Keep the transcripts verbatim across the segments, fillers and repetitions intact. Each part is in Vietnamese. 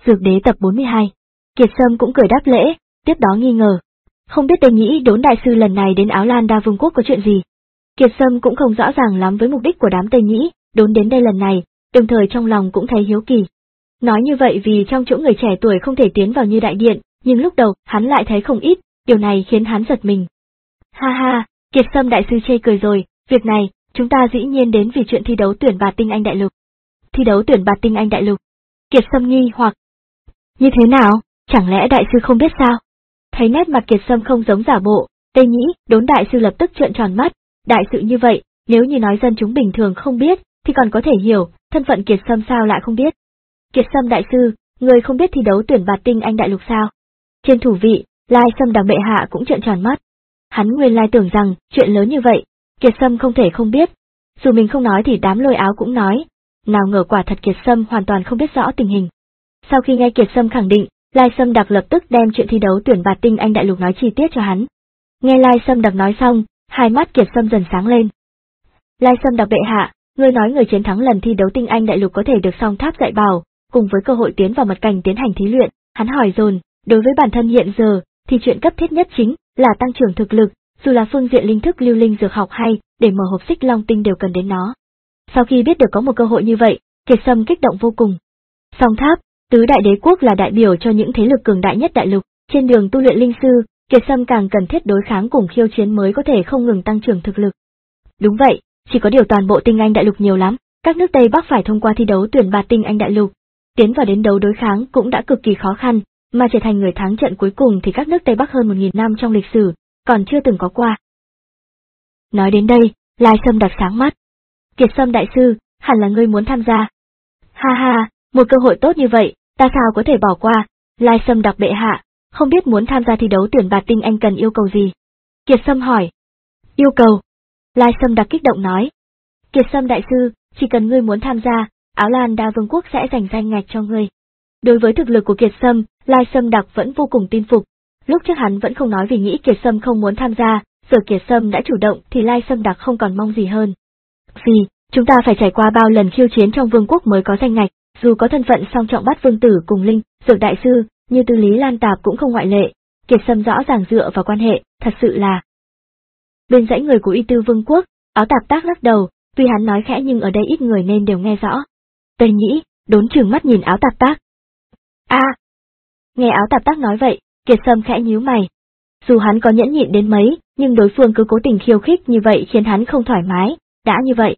Dược đế tập bốn mươi hai. Kiệt Sâm cũng cười đáp lễ, tiếp đó nghi ngờ. Không biết Tây Nhĩ Đốn đại sư lần này đến Áo Lan Đa Vương quốc có chuyện gì. Kiệt Sâm cũng không rõ ràng lắm với mục đích của đám Tây Nhĩ Đốn đến đây lần này, đồng thời trong lòng cũng thấy hiếu kỳ. Nói như vậy vì trong chỗ người trẻ tuổi không thể tiến vào như đại điện, nhưng lúc đầu hắn lại thấy không ít, điều này khiến hắn giật mình. Ha ha, Kiệt Sâm đại sư chê cười rồi, việc này, chúng ta dĩ nhiên đến vì chuyện thi đấu tuyển bạt tinh anh đại lục. Thi đấu tuyển bạt tinh anh đại lục. Kiệt Sâm nghi hoặc. Như thế nào, chẳng lẽ đại sư không biết sao? Thấy nét mặt Kiệt Sâm không giống giả bộ, Tây Nhĩ Đốn đại sư lập tức trợn tròn mắt, đại sự như vậy, nếu như nói dân chúng bình thường không biết, thì còn có thể hiểu, thân phận Kiệt Sâm sao lại không biết. Kiệt Sâm đại sư, người không biết thi đấu tuyển bạt tinh anh đại lục sao? Trên thủ vị, Lai Sâm đặc bệ hạ cũng trợn tròn mắt. Hắn nguyên lai tưởng rằng, chuyện lớn như vậy, Kiệt Sâm không thể không biết. Dù mình không nói thì đám Lôi Áo cũng nói, nào ngờ quả thật Kiệt Sâm hoàn toàn không biết rõ tình hình. Sau khi nghe Kiệt Sâm khẳng định, Lai Sâm đặc lập tức đem chuyện thi đấu tuyển bạt tinh anh đại lục nói chi tiết cho hắn. Nghe Lai Sâm đặc nói xong, hai mắt Kiệt Sâm dần sáng lên. Lai Sâm đặc bệ hạ, ngươi nói người chiến thắng lần thi đấu tinh anh đại lục có thể được Song Tháp dạy bảo, cùng với cơ hội tiến vào mật cảnh tiến hành thí luyện, hắn hỏi dồn, đối với bản thân hiện giờ, thì chuyện cấp thiết nhất chính là tăng trưởng thực lực, dù là phương diện linh thức lưu linh dược học hay để mở hộp xích long tinh đều cần đến nó. Sau khi biết được có một cơ hội như vậy, Kiệt Sâm kích động vô cùng. Song Tháp, tứ đại đế quốc là đại biểu cho những thế lực cường đại nhất đại lục, trên đường tu luyện linh sư, Kiệt Sâm càng cần thiết đối kháng cùng khiêu chiến mới có thể không ngừng tăng trưởng thực lực. Đúng vậy, chỉ có điều toàn bộ tinh anh đại lục nhiều lắm, các nước Tây Bắc phải thông qua thi đấu tuyển bạt tinh anh đại lục, tiến vào đến đấu đối kháng cũng đã cực kỳ khó khăn, mà trở thành người thắng trận cuối cùng thì các nước Tây Bắc hơn một nghìn năm trong lịch sử, còn chưa từng có qua. Nói đến đây, Lai Sâm đặc sáng mắt. Kiệt Sâm đại sư, hẳn là ngươi muốn tham gia. Ha ha, một cơ hội tốt như vậy, ta sao có thể bỏ qua, Lai Sâm đặc bệ hạ, không biết muốn tham gia thi đấu tuyển bạt tinh anh cần yêu cầu gì? Kiệt Sâm hỏi. Yêu cầu? Lai Sâm đặc kích động nói. Kiệt Sâm đại sư, chỉ cần ngươi muốn tham gia, Áo Lan Đa Vương quốc sẽ dành danh ngạch cho ngươi. Đối với thực lực của Kiệt Sâm, Lai Sâm đặc vẫn vô cùng tin phục. Lúc trước hắn vẫn không nói vì nghĩ Kiệt Sâm không muốn tham gia, giờ Kiệt Sâm đã chủ động thì Lai Sâm đặc không còn mong gì hơn. Vì, chúng ta phải trải qua bao lần khiêu chiến trong vương quốc mới có danh ngạch, dù có thân phận song trọng bát vương tử cùng linh, dược đại sư, như Tư Lý Lan Tạp cũng không ngoại lệ. Kiệt Sâm rõ ràng dựa vào quan hệ, thật sự là. Bên dãy người của Y Tư Vương quốc, Áo Tạp Tác lắc đầu, tuy hắn nói khẽ nhưng ở đây ít người nên đều nghe rõ. Tây Nhĩ Đốn trừng mắt nhìn Áo Tạp Tác. A, à, nghe Áo Tạp Tác nói vậy, Kiệt Sâm khẽ nhíu mày. Dù hắn có nhẫn nhịn đến mấy, nhưng đối phương cứ cố tình khiêu khích như vậy khiến hắn không thoải mái, đã như vậy.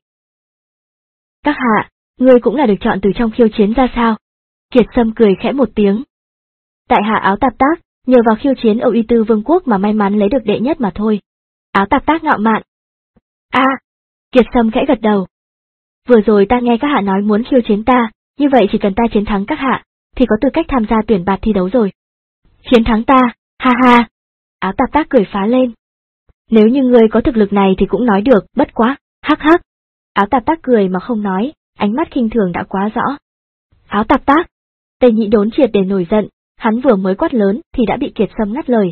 Các hạ, ngươi cũng là được chọn từ trong khiêu chiến ra sao? Kiệt Sâm cười khẽ một tiếng. Tại hạ Áo Tạp Tác, nhờ vào khiêu chiến ở Y Tư Vương quốc mà may mắn lấy được đệ nhất mà thôi. Áo Tạp Tác ngạo mạn. A, à, Kiệt Sâm khẽ gật đầu. Vừa rồi ta nghe các hạ nói muốn khiêu chiến ta, như vậy chỉ cần ta chiến thắng các hạ, thì có tư cách tham gia tuyển bạt thi đấu rồi. Chiến thắng ta, ha ha. Áo Tạp Tác cười phá lên. Nếu như ngươi có thực lực này thì cũng nói được, bất quá, hắc hắc. Áo Tạp Tác cười mà không nói, ánh mắt khinh thường đã quá rõ. Áo Tạp Tác. Tây Nhĩ Đốn triệt để nổi giận, hắn vừa mới quát lớn thì đã bị Kiệt Sâm ngắt lời.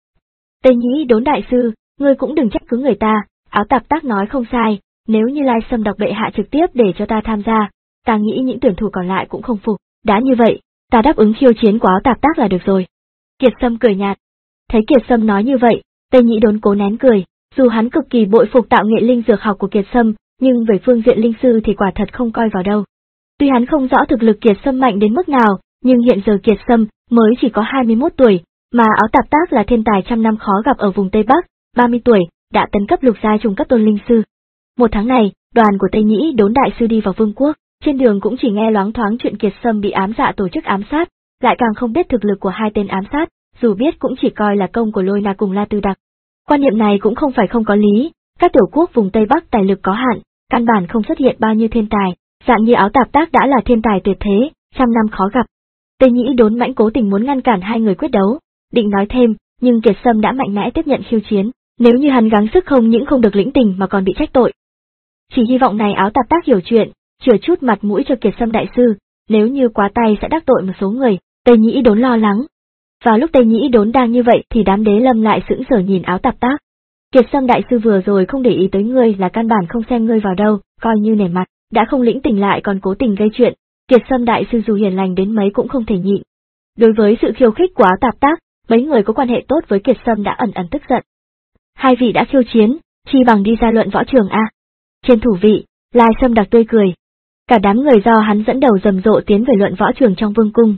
Tây Nhĩ Đốn đại sư, ngươi cũng đừng trách cứ người ta, Áo Tạp Tác nói không sai, nếu như Lai Sâm đọc bệ hạ trực tiếp để cho ta tham gia, ta nghĩ những tuyển thủ còn lại cũng không phục, đã như vậy, ta đáp ứng khiêu chiến của Áo Tạp Tác là được rồi. Kiệt Sâm cười nhạt. Thấy Kiệt Sâm nói như vậy, Tây Nhĩ Đốn cố nén cười, dù hắn cực kỳ bội phục tạo nghệ linh dược học của Kiệt Sâm, nhưng về phương diện linh sư thì quả thật không coi vào đâu. Tuy hắn không rõ thực lực Kiệt Sâm mạnh đến mức nào, nhưng hiện giờ Kiệt Sâm mới chỉ có hai mươi mốt tuổi, mà Áo Tạp Tác là thiên tài trăm năm khó gặp ở vùng Tây Bắc, ba mươi tuổi, đã tấn cấp lục giai trung cấp tôn linh sư. Một tháng này, đoàn của Tây Nhĩ Đốn đại sư đi vào vương quốc, trên đường cũng chỉ nghe loáng thoáng chuyện Kiệt Sâm bị ám dạ tổ chức ám sát, lại càng không biết thực lực của hai tên ám sát, dù biết cũng chỉ coi là công của Lôi Na cùng La Tư Đặc. Quan niệm này cũng không phải không có lý, các tiểu quốc vùng Tây Bắc tài lực có hạn, căn bản không xuất hiện bao nhiêu thiên tài, dạng như Áo Tạp Tác đã là thiên tài tuyệt thế, trăm năm khó gặp. Tây Nhĩ Đốn mãnh cố tình muốn ngăn cản hai người quyết đấu, định nói thêm, nhưng Kiệt Sâm đã mạnh mẽ tiếp nhận khiêu chiến, nếu như hắn gắng sức không những không được lĩnh tình mà còn bị trách tội. Chỉ hy vọng này Áo Tạp Tác hiểu chuyện, chừa chút mặt mũi cho Kiệt Sâm đại sư, nếu như quá tay sẽ đắc tội một số người, Tây Nhĩ Đốn lo lắng. Vào lúc Tây Nhĩ Đốn đang như vậy thì đám đế lâm lại sững sờ nhìn Áo Tạp Tác. Kiệt Sâm đại sư vừa rồi không để ý tới ngươi là căn bản không xem ngươi vào đâu, coi như nể mặt, đã không lĩnh tình lại còn cố tình gây chuyện, Kiệt Sâm đại sư dù hiền lành đến mấy cũng không thể nhịn. Đối với sự khiêu khích của Áo Tạp Tác, mấy người có quan hệ tốt với Kiệt Sâm đã ẩn ẩn tức giận. Hai vị đã khiêu chiến, chi bằng đi ra luận võ trường a. Trên thủ vị, Lai Sâm Đặc tươi cười. Cả đám người do hắn dẫn đầu rầm rộ tiến về luận võ trường trong vương cung.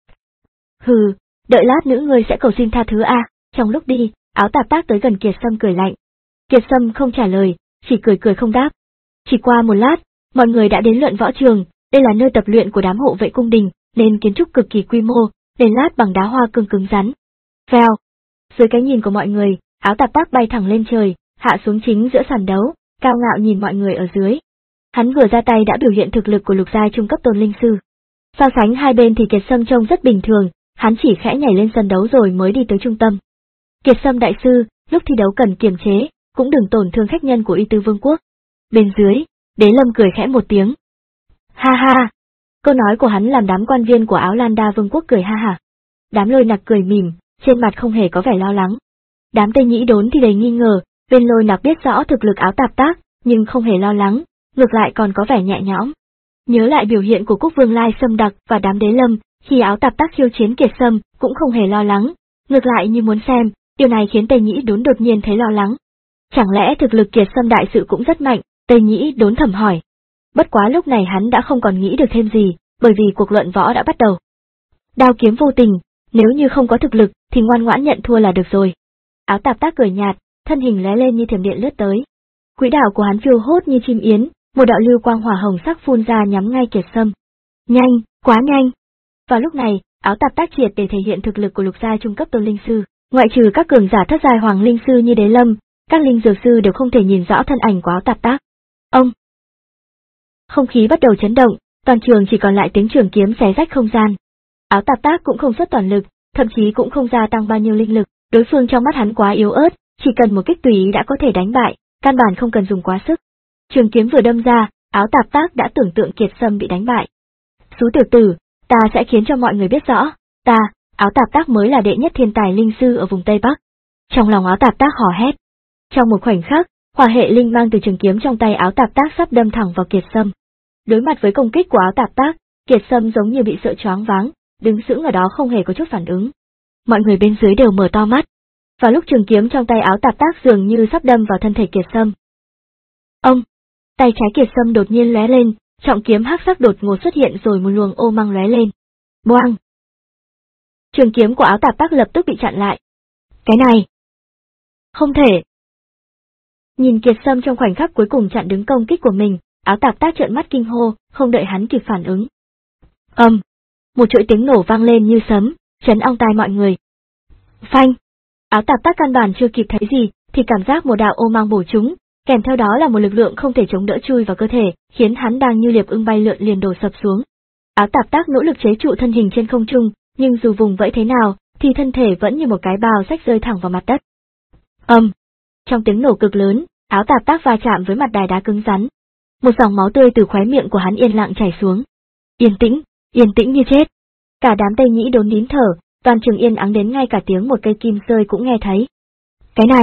Hừ, đợi lát nữa ngươi sẽ cầu xin tha thứ a. Trong lúc đi, Áo Tạp Tác tới gần Kiệt Sâm cười lạnh. Kiệt Sâm không trả lời, chỉ cười cười không đáp. Chỉ qua một lát, mọi người đã đến luận võ trường, đây là nơi tập luyện của đám hộ vệ cung đình, nên kiến trúc cực kỳ quy mô, nền lát bằng đá hoa cương cứng rắn. Vèo. Dưới cái nhìn của mọi người, Áo Tạp Tác bay thẳng lên trời, hạ xuống chính giữa sàn đấu, cao ngạo nhìn mọi người ở dưới. Hắn vừa ra tay đã biểu hiện thực lực của lục giai trung cấp tôn linh sư. So sánh hai bên thì Kiệt Sâm trông rất bình thường, hắn chỉ khẽ nhảy lên sân đấu rồi mới đi tới trung tâm. Kiệt Sâm đại sư, lúc thi đấu cần kiềm chế, cũng đừng tổn thương khách nhân của Y Tư Vương quốc. Bên dưới, Đế Lâm cười khẽ một tiếng. Ha ha. Câu nói của hắn làm đám quan viên của Áo Lan Đa Vương quốc cười ha hả. Đám Lôi Nặc cười mỉm, trên mặt không hề có vẻ lo lắng. Đám Tây Nhĩ Đốn thì đầy nghi ngờ, bên Lôi Nặc biết rõ thực lực Áo Tạp Tác, nhưng không hề lo lắng, ngược lại còn có vẻ nhẹ nhõm. Nhớ lại biểu hiện của Quốc Vương Lai Sâm Đặc và đám Đế Lâm, khi Áo Tạp Tác khiêu chiến Kiệt Sâm, cũng không hề lo lắng, ngược lại như muốn xem, điều này khiến Tây Nhĩ Đốn đột nhiên thấy lo lắng. Chẳng lẽ thực lực Kiệt Sâm đại sự cũng rất mạnh, Tây Nhĩ Đốn thầm hỏi. Bất quá lúc này hắn đã không còn nghĩ được thêm gì, bởi vì cuộc luận võ đã bắt đầu. Đao kiếm vô tình, nếu như không có thực lực thì ngoan ngoãn nhận thua là được rồi. Áo Tạp Tác cười nhạt, thân hình lóe lên như thiểm điện lướt tới. Quỹ đạo của hắn phiêu hốt như chim yến, một đạo lưu quang hỏa hồng sắc phun ra nhắm ngay Kiệt Sâm. Nhanh, quá nhanh. Vào lúc này, Áo Tạp Tác triệt để thể hiện thực lực của lục giai trung cấp tôn linh sư, ngoại trừ các cường giả thất giai hoàng linh sư như Đế Lâm, các linh dược sư đều không thể nhìn rõ thân ảnh của Áo Tạp Tác. Ông. Không khí bắt đầu chấn động, toàn trường chỉ còn lại tiếng trường kiếm xé rách không gian. Áo Tạp Tác cũng không xuất toàn lực, thậm chí cũng không gia tăng bao nhiêu linh lực, đối phương trong mắt hắn quá yếu ớt, chỉ cần một kích tùy ý đã có thể đánh bại, căn bản không cần dùng quá sức. Trường kiếm vừa đâm ra, Áo Tạp Tác đã tưởng tượng Kiệt Sâm bị đánh bại. Xú tiểu tử, ta sẽ khiến cho mọi người biết rõ, ta, Áo Tạp Tác mới là đệ nhất thiên tài linh sư ở vùng Tây Bắc. Trong lòng Áo Tạp Tác hò hét. Trong một khoảnh khắc, hỏa hệ linh mang từ trường kiếm trong tay Áo Tạp Tác sắp đâm thẳng vào Kiệt Sâm. Đối mặt với công kích của Áo Tạp Tác, Kiệt Sâm giống như bị sợ choáng váng, đứng sững ở đó không hề có chút phản ứng. Mọi người bên dưới đều mở to mắt. Vào lúc trường kiếm trong tay Áo Tạp Tác dường như sắp đâm vào thân thể Kiệt Sâm. Ông, tay trái Kiệt Sâm đột nhiên lóe lên, trọng kiếm hắc sắc đột ngột xuất hiện rồi một luồng ô mang lóe lên. Boang! Trường kiếm của Áo Tạp Tác lập tức bị chặn lại. Cái này, không thể. Nhìn Kiệt Sâm trong khoảnh khắc cuối cùng chặn đứng công kích của mình, Áo Tạp Tác trợn mắt kinh hô, không đợi hắn kịp phản ứng. Ầm, um, một chuỗi tiếng nổ vang lên như sấm, chấn ong tai mọi người. Phanh! Áo Tạp Tác căn bản chưa kịp thấy gì, thì cảm giác một đạo ô mang bổ trúng, kèm theo đó là một lực lượng không thể chống đỡ chui vào cơ thể, khiến hắn đang như liệp ưng bay lượn liền đổ sập xuống. Áo Tạp Tác nỗ lực chế trụ thân hình trên không trung, nhưng dù vùng vẫy thế nào, thì thân thể vẫn như một cái bào xách rơi thẳng vào mặt đất. Ầm! Um, trong tiếng nổ cực lớn, Áo Tạp Tác va chạm với mặt đài đá cứng rắn. Một dòng máu tươi từ khóe miệng của hắn yên lặng chảy xuống. Yên tĩnh, yên tĩnh như chết. Cả đám Tây Nhĩ Đốn nín thở, toàn trường yên ắng đến ngay cả tiếng một cây kim rơi cũng nghe thấy. Cái này!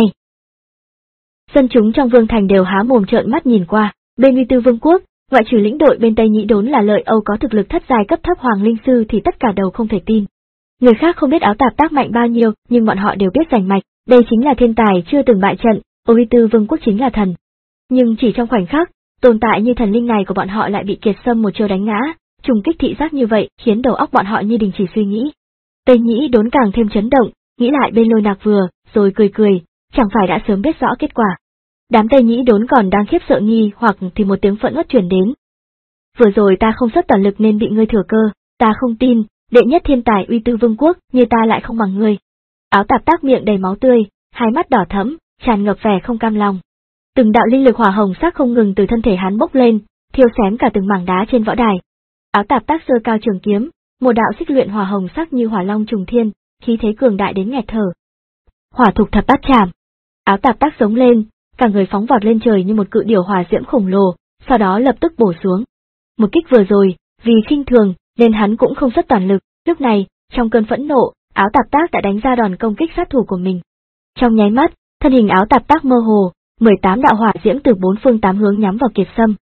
Dân chúng trong vương thành đều há mồm trợn mắt nhìn qua, bên Uy Tư Vương quốc, ngoại trừ lĩnh đội bên Tây Nhĩ Đốn là Lợi Âu có thực lực thất giai cấp thấp hoàng linh sư thì tất cả đều không thể tin. Người khác không biết Áo Tạp Tác mạnh bao nhiêu, nhưng bọn họ đều biết rành mạch, đây chính là thiên tài chưa từng bại trận, Uy Tư Vương quốc chính là thần. Nhưng chỉ trong khoảnh khắc, tồn tại như thần linh này của bọn họ lại bị Kiệt Sâm một chiêu đánh ngã, trùng kích thị giác như vậy khiến đầu óc bọn họ như đình chỉ suy nghĩ. Tây Nhĩ Đốn càng thêm chấn động, nghĩ lại bên Lôi Nặc vừa, rồi cười cười, chẳng phải đã sớm biết rõ kết quả. Đám Tây Nhĩ Đốn còn đang khiếp sợ nghi hoặc thì một tiếng phẫn uất truyền đến. Vừa rồi ta không xuất toàn lực nên bị ngươi thừa cơ, ta không tin, đệ nhất thiên tài Uy Tư Vương quốc như ta lại không bằng ngươi. Áo Tạp Tác miệng đầy máu tươi, hai mắt đỏ thẫm, tràn ngập vẻ không cam lòng. Từng đạo linh lực hỏa hồng sắc không ngừng từ thân thể hắn bốc lên, thiêu xém cả từng mảng đá trên võ đài. Áo Tạp Tác giơ cao trường kiếm, một đạo xích luyện hỏa hồng sắc như hỏa long trùng thiên, khí thế cường đại đến nghẹt thở. Hỏa thục thập bát chảm. Áo Tạp Tác giống lên, cả người phóng vọt lên trời như một cự điểu hỏa diễm khổng lồ, sau đó lập tức bổ xuống. Một kích vừa rồi, vì khinh thường, nên hắn cũng không xuất toàn lực, lúc này, trong cơn phẫn nộ, Áo Tạp Tác đã đánh ra đòn công kích sát thủ của mình. Trong nháy mắt, thân hình Áo Tạp Tác mơ hồ, mười tám đạo hỏa diễm từ bốn phương tám hướng nhắm vào Kiệt Sâm.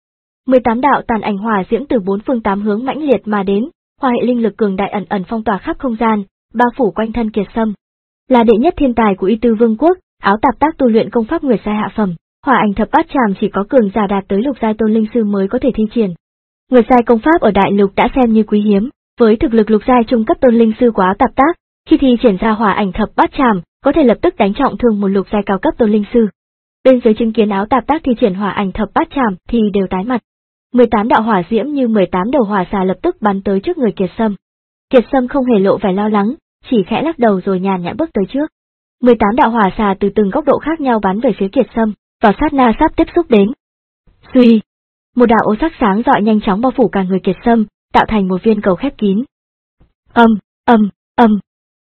mười tám đạo tàn ảnh hỏa diễm từ bốn phương tám hướng mãnh liệt mà đến, hỏa hệ linh lực cường đại ẩn ẩn phong tỏa khắp không gian, bao phủ quanh thân Kiệt Sâm. Là đệ nhất thiên tài của Y Tư Vương quốc, áo tạp tác tu luyện công pháp Nguyệt giai hạ phẩm, hỏa ảnh thập bát trảm chỉ có cường giả đạt tới lục giai tôn linh sư mới có thể thi triển. Nguyệt giai công pháp ở đại lục đã xem như quý hiếm, với thực lực lục giai trung cấp tôn linh sư của áo tạp tác, khi thi triển ra hỏa ảnh thập bát trảm, có thể lập tức đánh trọng thương một lục giai cao cấp tôn linh sư. Bên dưới chứng kiến áo tạp tác thi triển hỏa ảnh thập bát trảm thì đều tái mặt. mười tám đạo hỏa diễm như mười tám đầu hỏa xà lập tức bắn tới trước người Kiệt Sâm. Kiệt Sâm không hề lộ vẻ lo lắng, chỉ khẽ lắc đầu rồi nhàn nhã bước tới trước. mười tám đạo hỏa xà từ từng góc độ khác nhau bắn về phía Kiệt Sâm, vào sát na sắp tiếp xúc đến. Suy, một đạo ô sắc sáng rọi nhanh chóng bao phủ cả người Kiệt Sâm, tạo thành một viên cầu khép kín. Âm, âm, âm.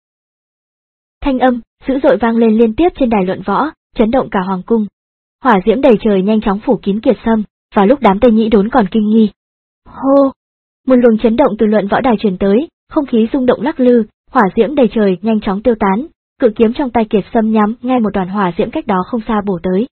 Thanh âm dữ dội vang lên liên tiếp trên đài luận võ, chấn động cả hoàng cung. Hỏa diễm đầy trời nhanh chóng phủ kín Kiệt Sâm, vào lúc đám Tây Nhĩ Đốn còn kinh nghi. Hô! Một luồng chấn động từ luận võ đài truyền tới, không khí rung động lắc lư, hỏa diễm đầy trời nhanh chóng tiêu tán, cự kiếm trong tay Kiệt Sâm nhắm ngay một đoàn hỏa diễm cách đó không xa bổ tới.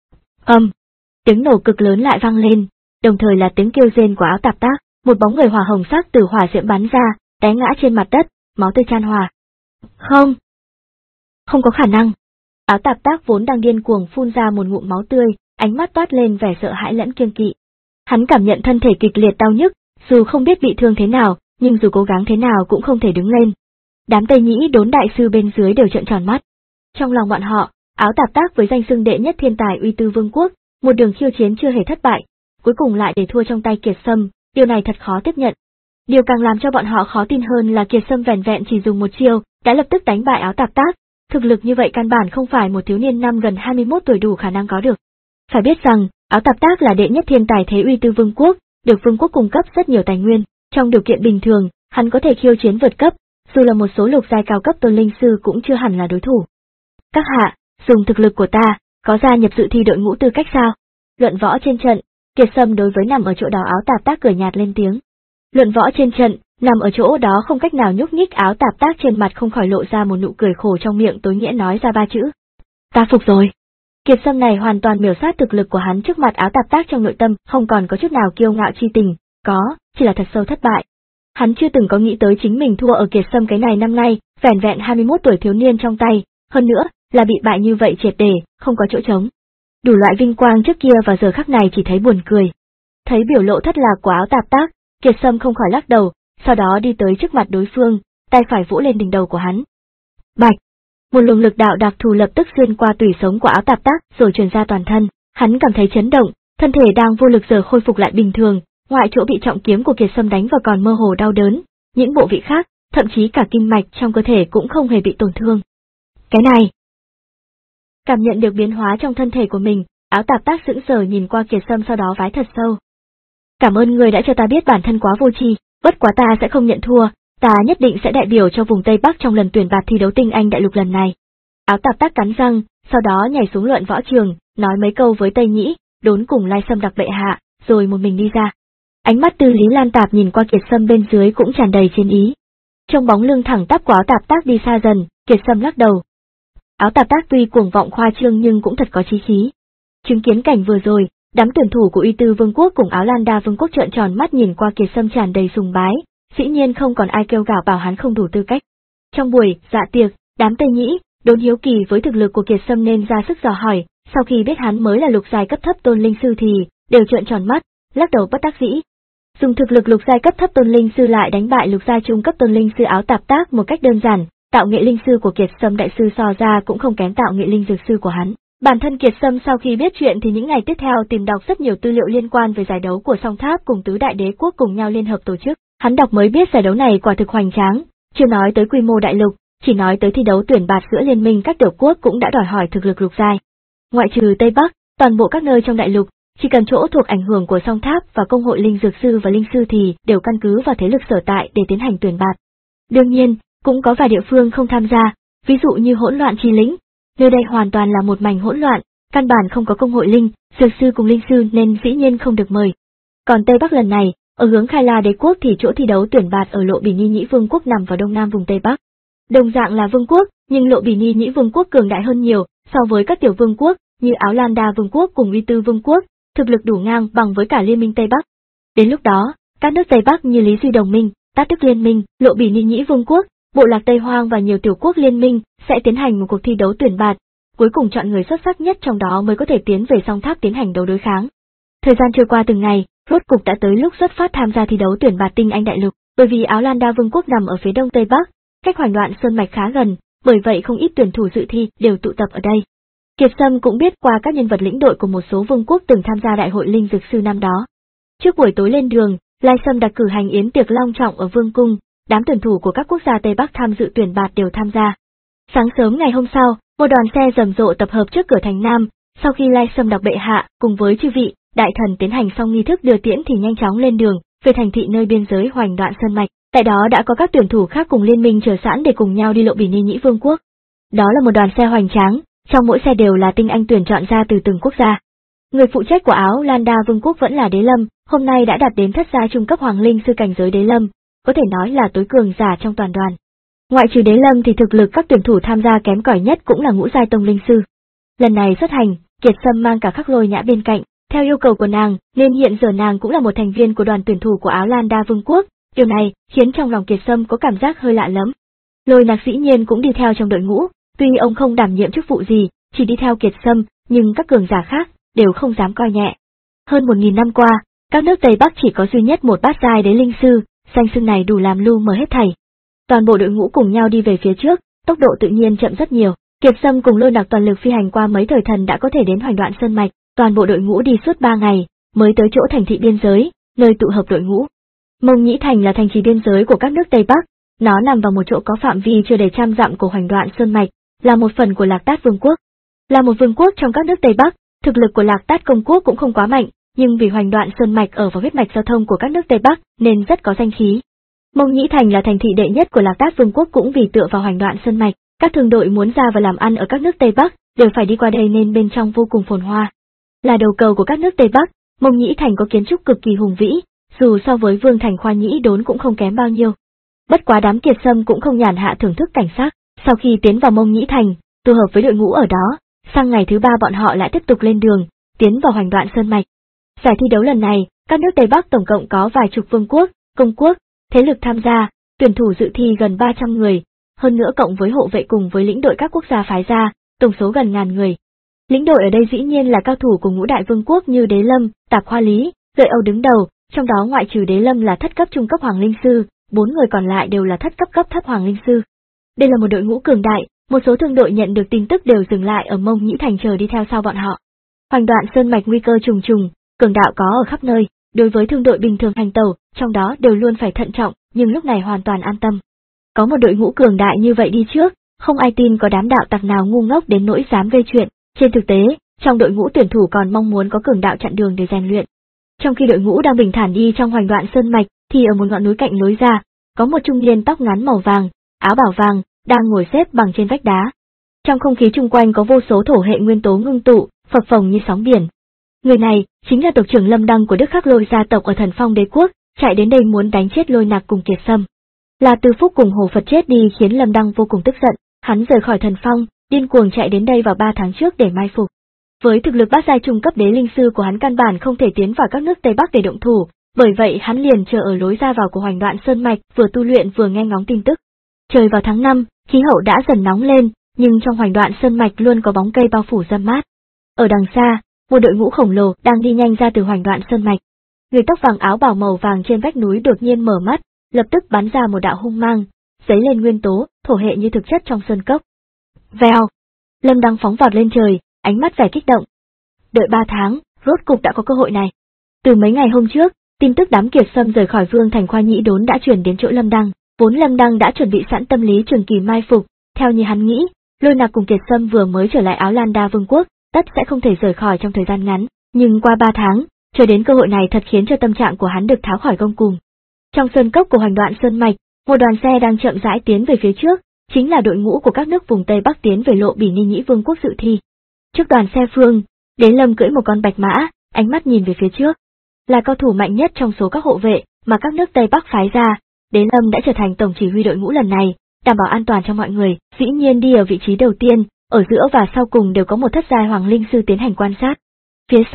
Âm! Tiếng nổ cực lớn lại vang lên, đồng thời là tiếng kêu rên của áo tạp tác, một bóng người hỏa hồng sắc từ hỏa diễm bắn ra, té ngã trên mặt đất, máu tươi chan hòa. Không! Không có khả năng! Áo tạp tác vốn đang điên cuồng phun ra một ngụm máu tươi, ánh mắt toát lên vẻ sợ hãi lẫn kiêng kỵ. Hắn cảm nhận thân thể kịch liệt đau nhức, dù không biết bị thương thế nào, nhưng dù cố gắng thế nào cũng không thể đứng lên. Đám Tây Nhĩ Đốn đại sư bên dưới đều trợn tròn mắt. Trong lòng bọn họ, áo tạp tác với danh xưng đệ nhất thiên tài Uy Tư Vương quốc, một đường khiêu chiến chưa hề thất bại, cuối cùng lại để thua trong tay Kiệt Sâm, điều này thật khó tiếp nhận. Điều càng làm cho bọn họ khó tin hơn là Kiệt Sâm vẻn vẹn chỉ dùng một chiêu, đã lập tức đánh bại áo tạp tác, thực lực như vậy căn bản không phải một thiếu niên năm gần hai mươi mốt tuổi đủ khả năng có được. Phải biết rằng, áo tạp tác là đệ nhất thiên tài thế Uy Tư Vương quốc, được vương quốc cung cấp rất nhiều tài nguyên, trong điều kiện bình thường, hắn có thể khiêu chiến vượt cấp, dù là một số lục giai cao cấp tôn linh sư cũng chưa hẳn là đối thủ. Các hạ, dùng thực lực của ta, có gia nhập dự thi đội ngũ tư cách sao? Luận võ trên trận, Kiệt Sâm đối với nằm ở chỗ đó áo tạp tác cười nhạt lên tiếng. Luận võ trên trận, nằm ở chỗ đó không cách nào nhúc nhích, áo tạp tác trên mặt không khỏi lộ ra một nụ cười khổ, trong miệng tối nghĩa nói ra ba chữ. Ta phục rồi. Kiệt Sâm này hoàn toàn miểu sát thực lực của hắn trước mặt áo tạp tác, trong nội tâm không còn có chút nào kiêu ngạo chi tình, có, chỉ là thật sâu thất bại. Hắn chưa từng có nghĩ tới chính mình thua ở Kiệt Sâm cái này năm nay, vẻn vẹn hai mươi mốt tuổi thiếu niên trong tay, hơn nữa, là bị bại như vậy triệt để, không có chỗ trống. Đủ loại vinh quang trước kia vào giờ khắc này chỉ thấy buồn cười. Thấy biểu lộ thất lạc của áo tạp tác, Kiệt Sâm không khỏi lắc đầu, sau đó đi tới trước mặt đối phương, tay phải vỗ lên đỉnh đầu của hắn. Bạch! Một luồng lực đạo đặc thù lập tức xuyên qua tủy sống của áo tạp tác rồi truyền ra toàn thân, hắn cảm thấy chấn động, thân thể đang vô lực giờ khôi phục lại bình thường, ngoại chỗ bị trọng kiếm của Kiệt Sâm đánh vào còn mơ hồ đau đớn, những bộ vị khác, thậm chí cả kinh mạch trong cơ thể cũng không hề bị tổn thương. Cái này! Cảm nhận được biến hóa trong thân thể của mình, áo tạp tác sững sờ nhìn qua Kiệt Sâm, sau đó vái thật sâu. Cảm ơn người đã cho ta biết bản thân quá vô tri, bất quá ta sẽ không nhận thua, ta nhất định sẽ đại biểu cho vùng Tây Bắc trong lần tuyển bạt thi đấu tinh anh đại lục lần này. Áo tạp tác cắn răng, sau đó nhảy xuống luận võ trường, nói mấy câu với Tây Nhĩ Đốn cùng Lai Sâm đặc bệ hạ, rồi một mình đi ra. Ánh mắt Tư Lý Lan Tạp nhìn qua Kiệt Sâm bên dưới cũng tràn đầy chiến ý. Trong bóng lưng thẳng tắp của áo tạp tác đi xa dần, Kiệt Sâm lắc đầu. Áo tạp tác tuy cuồng vọng khoa trương nhưng cũng thật có chí khí. Chứng kiến cảnh vừa rồi, đám tuyển thủ của Uy Tư Vương quốc cùng Áo Lan Đa Vương quốc trợn tròn mắt nhìn qua Kiệt Sâm tràn đầy sùng bái, dĩ nhiên không còn ai kêu gào bảo hắn không đủ tư cách. Trong buổi dạ tiệc, đám Tây Nhĩ Đốn hiếu kỳ với thực lực của Kiệt Sâm nên ra sức dò hỏi, sau khi biết hắn mới là lục giai cấp thấp tôn linh sư thì đều trợn tròn mắt, lắc đầu bất đắc dĩ. Dùng thực lực lục giai cấp thấp tôn linh sư lại đánh bại lục giai trung cấp tôn linh sư áo tạp tác một cách đơn giản, tạo nghệ linh sư của Kiệt Sâm đại sư so ra cũng không kém tạo nghệ linh dược sư của hắn. Bản thân Kiệt Sâm sau khi biết chuyện thì những ngày tiếp theo tìm đọc rất nhiều tư liệu liên quan về giải đấu của Song Tháp cùng tứ đại đế quốc cùng nhau liên hợp tổ chức. Hắn đọc mới biết giải đấu này quả thực hoành tráng, chưa nói tới quy mô đại lục, chỉ nói tới thi đấu tuyển bạt giữa liên minh các tiểu quốc cũng đã đòi hỏi thực lực lục giai. Ngoại trừ Tây Bắc, toàn bộ các nơi trong đại lục, chỉ cần chỗ thuộc ảnh hưởng của Song Tháp và công hội linh dược sư và linh sư thì đều căn cứ vào thế lực sở tại để tiến hành tuyển bạt. Đương nhiên, cũng có vài địa phương không tham gia, ví dụ như Hỗn Loạn Chi Lĩnh, nơi đây hoàn toàn là một mảnh hỗn loạn, căn bản không có công hội linh, dược sư cùng linh sư nên dĩ nhiên không được mời. Còn Tây Bắc lần này, ở hướng Khai La đế quốc thì chỗ thi đấu tuyển bạt ở Lộ Bỉ Ni Nhĩ Vương quốc nằm vào đông nam vùng Tây Bắc. Đồng dạng là vương quốc, nhưng Lộ Bỉ Ni Nhĩ Vương quốc cường đại hơn nhiều so với các tiểu vương quốc như Áo Lan Đa Vương quốc cùng Uy Tư Vương quốc, thực lực đủ ngang bằng với cả Liên minh Tây Bắc. Đến lúc đó, các nước Tây Bắc như Lý Duy Đồng minh, Tát Đức Liên minh, Lộ Bỉ Ni Nhĩ Vương quốc, Bộ Lạc Tây Hoang và nhiều tiểu quốc liên minh sẽ tiến hành một cuộc thi đấu tuyển bạt, cuối cùng chọn người xuất sắc nhất trong đó mới có thể tiến về song tháp tiến hành đấu đối kháng. Thời gian trôi qua từng ngày, rốt cục đã tới lúc xuất phát tham gia thi đấu tuyển bạt Tinh Anh Đại Lục, bởi vì Áo Lan Đa Vương quốc nằm ở phía đông Tây Bắc, cách Hoành Đoạn Sơn mạch khá gần, bởi vậy không ít tuyển thủ dự thi đều tụ tập ở đây. Kiệt Sâm cũng biết qua các nhân vật lĩnh đội của một số vương quốc từng tham gia đại hội linh dược sư năm đó. Trước buổi tối lên đường, Lai Sâm đã cử hành yến tiệc long trọng ở vương cung, đám tuyển thủ của các quốc gia Tây Bắc tham dự tuyển bạt đều tham gia. Sáng sớm ngày hôm sau, một đoàn xe rầm rộ tập hợp trước cửa thành Nam, sau khi Lai Sâm đọc bệ hạ cùng với chư vị đại thần tiến hành xong nghi thức đưa tiễn thì nhanh chóng lên đường về thành thị nơi biên giới Hoành Đoạn Sơn mạch. Tại đó đã có các tuyển thủ khác cùng liên minh chờ sẵn để cùng nhau đi Lộ Bỉ Ni Nhĩ Vương quốc. Đó là một đoàn xe hoành tráng, trong mỗi xe đều là tinh anh tuyển chọn ra từ từng quốc gia. Người phụ trách của Áo Lan Đa Vương quốc vẫn là Đế Lâm, hôm nay đã đạt đến thất giai trung cấp hoàng linh sư cảnh giới Đế Lâm, có thể nói là tối cường giả trong toàn đoàn. Ngoại trừ Đế Lâm thì thực lực các tuyển thủ tham gia kém cỏi nhất cũng là ngũ giai tông linh sư. Lần này xuất hành, Kiệt Sâm mang cả Khắc Lôi Nhã bên cạnh, theo yêu cầu của nàng, nên hiện giờ nàng cũng là một thành viên của đoàn tuyển thủ của Áo Lan Đa Vương quốc. Điều này khiến trong lòng Kiệt Sâm có cảm giác hơi lạ lắm. Lôi Nạc dĩ nhiên cũng đi theo trong đội ngũ, tuy ông không đảm nhiệm chức vụ gì, chỉ đi theo Kiệt Sâm, nhưng các cường giả khác đều không dám coi nhẹ. Hơn một nghìn năm qua, các nước Tây Bắc chỉ có duy nhất một bát giai đế linh sư, danh xưng này đủ làm lu mờ hết thảy. Toàn bộ đội ngũ cùng nhau đi về phía trước, tốc độ tự nhiên chậm rất nhiều. Kiệt Sâm cùng Lôi Nạc toàn lực phi hành qua mấy thời thần đã có thể đến Hoành Đoạn Sơn mạch, toàn bộ đội ngũ đi suốt ba ngày, mới tới chỗ thành thị biên giới, nơi tụ hợp đội ngũ. Mông Nhĩ Thành là thành trì biên giới của các nước Tây Bắc, nó nằm vào một chỗ có phạm vi chưa đầy trăm dặm của Hoành Đoạn Sơn mạch, là một phần của Lạc Tát Vương quốc. Là một vương quốc trong các nước Tây Bắc, thực lực của Lạc Tát công quốc cũng không quá mạnh, nhưng vì Hoành Đoạn Sơn mạch ở vào huyết mạch giao thông của các nước Tây Bắc nên rất có danh khí. Mông Nhĩ Thành là thành thị đệ nhất của Lạc Tát Vương quốc cũng vì tựa vào Hoành Đoạn Sơn mạch, các thương đội muốn ra và làm ăn ở các nước Tây Bắc đều phải đi qua đây nên bên trong vô cùng phồn hoa. Là đầu cầu của các nước Tây Bắc, Mông Nhĩ Thành có kiến trúc cực kỳ hùng vĩ, dù so với Vương thành Khoa Nhĩ Đốn cũng không kém bao nhiêu. Bất quá đám Kiệt Sâm cũng không nhàn hạ thưởng thức cảnh sắc, sau khi tiến vào Mông Nhĩ Thành, tụ hợp với đội ngũ ở đó, sang ngày thứ ba bọn họ lại tiếp tục lên đường, tiến vào Hoành Đoạn Sơn mạch. Giải thi đấu lần này, các nước Tây Bắc tổng cộng có vài chục vương quốc, công quốc, thế lực tham gia, tuyển thủ dự thi gần ba trăm người, hơn nữa cộng với hộ vệ cùng với lĩnh đội các quốc gia phái ra, tổng số gần ngàn người. Lĩnh đội ở đây dĩ nhiên là cao thủ của ngũ đại vương quốc như Đế Lâm, Tạp Hoa Lý, Gợi Âu đứng đầu, trong đó ngoại trừ Đế Lâm là thất cấp trung cấp hoàng linh sư, bốn người còn lại đều là thất cấp cấp thấp hoàng linh sư. Đây là một đội ngũ cường đại, một số thương đội nhận được tin tức đều dừng lại ở Mông Nhĩ Thành chờ đi theo sau bọn họ. Hoành Đoạn Sơn mạch nguy cơ trùng trùng, cường đạo có ở khắp nơi, đối với thương đội bình thường hành tẩu, trong đó đều luôn phải thận trọng, nhưng lúc này hoàn toàn an tâm. Có một đội ngũ cường đại như vậy đi trước, không ai tin có đám đạo tặc nào ngu ngốc đến nỗi dám gây chuyện. Trên thực tế, trong đội ngũ tuyển thủ còn mong muốn có cường đạo chặn đường để rèn luyện. Trong khi đội ngũ đang bình thản đi trong Hoành Đoạn Sơn mạch, thì ở một ngọn núi cạnh lối ra, có một trung niên tóc ngắn màu vàng, áo bảo vàng, đang ngồi xếp bằng trên vách đá. Trong không khí chung quanh có vô số thổ hệ nguyên tố ngưng tụ, phập phồng như sóng biển. Người này chính là tộc trưởng Lâm Đăng của Đức Khắc Lôi gia tộc ở Thần Phong Đế quốc, chạy đến đây muốn đánh chết Lôi Nạc cùng Kiệt Sâm. Là Từ Phúc cùng Hồ Phật chết đi khiến Lâm Đăng vô cùng tức giận, hắn rời khỏi Thần Phong, điên cuồng chạy đến đây vào ba tháng trước để mai phục. Với thực lực bát giai trung cấp đế linh sư của hắn căn bản không thể tiến vào các nước Tây Bắc để động thủ, bởi vậy hắn liền chờ ở lối ra vào của Hoành Đoạn Sơn mạch, vừa tu luyện vừa nghe ngóng tin tức. Trời vào tháng năm, khí hậu đã dần nóng lên, nhưng trong Hoành Đoạn Sơn mạch luôn có bóng cây bao phủ râm mát. Ở đằng xa, một đội ngũ khổng lồ đang đi nhanh ra từ Hoành Đoạn Sơn mạch. Người tóc vàng áo bào màu vàng trên vách núi đột nhiên mở mắt, lập tức bắn ra một đạo hung mang, dấy lên nguyên tố, thổ hệ như thực chất trong sơn cốc. Vèo! Lâm Đăng phóng vọt lên trời, ánh mắt vẻ kích động. Đợi ba tháng, rốt cục đã có cơ hội này. Từ mấy ngày hôm trước, tin tức đám Kiệt Sâm rời khỏi Vương thành Khoa Nhĩ Đốn đã chuyển đến chỗ Lâm Đăng, vốn Lâm Đăng đã chuẩn bị sẵn tâm lý trường kỳ mai phục, theo như hắn nghĩ, Lôi Nạc cùng Kiệt Sâm vừa mới trở lại Áo Lan Đa Vương quốc, tất sẽ không thể rời khỏi trong thời gian ngắn, nhưng qua ba tháng, chờ đến cơ hội này thật khiến cho tâm trạng của hắn được tháo khỏi gông cùm. Trong sơn cốc của Hoành Đoạn Sơn mạch, một đoàn xe đang chậm rãi tiến về phía trước, chính là đội ngũ của các nước vùng Tây Bắc tiến về Lộ Bỉ Ni Nhĩ Vương quốc dự thi. Trước đoàn xe phương, Đế Lâm cưỡi một con bạch mã, ánh mắt nhìn về phía trước. Là cao thủ mạnh nhất trong số các hộ vệ mà các nước Tây Bắc phái ra, Đế Lâm đã trở thành tổng chỉ huy đội ngũ lần này, đảm bảo an toàn cho mọi người, dĩ nhiên đi ở vị trí đầu tiên, ở giữa và sau cùng đều có một thất giai hoàng linh sư tiến hành quan sát. Phía sau,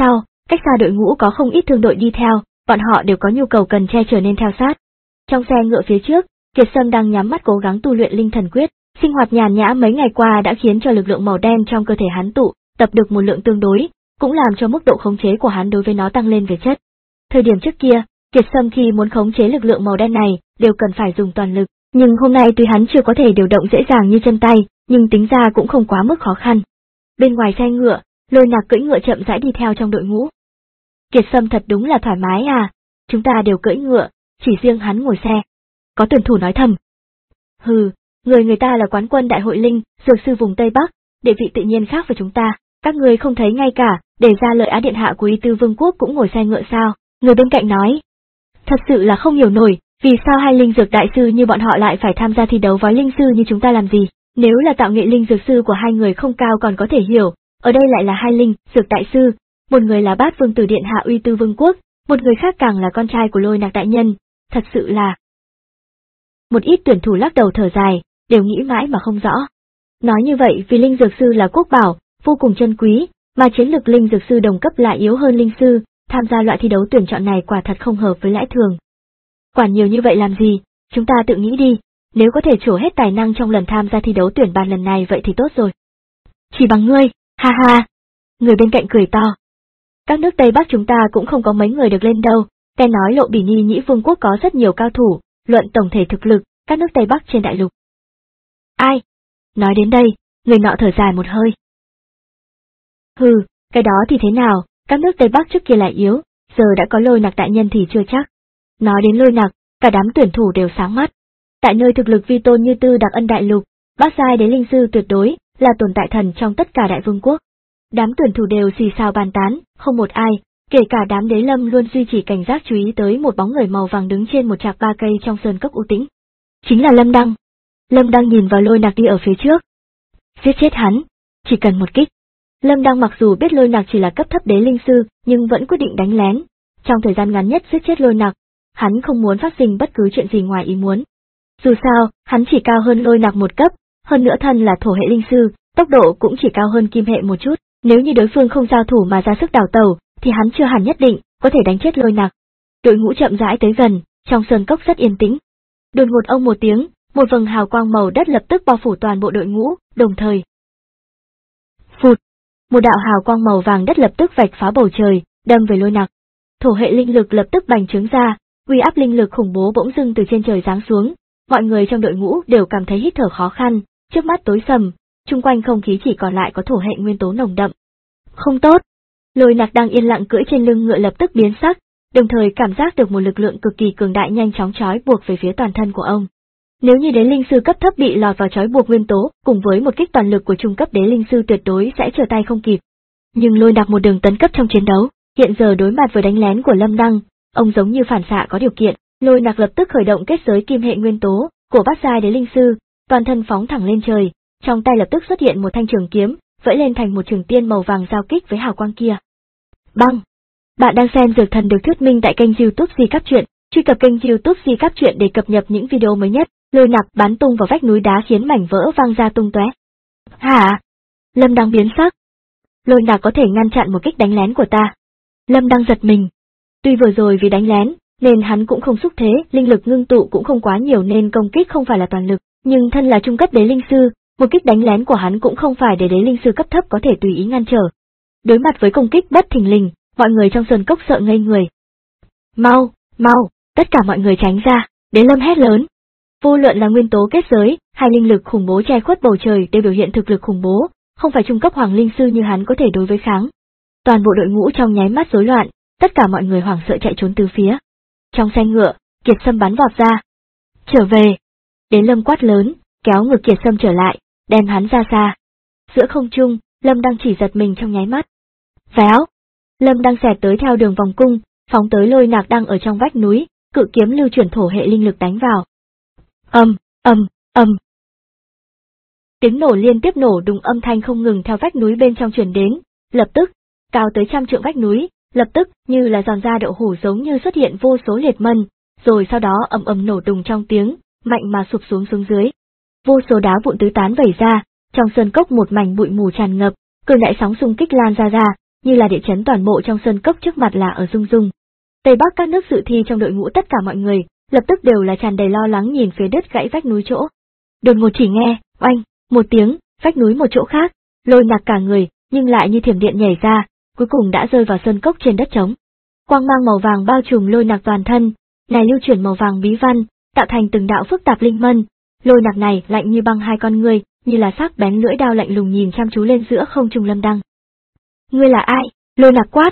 cách xa đội ngũ có không ít thương đội đi theo, bọn họ đều có nhu cầu cần che chở nên theo sát. Trong xe ngựa phía trước, Kiệt Sâm đang nhắm mắt cố gắng tu luyện linh thần quyết, sinh hoạt nhàn nhã mấy ngày qua đã khiến cho lực lượng màu đen trong cơ thể hắn tụ tập được một lượng tương đối, cũng làm cho mức độ khống chế của hắn đối với nó tăng lên về chất. Thời điểm trước kia, Kiệt Sâm khi muốn khống chế lực lượng màu đen này đều cần phải dùng toàn lực, nhưng hôm nay tuy hắn chưa có thể điều động dễ dàng như chân tay, nhưng tính ra cũng không quá mức khó khăn. Bên ngoài xe ngựa, Lôi Nạc cưỡi ngựa chậm rãi đi theo trong đội ngũ. Kiệt Sâm thật đúng là thoải mái à, chúng ta đều cưỡi ngựa, chỉ riêng hắn ngồi xe. Có tuyển thủ nói thầm. Hừ, người người ta là quán quân đại hội linh, dược sư vùng Tây Bắc, địa vị tự nhiên khác với chúng ta, các người không thấy ngay cả, để ra lợi Á điện hạ của Y Tư Vương quốc cũng ngồi xe ngựa sao? Người bên cạnh nói. Thật sự là không hiểu nổi, vì sao hai linh dược đại sư như bọn họ lại phải tham gia thi đấu với linh sư như chúng ta làm gì? Nếu là tạo nghệ linh dược sư của hai người không cao còn có thể hiểu, ở đây lại là hai linh dược đại sư, một người là Bát Vương tử điện hạ Uy Tư Vương quốc, một người khác càng là con trai của Lôi Nạc đại nhân, thật sự là. Một ít tuyển thủ lắc đầu thở dài, đều nghĩ mãi mà không rõ. Nói như vậy vì linh dược sư là quốc bảo, vô cùng chân quý, mà chiến lực linh dược sư đồng cấp lại yếu hơn linh sư, tham gia loại thi đấu tuyển chọn này quả thật không hợp với lẽ thường. Quản nhiều như vậy làm gì, chúng ta tự nghĩ đi, nếu có thể trổ hết tài năng trong lần tham gia thi đấu tuyển bàn lần này vậy thì tốt rồi. Chỉ bằng ngươi, ha ha. Người bên cạnh cười to. Các nước Tây Bắc chúng ta cũng không có mấy người được lên đâu, nghe nói Lộ Bỉ Nhi Nhĩ Vương quốc có rất nhiều cao thủ, luận tổng thể thực lực, các nước Tây Bắc trên đại lục. Ai? Nói đến đây, người nọ thở dài một hơi. Hừ, cái đó thì thế nào, các nước Tây Bắc trước kia lại yếu, giờ đã có Lôi Nạc đại nhân thì chưa chắc. Nói đến Lôi Nạc, cả đám tuyển thủ đều sáng mắt. Tại nơi thực lực vi tôn như Tư Đặc Ân đại lục, bát giai đế linh sư tuyệt đối là tồn tại thần trong tất cả đại vương quốc. Đám tuyển thủ đều xì xào bàn tán, không một ai, kể cả đám đế lâm luôn duy trì cảnh giác chú ý tới một bóng người màu vàng đứng trên một trạc ba cây trong sơn cốc u tĩnh. Chính là Lâm Đăng. Lâm Đăng nhìn vào Lôi Nạc đi ở phía trước. Giết chết hắn, chỉ cần một kích. Lâm Đăng mặc dù biết Lôi Nạc chỉ là cấp thấp đế linh sư, nhưng vẫn quyết định đánh lén. Trong thời gian ngắn nhất giết chết Lôi Nạc, hắn không muốn phát sinh bất cứ chuyện gì ngoài ý muốn. Dù sao, hắn chỉ cao hơn Lôi Nạc một cấp, hơn nữa thân là thổ hệ linh sư, tốc độ cũng chỉ cao hơn kim hệ một chút. Nếu như đối phương không giao thủ mà ra sức đào tẩu, thì hắn chưa hẳn nhất định có thể đánh chết Lôi Nạc. Đội ngũ chậm rãi tới gần, trong sơn cốc rất yên tĩnh. Đột ngột ông một tiếng, một vầng hào quang màu đất lập tức bao phủ toàn bộ đội ngũ, đồng thời. Phụt, một đạo hào quang màu vàng đất lập tức vạch phá bầu trời, đâm về Lôi Nạc. Thổ hệ linh lực lập tức bành trướng ra, uy áp linh lực khủng bố bỗng dưng từ trên trời giáng xuống, mọi người trong đội ngũ đều cảm thấy hít thở khó khăn, trước mắt tối sầm, chung quanh không khí chỉ còn lại có thổ hệ nguyên tố nồng đậm. Không tốt. Lôi Nạc đang yên lặng cưỡi trên lưng ngựa lập tức biến sắc, đồng thời cảm giác được một lực lượng cực kỳ cường đại nhanh chóng trói buộc về phía toàn thân của ông. Nếu như đế linh sư cấp thấp bị lọt vào trói buộc nguyên tố, cùng với một kích toàn lực của trung cấp đế linh sư tuyệt đối sẽ trở tay không kịp. Nhưng Lôi Nạc một đường tấn cấp trong chiến đấu, hiện giờ đối mặt với đánh lén của Lâm Đăng, ông giống như phản xạ có điều kiện, Lôi Nạc lập tức khởi động kết giới kim hệ nguyên tố của bát giai đế linh sư, toàn thân phóng thẳng lên trời, trong tay lập tức xuất hiện một thanh trường kiếm, vẫy lên thành một trường tiên màu vàng giao kích với hào quang kia. Băng! Bạn đang xem Dược Thần được thuyết minh tại kênh YouTube Di Cáp Truyện, truy cập kênh YouTube Di Cáp Truyện để cập nhật những video mới nhất. Lôi Nạc bắn tung vào vách núi đá khiến mảnh vỡ văng ra tung tóe. Hả? Lâm Đăng biến sắc. Lôi Nạc có thể ngăn chặn một kích đánh lén của ta. Lâm Đăng giật mình. Tuy vừa rồi vì đánh lén, nên hắn cũng không xúc thế, linh lực ngưng tụ cũng không quá nhiều nên công kích không phải là toàn lực, nhưng thân là trung cấp đế linh sư, một kích đánh lén của hắn cũng không phải để đế linh sư cấp thấp có thể tùy ý ngăn trở. Đối mặt với công kích bất thình lình, mọi người trong sơn cốc sợ ngây người. Mau, mau, tất cả mọi người tránh ra, Đế Lâm hét lớn. Vô luận là nguyên tố kết giới, hay linh lực khủng bố che khuất bầu trời đều biểu hiện thực lực khủng bố, không phải trung cấp hoàng linh sư như hắn có thể đối với kháng. Toàn bộ đội ngũ trong nháy mắt rối loạn, tất cả mọi người hoảng sợ chạy trốn từ phía. Trong xe ngựa, Kiệt Sâm bắn vọt ra. Trở về! Đế Lâm quát lớn, kéo ngược Kiệt Sâm trở lại, đem hắn ra xa. Giữa không trung, Lâm Đăng chỉ giật mình trong nháy mắt. Véo! Lâm Đăng xẹt tới theo đường vòng cung, phóng tới Lôi Nạc đang ở trong vách núi, cự kiếm lưu chuyển thổ hệ linh lực đánh vào. Ầm, ầm, ầm. Tiếng nổ liên tiếp nổ đùng âm thanh không ngừng theo vách núi bên trong truyền đến, lập tức, cao tới trăm trượng vách núi, lập tức như là giòn da đậu hủ giống như xuất hiện vô số liệt mân, rồi sau đó ầm ầm nổ đùng trong tiếng, mạnh mà sụp xuống xuống dưới. Vô số đá vụn tứ tán vẩy ra, trong sơn cốc một mảnh bụi mù tràn ngập, cường đại sóng xung kích lan ra ra, như là địa chấn toàn bộ trong sơn cốc trước mặt là ở rung rung. Tây Bắc các nước dự thi trong đội ngũ tất cả mọi người, lập tức đều là tràn đầy lo lắng nhìn phía đứt gãy vách núi chỗ. Đột ngột chỉ nghe, oanh, một tiếng, vách núi một chỗ khác, Lôi Nặc cả người, nhưng lại như thiểm điện nhảy ra, cuối cùng đã rơi vào sơn cốc trên đất trống. Quang mang màu vàng bao trùm Lôi Nặc toàn thân, này lưu chuyển màu vàng bí văn, tạo thành từng đạo phức tạp linh mân. Lôi Nặc này lạnh như băng hai con ngươi, như là sắc bén lưỡi dao lạnh lùng nhìn chăm chú lên giữa không trung Lâm Đăng. Ngươi là ai? Lôi Nặc quát.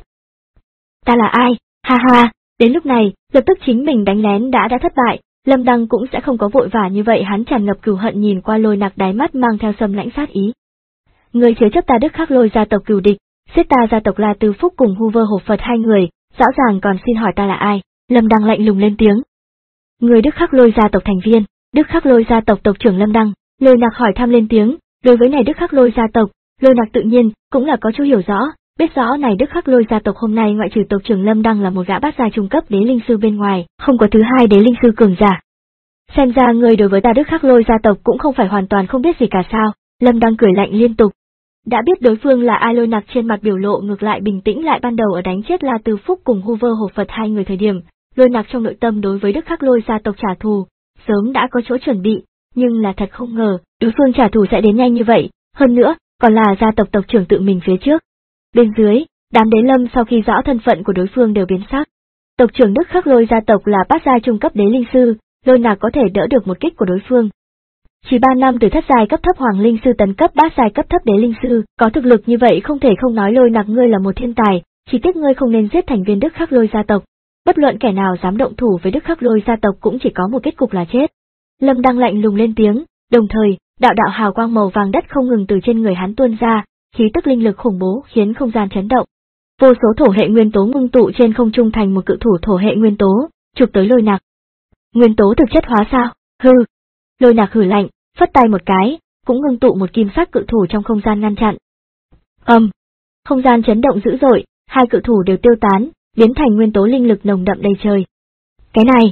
Ta là ai? Ha ha, đến lúc này, lập tức chính mình đánh lén đã đã thất bại, Lâm Đăng cũng sẽ không có vội vã như vậy, hắn tràn ngập cừu hận nhìn qua Lôi Nặc, đáy mắt mang theo sầm lãnh sát ý. Ngươi chứa chấp ta Đức Khắc Lôi gia tộc cừu địch, giết ta gia tộc La Tư Phúc cùng Hoover Hổ Phật hai người, rõ ràng còn xin hỏi ta là ai? Lâm Đăng lạnh lùng lên tiếng. Ngươi Đức Khắc Lôi gia tộc thành viên, Đức Khắc Lôi gia tộc tộc trưởng Lâm Đăng. Lôi Nặc hỏi thăm lên tiếng, đối với này Đức Khắc Lôi gia tộc, Lôi Nặc tự nhiên cũng là có chút hiểu rõ, biết rõ này Đức Khắc Lôi gia tộc hôm nay ngoại trừ tộc trưởng Lâm Đăng là một gã bát giai trung cấp đế linh sư bên ngoài, không có thứ hai đế linh sư cường giả. Xem ra người đối với ta Đức Khắc Lôi gia tộc cũng không phải hoàn toàn không biết gì cả sao? Lâm Đăng cười lạnh liên tục. Đã biết đối phương là ai, Lôi Nặc trên mặt biểu lộ ngược lại bình tĩnh lại, ban đầu ở đánh chết La Tư Phúc cùng Hoover Hổ Phật hai người thời điểm, Lôi Nặc trong nội tâm đối với Đức Khắc Lôi gia tộc trả thù, sớm đã có chỗ chuẩn bị, nhưng là thật không ngờ, đối phương trả thù sẽ đến nhanh như vậy, hơn nữa, còn là gia tộc tộc trưởng tự mình phía trước. Bên dưới, đám đế lâm sau khi rõ thân phận của đối phương đều biến sắc. Tộc trưởng Đức Khắc Lôi gia tộc là bát giai trung cấp đế linh sư, Lôi Nặc có thể đỡ được một kích của đối phương. Chỉ ba năm từ thất giai cấp thấp hoàng linh sư tấn cấp bát giai cấp thấp đế linh sư, có thực lực như vậy không thể không nói Lôi Nặc ngươi là một thiên tài, chỉ tiếc ngươi không nên giết thành viên Đức Khắc Lôi gia tộc. Bất luận kẻ nào dám động thủ với Đức Khắc Lôi gia tộc cũng chỉ có một kết cục là chết. Lâm Đăng lạnh lùng lên tiếng, đồng thời, đạo đạo hào quang màu vàng đất không ngừng từ trên người hắn tuôn ra, khí tức linh lực khủng bố khiến không gian chấn động. Vô số thổ hệ nguyên tố ngưng tụ trên không trung thành một cự thủ thổ hệ nguyên tố, chụp tới Lôi Nặc. Nguyên tố thực chất hóa sao? Hư. Lôi Nặc hừ lạnh, phất tay một cái, cũng ngưng tụ một kim sắc cự thủ trong không gian ngăn chặn. Ầm, um, không gian chấn động dữ dội, hai cự thủ đều tiêu tán, biến thành nguyên tố linh lực nồng đậm đầy trời. Cái này.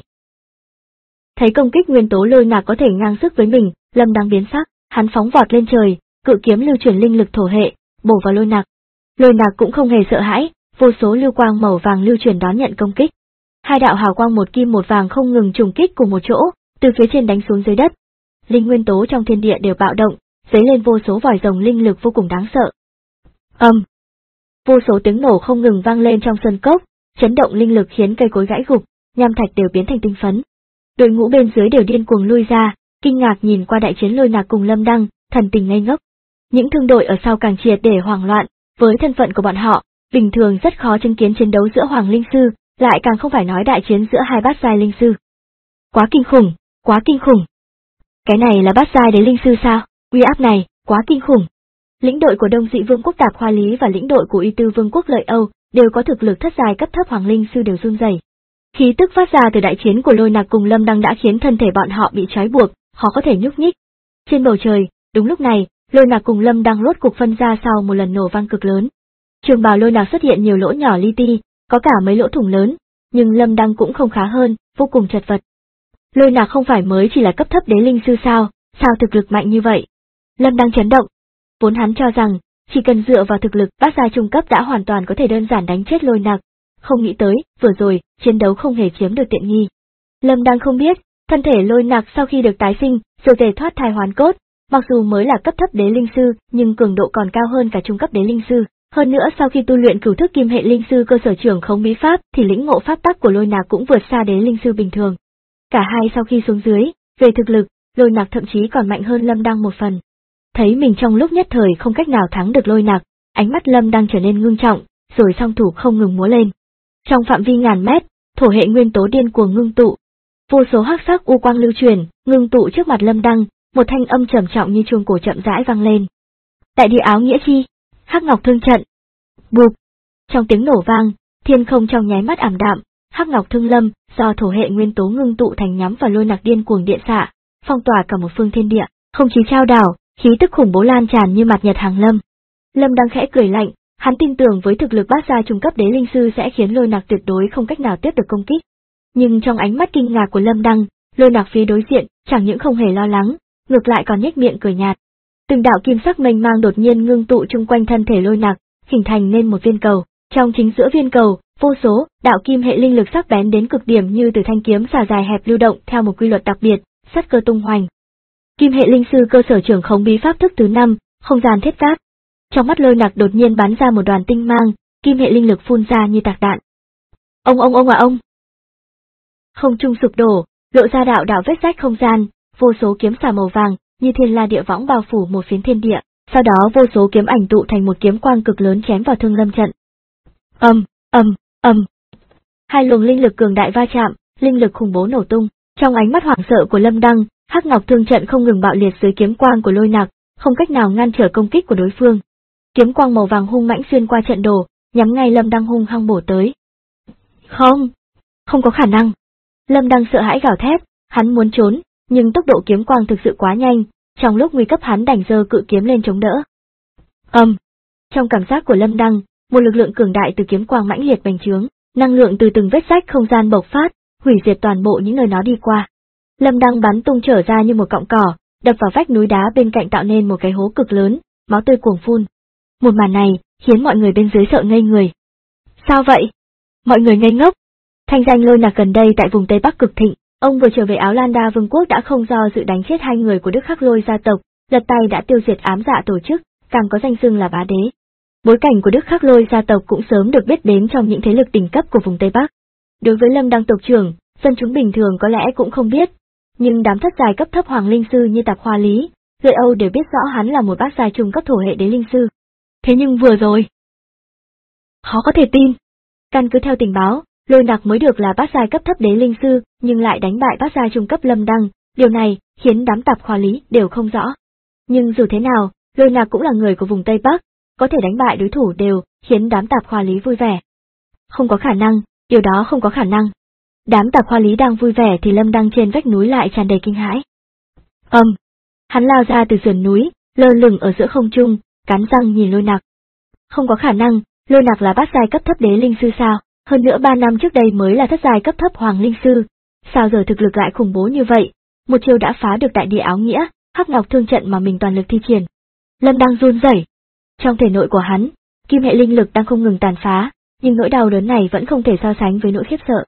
Thấy công kích nguyên tố Lôi Nặc có thể ngang sức với mình, Lâm Đăng biến sắc, hắn phóng vọt lên trời, cự kiếm lưu chuyển linh lực thổ hệ, bổ vào Lôi Nặc. Lôi Nặc cũng không hề sợ hãi, vô số lưu quang màu vàng lưu chuyển đón nhận công kích. Hai đạo hào quang một kim một vàng không ngừng trùng kích cùng một chỗ, từ phía trên đánh xuống dưới đất. Linh nguyên tố trong thiên địa đều bạo động, dấy lên vô số vòi rồng linh lực vô cùng đáng sợ. Ầm. Um. Vô số tiếng nổ không ngừng vang lên trong sơn cốc, chấn động linh lực khiến cây cối gãy gục, nham thạch đều biến thành tinh phấn. Đội ngũ bên dưới đều điên cuồng lui ra, kinh ngạc nhìn qua đại chiến Lôi Nặc cùng Lâm Đăng, thần tình ngây ngốc. Những thương đội ở sau càng triệt để hoảng loạn, với thân phận của bọn họ, bình thường rất khó chứng kiến chiến đấu giữa hoàng linh sư, lại càng không phải nói đại chiến giữa hai bát giai linh sư. Quá kinh khủng, quá kinh khủng. Cái này là bát giai đế linh sư sao? Uy áp này, quá kinh khủng. Lĩnh đội của Đông Dị Vương quốc Tạp Hoa Lý và lĩnh đội của Y Tư Vương quốc Lợi Âu đều có thực lực thất giai cấp thấp hoàng linh sư đều run rẩy. Khí tức phát ra từ đại chiến của Lôi Nặc cùng Lâm Đăng đã khiến thân thể bọn họ bị trói buộc, khó có thể nhúc nhích. Trên bầu trời, đúng lúc này, Lôi Nặc cùng Lâm Đăng rốt cục phân ra sau một lần nổ vang cực lớn. Trường bào Lôi Nặc xuất hiện nhiều lỗ nhỏ li ti, có cả mấy lỗ thủng lớn, nhưng Lâm Đăng cũng không khá hơn, vô cùng chật vật. Lôi Nặc không phải mới chỉ là cấp thấp đế linh sư sao, sao thực lực mạnh như vậy? Lâm Đăng chấn động. Vốn hắn cho rằng, chỉ cần dựa vào thực lực bát giai trung cấp đã hoàn toàn có thể đơn giản đánh chết Lôi Nặc. Không nghĩ tới, vừa rồi, chiến đấu không hề chiếm được tiện nghi. Lâm Đăng không biết, thân thể Lôi Nặc sau khi được tái sinh, rồi thể thoát thai hoàn cốt, mặc dù mới là cấp thấp đế linh sư, nhưng cường độ còn cao hơn cả trung cấp đế linh sư. Hơn nữa sau khi tu luyện cửu thức kim hệ linh sư cơ sở trưởng khống bí pháp thì lĩnh ngộ pháp tắc của Lôi Nặc cũng vượt xa đế linh sư bình thường. Cả hai sau khi xuống dưới, về thực lực, Lôi Nặc thậm chí còn mạnh hơn Lâm Đăng một phần. Thấy mình trong lúc nhất thời không cách nào thắng được Lôi Nặc, ánh mắt Lâm Đăng trở nên ngưng trọng, rồi song thủ không ngừng múa lên. Trong phạm vi ngàn mét, thổ hệ nguyên tố điên cuồng ngưng tụ. Vô số hắc sắc u quang lưu truyền, ngưng tụ trước mặt Lâm Đăng, một thanh âm trầm trọng như chuông cổ chậm rãi vang lên. Đại địa áo nghĩa chi, Hắc Ngọc Thương Trận. Bụp. Trong tiếng nổ vang, thiên không trong nháy mắt ảm đạm, Hắc Ngọc Thương Lâm do thổ hệ nguyên tố ngưng tụ thành nhắm vào Lôi Nặc điên cuồng điện xạ, phong tỏa cả một phương thiên địa, không khí trao đảo, khí tức khủng bố lan tràn như mặt nhật hàng lâm. Lâm Đăng khẽ cười lạnh, hắn tin tưởng với thực lực bát giai trung cấp đế linh sư sẽ khiến Lôi Nặc tuyệt đối không cách nào tiếp được công kích. Nhưng trong ánh mắt kinh ngạc của Lâm Đăng, Lôi Nặc phía đối diện chẳng những không hề lo lắng, ngược lại còn nhếch miệng cười nhạt. Từng đạo kim sắc mênh mang đột nhiên ngưng tụ chung quanh thân thể Lôi Nặc, hình thành nên một viên cầu. Trong chính giữa viên cầu, vô số đạo kim hệ linh lực sắc bén đến cực điểm như từ thanh kiếm xà dài hẹp lưu động theo một quy luật đặc biệt, sắt cơ tung hoành. Kim hệ linh sư cơ sở trưởng khống bí pháp thức thứ năm, không gian thiết cát. Trong mắt Lôi Nặc đột nhiên bắn ra một đoàn tinh mang, kim hệ linh lực phun ra như tạc đạn. Ông ông ông à ông! Không trung sụp đổ, lộ ra đạo đạo vết rách không gian, vô số kiếm xà màu vàng như thiên la địa võng bao phủ một phiến thiên địa, sau đó vô số kiếm ảnh tụ thành một kiếm quang cực lớn chém vào Thương Lâm trận. Ầm, ầm, ầm. Hai luồng linh lực cường đại va chạm, linh lực khủng bố nổ tung, trong ánh mắt hoảng sợ của Lâm Đăng, Hắc Ngọc Thương trận không ngừng bạo liệt dưới kiếm quang của Lôi Nặc, không cách nào ngăn trở công kích của đối phương. Kiếm quang màu vàng hung mãnh xuyên qua trận đồ, nhắm ngay Lâm Đăng hung hăng bổ tới. Không, không có khả năng. Lâm Đăng sợ hãi gào thét, hắn muốn trốn, nhưng tốc độ kiếm quang thực sự quá nhanh, trong lúc nguy cấp hắn đành giơ cự kiếm lên chống đỡ. Ầm, um, trong cảm giác của Lâm Đăng, một lực lượng cường đại từ kiếm quang mãnh liệt bành trướng, năng lượng từ từng vết rách không gian bộc phát, hủy diệt toàn bộ những nơi nó đi qua. Lâm Đăng bắn tung trở ra như một cọng cỏ, đập vào vách núi đá bên cạnh tạo nên một cái hố cực lớn, máu tươi cuồng phun. Một màn này khiến mọi người bên dưới sợ ngây người. Sao vậy? Mọi người ngây ngốc. Thanh danh Lôi Nặc gần đây tại vùng Tây Bắc cực thịnh, ông vừa trở về Áo Lan Đa Vương quốc đã không do dự đánh chết hai người của Đức Khắc Lôi gia tộc, lật tay đã tiêu diệt ám dạ tổ chức, càng có danh xưng là bá đế. Bối cảnh của Đức Khắc Lôi gia tộc cũng sớm được biết đến trong những thế lực đỉnh cấp của vùng Tây Bắc. Đối với Lâm Đăng tộc trưởng, dân chúng bình thường có lẽ cũng không biết, nhưng đám thất giai cấp thấp hoàng linh sư như Tạp Hoa Lý, Gợi Âu đều biết rõ hắn là một bác giai trung cấp thổ hệ đế linh sư. Thế nhưng vừa rồi, khó có thể tin. Căn cứ theo tình báo, Lôi Nặc mới được là bát giai cấp thấp đế linh sư, nhưng lại đánh bại bát giai trung cấp Lâm Đăng, điều này khiến đám Tạp Hoa Lý đều không rõ. Nhưng dù thế nào, Lôi Nặc cũng là người của vùng Tây Bắc, có thể đánh bại đối thủ đều khiến đám Tạp Hoa Lý vui vẻ. Không có khả năng, điều đó không có khả năng. Đám Tạp Hoa Lý đang vui vẻ thì Lâm Đăng trên vách núi lại tràn đầy kinh hãi. Ầm, um, hắn lao ra từ sườn núi, lơ lửng ở giữa không trung, cắn răng nhìn Lôi Nặc. Không có khả năng, Lôi Nặc là bát giai cấp thấp đế linh sư sao? Hơn nữa ba năm trước đây mới là thất giai cấp thấp hoàng linh sư, sao giờ thực lực lại khủng bố như vậy? Một chiêu đã phá được đại địa áo nghĩa, Hắc Ngọc Thương trận mà mình toàn lực thi triển. Lâm Đăng run rẩy. Trong thể nội của hắn, kim hệ linh lực đang không ngừng tàn phá, nhưng nỗi đau đớn này vẫn không thể so sánh với nỗi khiếp sợ.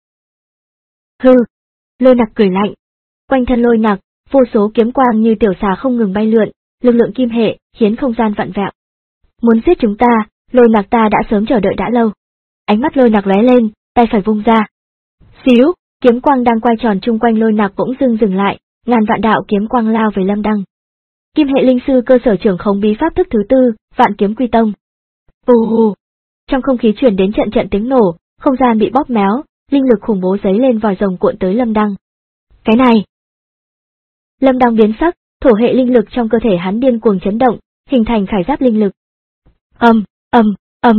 Hừ, Lôi Nặc cười lạnh. Quanh thân Lôi Nặc, vô số kiếm quang như tiểu xà không ngừng bay lượn, lực lượng kim hệ khiến không gian vặn vẹo. Muốn giết chúng ta, Lôi Nặc ta đã sớm chờ đợi đã lâu. Ánh mắt Lôi Nặc lóe lên, tay phải vung ra. Xíu, kiếm quang đang quay tròn chung quanh Lôi Nặc bỗng dưng dừng lại, ngàn vạn đạo kiếm quang lao về Lâm Đăng. Kim hệ linh sư cơ sở trưởng khống bí pháp thức thứ tư, Vạn Kiếm Quy Tông. Ù ù. Trong không khí truyền đến trận trận tiếng nổ, không gian bị bóp méo, linh lực khủng bố giấy lên vòi rồng cuộn tới Lâm Đăng. Cái này. Lâm Đăng biến sắc, thổ hệ linh lực trong cơ thể hắn điên cuồng chấn động, hình thành khải giáp linh lực. Ầm, ầm, ầm.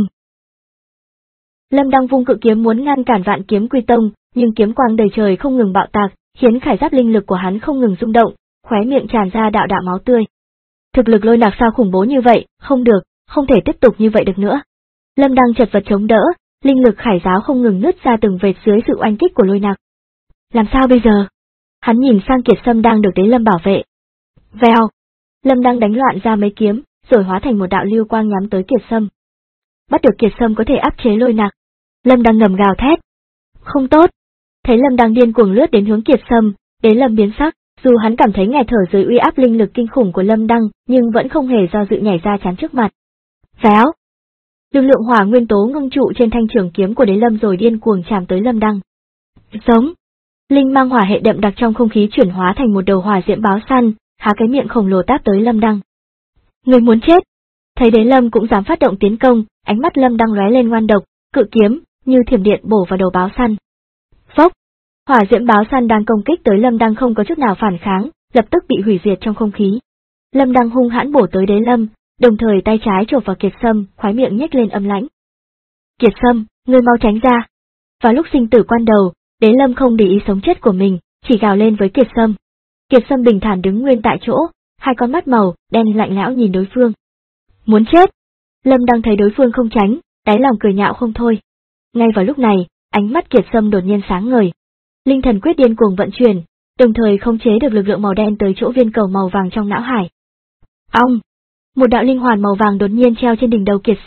Lâm Đăng vung cự kiếm muốn ngăn cản Vạn Kiếm Quy Tông, nhưng kiếm quang đầy trời không ngừng bạo tạc, khiến khải giáp linh lực của hắn không ngừng rung động, khóe miệng tràn ra đạo đạo máu tươi. Thực lực Lôi Nặc sao khủng bố như vậy, không được, không thể tiếp tục như vậy được nữa. Lâm Đăng chật vật chống đỡ, linh lực khải giáo không ngừng nứt ra từng vệt dưới sự oanh kích của Lôi Nặc. Làm sao bây giờ? Hắn nhìn sang Kiệt Sâm đang được Đế Lâm bảo vệ. Vèo! Lâm Đăng đánh loạn ra mấy kiếm, rồi hóa thành một đạo lưu quang nhắm tới Kiệt Sâm. Bắt được Kiệt Sâm có thể áp chế Lôi Nặc. Lâm Đăng ngầm gào thét. Không tốt! Thấy Lâm Đăng điên cuồng lướt đến hướng Kiệt Sâm, Đế Lâm biến sắc, dù hắn cảm thấy nghẹt thở dưới uy áp linh lực kinh khủng của Lâm Đăng, nhưng vẫn không hề do dự nhảy ra chắn trước mặt. Véo! Lực lượng hỏa nguyên tố ngưng trụ trên thanh trường kiếm của Đế Lâm rồi điên cuồng chạm tới Lâm Đăng. Giống! Linh mang hỏa hệ đậm đặc trong không khí chuyển hóa thành một đầu hỏa diễm báo săn, há cái miệng khổng lồ táp tới Lâm Đăng. Người muốn chết! Thấy Đế Lâm cũng dám phát động tiến công, ánh mắt Lâm Đăng lóe lên ngoan độc, cự kiếm như thiểm điện bổ vào đầu báo săn. Phốc! Hỏa diễm báo săn đang công kích tới Lâm Đăng không có chút nào phản kháng, lập tức bị hủy diệt trong không khí. Lâm Đăng hung hãn bổ tới Đế Lâm, đồng thời tay trái chộp vào Kiệt Sâm, khóe miệng nhếch lên âm lãnh. Kiệt Sâm, ngươi mau tránh ra! Vào lúc sinh tử quan đầu, Đế Lâm không để ý sống chết của mình, chỉ gào lên với Kiệt Sâm. Kiệt Sâm bình thản đứng nguyên tại chỗ, hai con mắt màu đen lạnh lẽo nhìn đối phương. Muốn chết! Lâm Đăng thấy đối phương không tránh, đáy lòng cười nhạo không thôi. Ngay vào lúc này, ánh mắt Kiệt Sâm đột nhiên sáng ngời. Linh thần quyết điên cuồng vận chuyển, đồng thời khống chế được lực lượng màu đen tới chỗ viên cầu màu vàng trong não hải. Ong! Một đạo linh hoàn màu vàng đột nhiên treo trên đỉnh đầu Kiệt Sâm,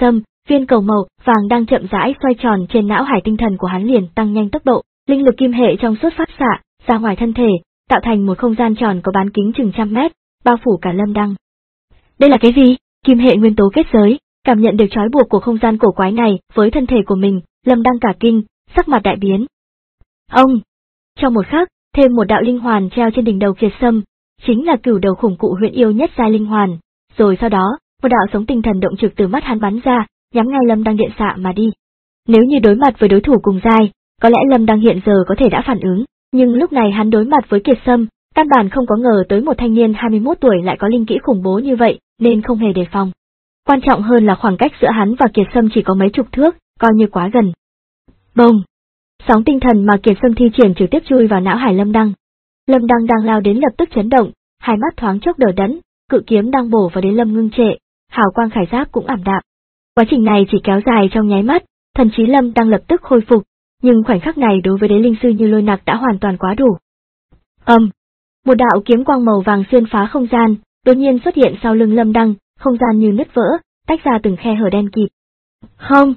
Viên cầu màu vàng đang chậm rãi xoay tròn trên não hải tinh thần của hắn liền tăng nhanh tốc độ, linh lực kim hệ trong suốt phát xạ ra ngoài thân thể, tạo thành một không gian tròn có bán kính chừng trăm mét, bao phủ cả Lâm Đăng. Đây là cái gì? Kim hệ nguyên tố kết giới, cảm nhận được trói buộc của không gian cổ quái này với thân thể của mình, Lâm Đăng cả kinh, sắc mặt đại biến. Ông! Trong một khắc, thêm một đạo linh hoàn treo trên đỉnh đầu Kiệt Sâm, chính là cửu đầu khủng cụ huyện yêu nhất giai linh hoàn, rồi sau đó, một đạo sống tinh thần động trực từ mắt hắn bắn ra, nhắm ngay Lâm Đăng điện xạ mà đi. Nếu như đối mặt với đối thủ cùng giai, có lẽ Lâm Đăng hiện giờ có thể đã phản ứng, nhưng lúc này hắn đối mặt với Kiệt Sâm, căn bản không có ngờ tới một thanh niên hai mươi mốt tuổi lại có linh kỹ khủng bố như vậy, nên không hề đề phòng. Quan trọng hơn là khoảng cách giữa hắn và Kiệt Sâm chỉ có mấy chục thước, coi như quá gần. Bông! Sóng tinh thần mà Kiệt Sâm thi triển trực tiếp chui vào não hải Lâm Đăng. Lâm Đăng đang lao đến lập tức chấn động, hai mắt thoáng chốc đờ đẫn, cự kiếm đang bổ vào đến Lâm ngưng trệ, hào quang khải giáp cũng ảm đạm. Quá trình này chỉ kéo dài trong nháy mắt, thần trí Lâm đang lập tức khôi phục, nhưng khoảnh khắc này đối với đế linh sư như Lôi Nặc đã hoàn toàn quá đủ. Âm! Um, một đạo kiếm quang màu vàng xuyên phá không gian, đột nhiên xuất hiện sau lưng Lâm Đăng, không gian như nứt vỡ, tách ra từng khe hở đen kịt. Không!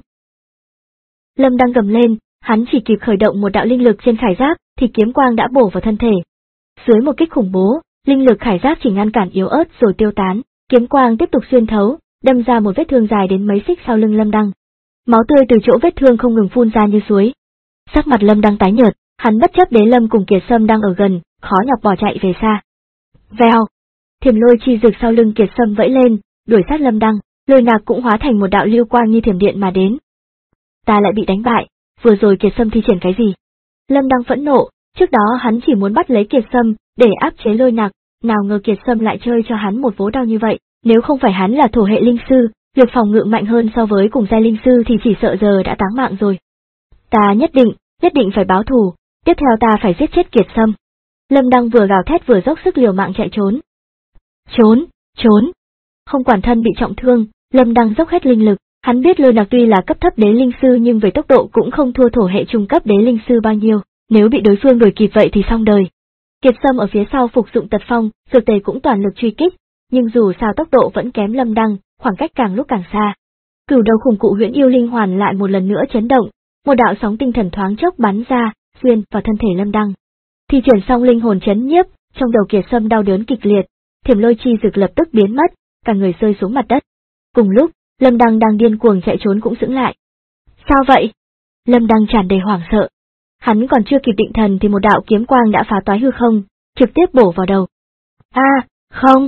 Lâm Đăng gầm lên, hắn chỉ kịp khởi động một đạo linh lực trên khải giáp, thì kiếm quang đã bổ vào thân thể. Dưới một kích khủng bố, linh lực khải giáp chỉ ngăn cản yếu ớt rồi tiêu tán, kiếm quang tiếp tục xuyên thấu, đâm ra một vết thương dài đến mấy xích sau lưng Lâm Đăng. Máu tươi từ chỗ vết thương không ngừng phun ra như suối. Sắc mặt Lâm Đăng tái nhợt, hắn bất chấp Đế Lâm cùng Kiệt Sâm đang ở gần, khó nhọc bỏ chạy về xa. Vèo! Thiểm lôi chi rực sau lưng Kiệt Sâm vẫy lên, đuổi sát Lâm Đăng, Lôi Nặc cũng hóa thành một đạo lưu quang như thiểm điện mà đến. Ta lại bị đánh bại, vừa rồi Kiệt Sâm thi triển cái gì? Lâm Đăng phẫn nộ, trước đó hắn chỉ muốn bắt lấy Kiệt Sâm để áp chế Lôi Nặc, nào ngờ Kiệt Sâm lại chơi cho hắn một vố đau như vậy, nếu không phải hắn là thổ hệ linh sư, lực phòng ngự mạnh hơn so với cùng giai linh sư thì chỉ sợ giờ đã táng mạng rồi. Ta nhất định, nhất định phải báo thù, tiếp theo ta phải giết chết Kiệt Sâm. Lâm Đăng vừa gào thét vừa dốc sức liều mạng chạy trốn. Trốn, trốn. Không quản thân bị trọng thương, Lâm Đăng dốc hết linh lực, hắn biết Lôi Nặc tuy là cấp thấp đế linh sư nhưng về tốc độ cũng không thua thổ hệ trung cấp đế linh sư bao nhiêu, nếu bị đối phương đuổi kịp vậy thì xong đời. Kiệt Sâm ở phía sau phục dụng tật phong, dược tề cũng toàn lực truy kích, nhưng dù sao tốc độ vẫn kém Lâm Đăng, khoảng cách càng lúc càng xa. Cửu đầu khủng cụ huyễn yêu linh hoàn lại một lần nữa chấn động, một đạo sóng tinh thần thoáng chốc bắn ra, xuyên vào thân thể Lâm Đăng. Thi triển xong linh hồn chấn nhiếp, trong đầu Kiệt Sâm đau đớn kịch liệt, thiểm lôi chi dược lập tức biến mất, cả người rơi xuống mặt đất. Cùng lúc, Lâm Đăng đang điên cuồng chạy trốn cũng sững lại. Sao vậy? Lâm Đăng tràn đầy hoảng sợ. Hắn còn chưa kịp định thần thì một đạo kiếm quang đã phá toái hư không, trực tiếp bổ vào đầu. A, à, không!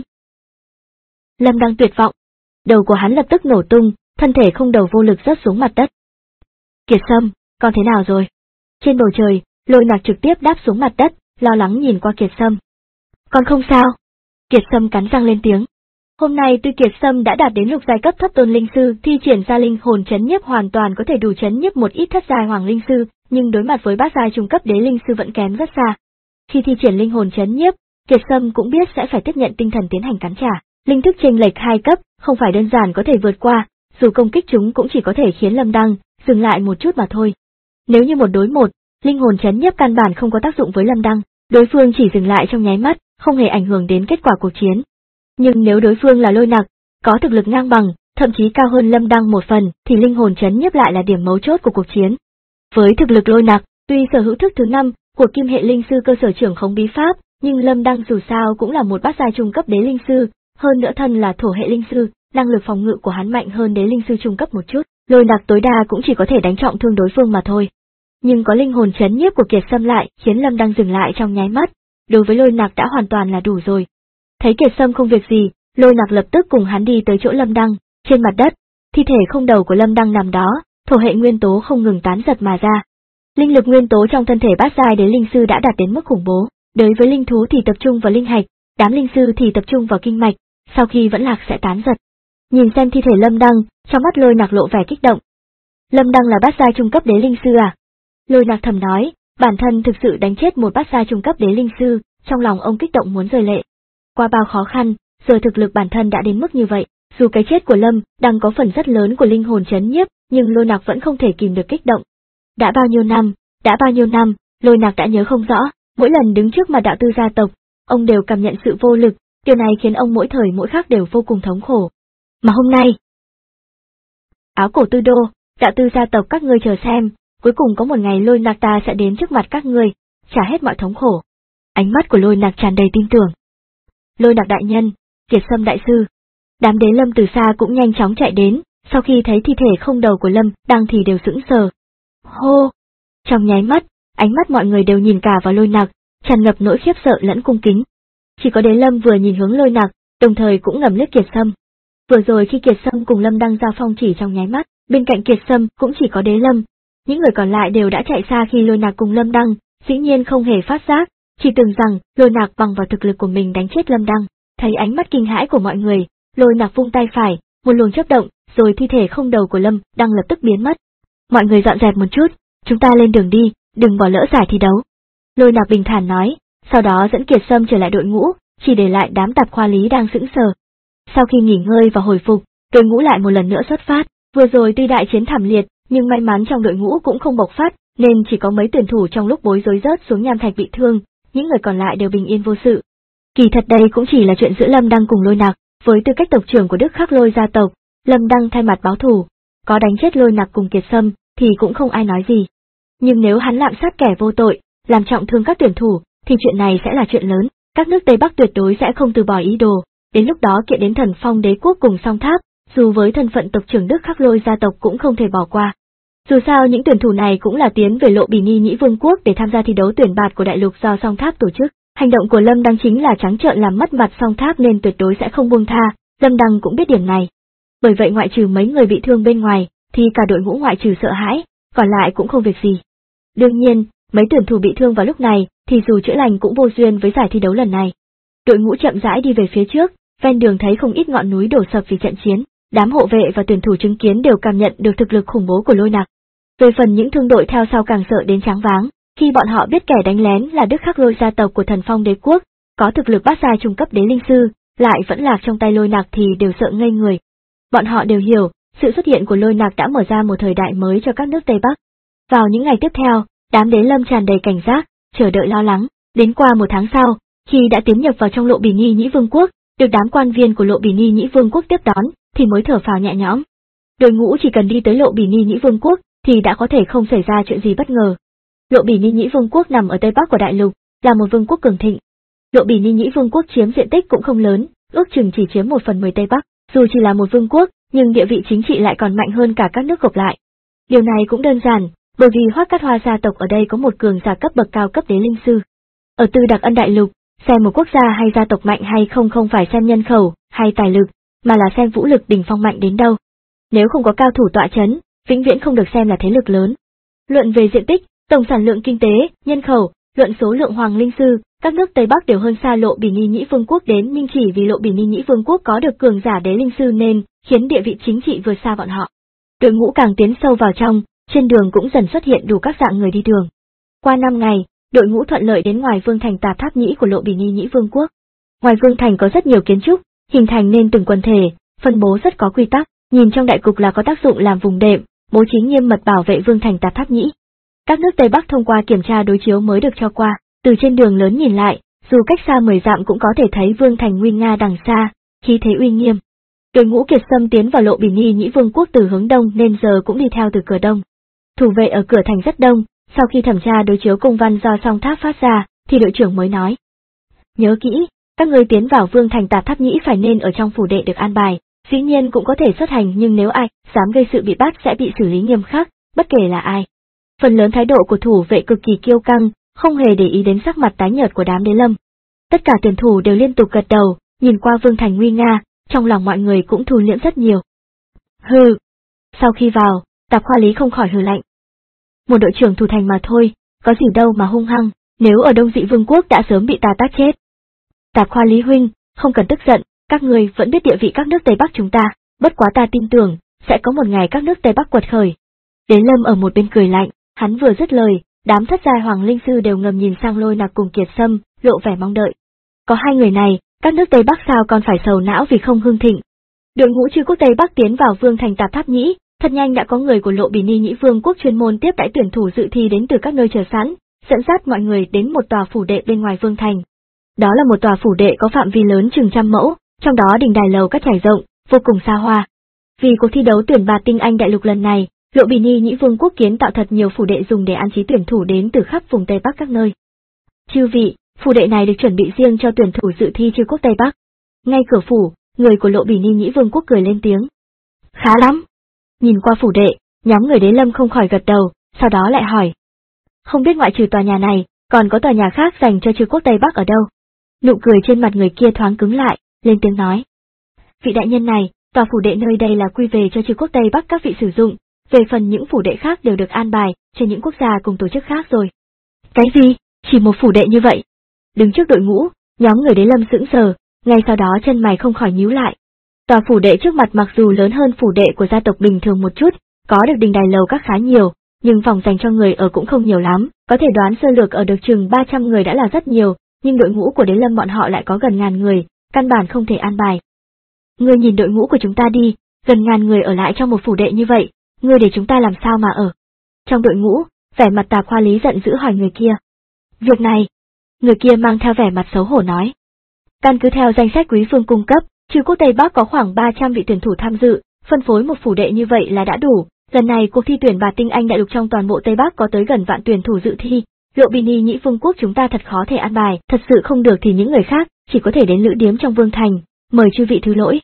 Lâm Đăng tuyệt vọng. Đầu của hắn lập tức nổ tung, thân thể không đầu vô lực rớt xuống mặt đất. Kiệt Sâm, con thế nào rồi? Trên bầu trời, Lôi Nặc trực tiếp đáp xuống mặt đất, lo lắng nhìn qua Kiệt Sâm. Con không sao. Kiệt Sâm cắn răng lên tiếng. Hôm nay tuy Kiệt Sâm đã đạt đến lục giai cấp thấp tôn linh sư, thi triển ra linh hồn chấn nhiếp hoàn toàn có thể đủ chấn nhiếp một ít thất giai hoàng linh sư, nhưng đối mặt với bát giai trung cấp đế linh sư vẫn kém rất xa. Khi thi triển linh hồn chấn nhiếp, Kiệt Sâm cũng biết sẽ phải tiếp nhận tinh thần tiến hành cắn trả, linh thức chênh lệch hai cấp, không phải đơn giản có thể vượt qua, dù công kích chúng cũng chỉ có thể khiến Lâm Đăng dừng lại một chút mà thôi. Nếu như một đối một, linh hồn chấn nhiếp căn bản không có tác dụng với Lâm Đăng, đối phương chỉ dừng lại trong nháy mắt, không hề ảnh hưởng đến kết quả cuộc chiến. Nhưng nếu đối phương là Lôi Nặc, có thực lực ngang bằng, thậm chí cao hơn Lâm Đăng một phần, thì linh hồn chấn nhiếp lại là điểm mấu chốt của cuộc chiến. Với thực lực Lôi Nặc, tuy sở hữu thức thứ năm của kim hệ linh sư cơ sở trưởng khống bí pháp, nhưng Lâm Đăng dù sao cũng là một bát giai trung cấp đế linh sư, hơn nữa thân là thổ hệ linh sư, năng lực phòng ngự của hắn mạnh hơn đế linh sư trung cấp một chút, Lôi Nặc tối đa cũng chỉ có thể đánh trọng thương đối phương mà thôi. Nhưng có linh hồn chấn nhiếp của Kiệt Sâm lại khiến Lâm Đăng dừng lại trong nháy mắt, đối với Lôi Nặc đã hoàn toàn là đủ rồi. Thấy Kiệt Sâm không việc gì, Lôi Nặc lập tức cùng hắn đi tới chỗ Lâm Đăng, trên mặt đất, thi thể không đầu của Lâm Đăng nằm đó, thổ hệ nguyên tố không ngừng tán giật mà ra. Linh lực nguyên tố trong thân thể bát giai đế linh sư đã đạt đến mức khủng bố, đối với linh thú thì tập trung vào linh hạch, đám linh sư thì tập trung vào kinh mạch, sau khi vẫn lạc sẽ tán giật. Nhìn xem thi thể Lâm Đăng, trong mắt Lôi Nặc lộ vẻ kích động. Lâm Đăng là bát giai trung cấp đế linh sư à? Lôi Nặc thầm nói, bản thân thực sự đánh chết một bát giai trung cấp đế linh sư, trong lòng ông kích động muốn rơi lệ. Qua bao khó khăn, giờ thực lực bản thân đã đến mức như vậy, dù cái chết của Lâm Đăng có phần rất lớn của linh hồn chấn nhiếp, nhưng Lôi Nặc vẫn không thể kìm được kích động. Đã bao nhiêu năm, đã bao nhiêu năm, Lôi Nặc đã nhớ không rõ, mỗi lần đứng trước mặt đạo tư gia tộc, ông đều cảm nhận sự vô lực, điều này khiến ông mỗi thời mỗi khác đều vô cùng thống khổ. Mà hôm nay, Áo cổ tư đô, đạo tư gia tộc các ngươi chờ xem, cuối cùng có một ngày Lôi Nặc ta sẽ đến trước mặt các ngươi, trả hết mọi thống khổ. Ánh mắt của Lôi Nặc tràn đầy tin tưởng. Lôi Nặc đại nhân, Kiệt Sâm đại sư. Đám đế lâm từ xa cũng nhanh chóng chạy đến, sau khi thấy thi thể không đầu của Lâm Đăng thì đều sững sờ. Hô! Trong nháy mắt, ánh mắt mọi người đều nhìn cả vào Lôi Nặc, tràn ngập nỗi khiếp sợ lẫn cung kính. Chỉ có đế Lâm vừa nhìn hướng Lôi Nặc, đồng thời cũng ngầm liếc Kiệt Sâm. Vừa rồi khi Kiệt Sâm cùng Lâm Đăng giao phong chỉ trong nháy mắt, bên cạnh Kiệt Sâm cũng chỉ có đế Lâm. Những người còn lại đều đã chạy xa khi Lôi Nặc cùng Lâm Đăng, dĩ nhiên không hề phát giác, chỉ tưởng rằng Lôi Nặc bằng vào thực lực của mình đánh chết Lâm Đăng. Thấy ánh mắt kinh hãi của mọi người, Lôi Nặc vung tay phải, một luồng chớp động, rồi thi thể không đầu của Lâm Đăng lập tức biến mất. Mọi người dọn dẹp một chút, chúng ta lên đường đi, đừng bỏ lỡ giải thi đấu. Lôi Nặc bình thản nói, sau đó dẫn Kiệt Sâm trở lại đội ngũ, chỉ để lại đám tạp khoa lý đang sững sờ. Sau khi nghỉ ngơi và hồi phục, đội ngũ lại một lần nữa xuất phát. Vừa rồi tuy đại chiến thảm liệt, nhưng may mắn trong đội ngũ cũng không bộc phát, nên chỉ có mấy tuyển thủ trong lúc bối rối rớt xuống nham thạch bị thương, những người còn lại đều bình yên vô sự. Kỳ thật đây cũng chỉ là chuyện giữa Lâm Đăng cùng Lôi Nặc, với tư cách tộc trưởng của Đức Khắc Lôi gia tộc, Lâm Đăng thay mặt báo thù, có đánh chết Lôi Nặc cùng Kiệt Sâm thì cũng không ai nói gì. Nhưng nếu hắn lạm sát kẻ vô tội, làm trọng thương các tuyển thủ, thì chuyện này sẽ là chuyện lớn, các nước Tây Bắc tuyệt đối sẽ không từ bỏ ý đồ, đến lúc đó kiện đến Thần Phong đế quốc cùng Song Tháp, dù với thân phận tộc trưởng Đức Khắc Lôi gia tộc cũng không thể bỏ qua. Dù sao những tuyển thủ này cũng là tiến về Lộ Bì Ni Nhĩ Vương quốc để tham gia thi đấu tuyển bạt của đại lục do Song Tháp tổ chức. Hành động của Lâm Đăng chính là trắng trợn làm mất mặt Song Tháp nên tuyệt đối sẽ không buông tha, Lâm Đăng cũng biết điểm này. Bởi vậy ngoại trừ mấy người bị thương bên ngoài, thì cả đội ngũ ngoại trừ sợ hãi, còn lại cũng không việc gì. Đương nhiên, mấy tuyển thủ bị thương vào lúc này, thì dù chữa lành cũng vô duyên với giải thi đấu lần này. Đội ngũ chậm rãi đi về phía trước, ven đường thấy không ít ngọn núi đổ sập vì trận chiến, đám hộ vệ và tuyển thủ chứng kiến đều cảm nhận được thực lực khủng bố của Lôi Nặc. Về phần những thương đội theo sau càng sợ đến choáng váng, khi bọn họ biết kẻ đánh lén là Đức Khắc Lôi gia tộc của Thần Phong đế quốc, có thực lực bát giai trung cấp đế linh sư, lại vẫn lạc trong tay Lôi Nặc thì đều sợ ngây người. Bọn họ đều hiểu, sự xuất hiện của Lôi Nặc đã mở ra một thời đại mới cho các nước Tây Bắc. Vào những ngày tiếp theo, đám đế lâm tràn đầy cảnh giác, chờ đợi lo lắng, đến qua một tháng sau, khi đã tiến nhập vào trong Lộ Bì Ni Nhĩ Vương quốc, được đám quan viên của Lộ Bì Ni Nhĩ Vương quốc tiếp đón, thì mới thở phào nhẹ nhõm. Đội ngũ chỉ cần đi tới Lộ Bì Ni Nhĩ Vương quốc, thì đã có thể không xảy ra chuyện gì bất ngờ. Lộ Bì Ni Nhĩ Vương quốc nằm ở Tây Bắc của đại lục, là một vương quốc cường thịnh. Lộ Bì Ni Nhĩ Vương quốc chiếm diện tích cũng không lớn, ước chừng chỉ chiếm một phần mười Tây Bắc, dù chỉ là một vương quốc, nhưng địa vị chính trị lại còn mạnh hơn cả các nước gộp lại. Điều này cũng đơn giản, bởi vì Hoắc Cát Hoa gia tộc ở đây có một cường giả cấp bậc cao cấp đế linh sư. Ở Tư Đặc Ân đại lục, xem một quốc gia hay gia tộc mạnh hay không không phải xem nhân khẩu hay tài lực, mà là xem vũ lực đỉnh phong mạnh đến đâu. Nếu không có cao thủ tọa chấn, vĩnh viễn không được xem là thế lực lớn. Luận về diện tích, tổng sản lượng kinh tế, nhân khẩu, luận số lượng hoàng linh sư, các nước Tây Bắc đều hơn xa Lộ Bì Ni Nhĩ Vương quốc đến, nhưng chỉ vì Lộ Bì Ni Nhĩ Vương quốc có được cường giả đế linh sư nên khiến địa vị chính trị vượt xa bọn họ. Đội ngũ càng tiến sâu vào trong, trên đường cũng dần xuất hiện đủ các dạng người đi đường. Qua năm ngày, đội ngũ thuận lợi đến ngoài vương thành Tạp Tháp Nhĩ của Lộ Bì Ni Nhĩ Vương quốc. Ngoài vương thành có rất nhiều kiến trúc, hình thành nên từng quần thể, phân bố rất có quy tắc, nhìn trong đại cục là có tác dụng làm vùng đệm, bố trí nghiêm mật bảo vệ vương thành Tạp Tháp Nhĩ. Các nước Tây Bắc thông qua kiểm tra đối chiếu mới được cho qua, từ trên đường lớn nhìn lại, dù cách xa mười dặm cũng có thể thấy vương thành nguy nga đằng xa, khí thế uy nghiêm. Đội ngũ Kiệt Sâm tiến vào Lộ Bì Ni Nhĩ Vương quốc từ hướng đông nên giờ cũng đi theo từ cửa đông. Thủ vệ ở cửa thành rất đông, sau khi thẩm tra đối chiếu công văn do Song Tháp phát ra, thì đội trưởng mới nói: "Nhớ kỹ, các ngươi tiến vào vương thành Tạp Tháp Nhĩ phải nên ở trong phủ đệ được an bài, dĩ nhiên cũng có thể xuất hành, nhưng nếu ai dám gây sự bị bắt sẽ bị xử lý nghiêm khắc, bất kể là ai." Phần lớn thái độ của thủ vệ cực kỳ kiêu căng, không hề để ý đến sắc mặt tái nhợt của đám đế lâm. Tất cả tuyển thủ đều liên tục gật đầu, nhìn qua vương thành nguy nga, trong lòng mọi người cũng thu liễm rất nhiều. Hừ. Sau khi vào, Tạp Khoa Lý không khỏi hừ lạnh. Một đội trưởng thủ thành mà thôi, có gì đâu mà hung hăng, nếu ở Đông Dị Vương quốc đã sớm bị ta tát chết. Tạp Khoa Lý huynh, không cần tức giận, các người vẫn biết địa vị các nước Tây Bắc chúng ta, bất quá ta tin tưởng, sẽ có một ngày các nước Tây Bắc quật khởi. Đế Lâm ở một bên cười lạnh, hắn vừa dứt lời, đám thất giai hoàng linh sư đều ngầm nhìn sang Lôi Nặc cùng Kiệt Sâm, lộ vẻ mong đợi. Có hai người này, các nước Tây Bắc sao còn phải sầu não vì không hưng thịnh. Đội ngũ chư quốc Tây Bắc tiến vào vương thành Tạp Tháp Nhĩ, thật nhanh đã có người của Lộ Bì Ni Nhĩ Vương quốc chuyên môn tiếp đãi tuyển thủ dự thi đến từ các nơi chờ sẵn, dẫn dắt mọi người đến một tòa phủ đệ bên ngoài vương thành. Đó là một tòa phủ đệ có phạm vi lớn chừng trăm mẫu, trong đó đình đài lầu các trải rộng, vô cùng xa hoa. Vì cuộc thi đấu tuyển bạt tinh anh đại lục lần này, Lộ Bì Ni Nhĩ Vương quốc kiến tạo thật nhiều phủ đệ dùng để an trí tuyển thủ đến từ khắp vùng Tây Bắc các nơi. Chư vị, phủ đệ này được chuẩn bị riêng cho tuyển thủ dự thi Chư quốc Tây Bắc. Ngay cửa phủ, người của Lộ Bì Ni Nhĩ Vương quốc cười lên tiếng. Khá lắm. Nhìn qua phủ đệ, nhóm người Đế Lâm không khỏi gật đầu, sau đó lại hỏi. Không biết ngoại trừ tòa nhà này, còn có tòa nhà khác dành cho Chư quốc Tây Bắc ở đâu? Nụ cười trên mặt người kia thoáng cứng lại, lên tiếng nói. Vị đại nhân này, tòa phủ đệ nơi đây là quy về cho Chư quốc Tây Bắc các vị sử dụng, về phần những phủ đệ khác đều được an bài cho những quốc gia cùng tổ chức khác rồi. Cái gì? Chỉ một phủ đệ như vậy? Đứng trước đội ngũ, nhóm người Đế Lâm sững sờ, ngay sau đó chân mày không khỏi nhíu lại. Tòa phủ đệ trước mặt mặc dù lớn hơn phủ đệ của gia tộc bình thường một chút, có được đình đài lầu các khá nhiều, nhưng phòng dành cho người ở cũng không nhiều lắm, có thể đoán sơ lược ở được chừng ba trăm người đã là rất nhiều, nhưng đội ngũ của Đế Lâm bọn họ lại có gần ngàn người, căn bản không thể an bài. Ngươi nhìn đội ngũ của chúng ta đi, gần ngàn người ở lại trong một phủ đệ như vậy, ngươi để chúng ta làm sao mà ở? Trong đội ngũ, vẻ mặt Tạp Khoa Lý giận dữ hỏi người kia. Việc này, người kia mang theo vẻ mặt xấu hổ nói. Căn cứ theo danh sách Quý Phương cung cấp, Chư quốc Tây Bắc có khoảng ba trăm vị tuyển thủ tham dự, phân phối một phủ đệ như vậy là đã đủ. Lần này cuộc thi tuyển bạt tinh anh đại lục trong toàn bộ Tây Bắc có tới gần vạn tuyển thủ dự thi, Lộ Bì Ni Nhĩ Vương quốc chúng ta thật khó thể an bài, thật sự không được thì những người khác chỉ có thể đến lữ điếm trong Vương Thành, mời chư vị thứ lỗi.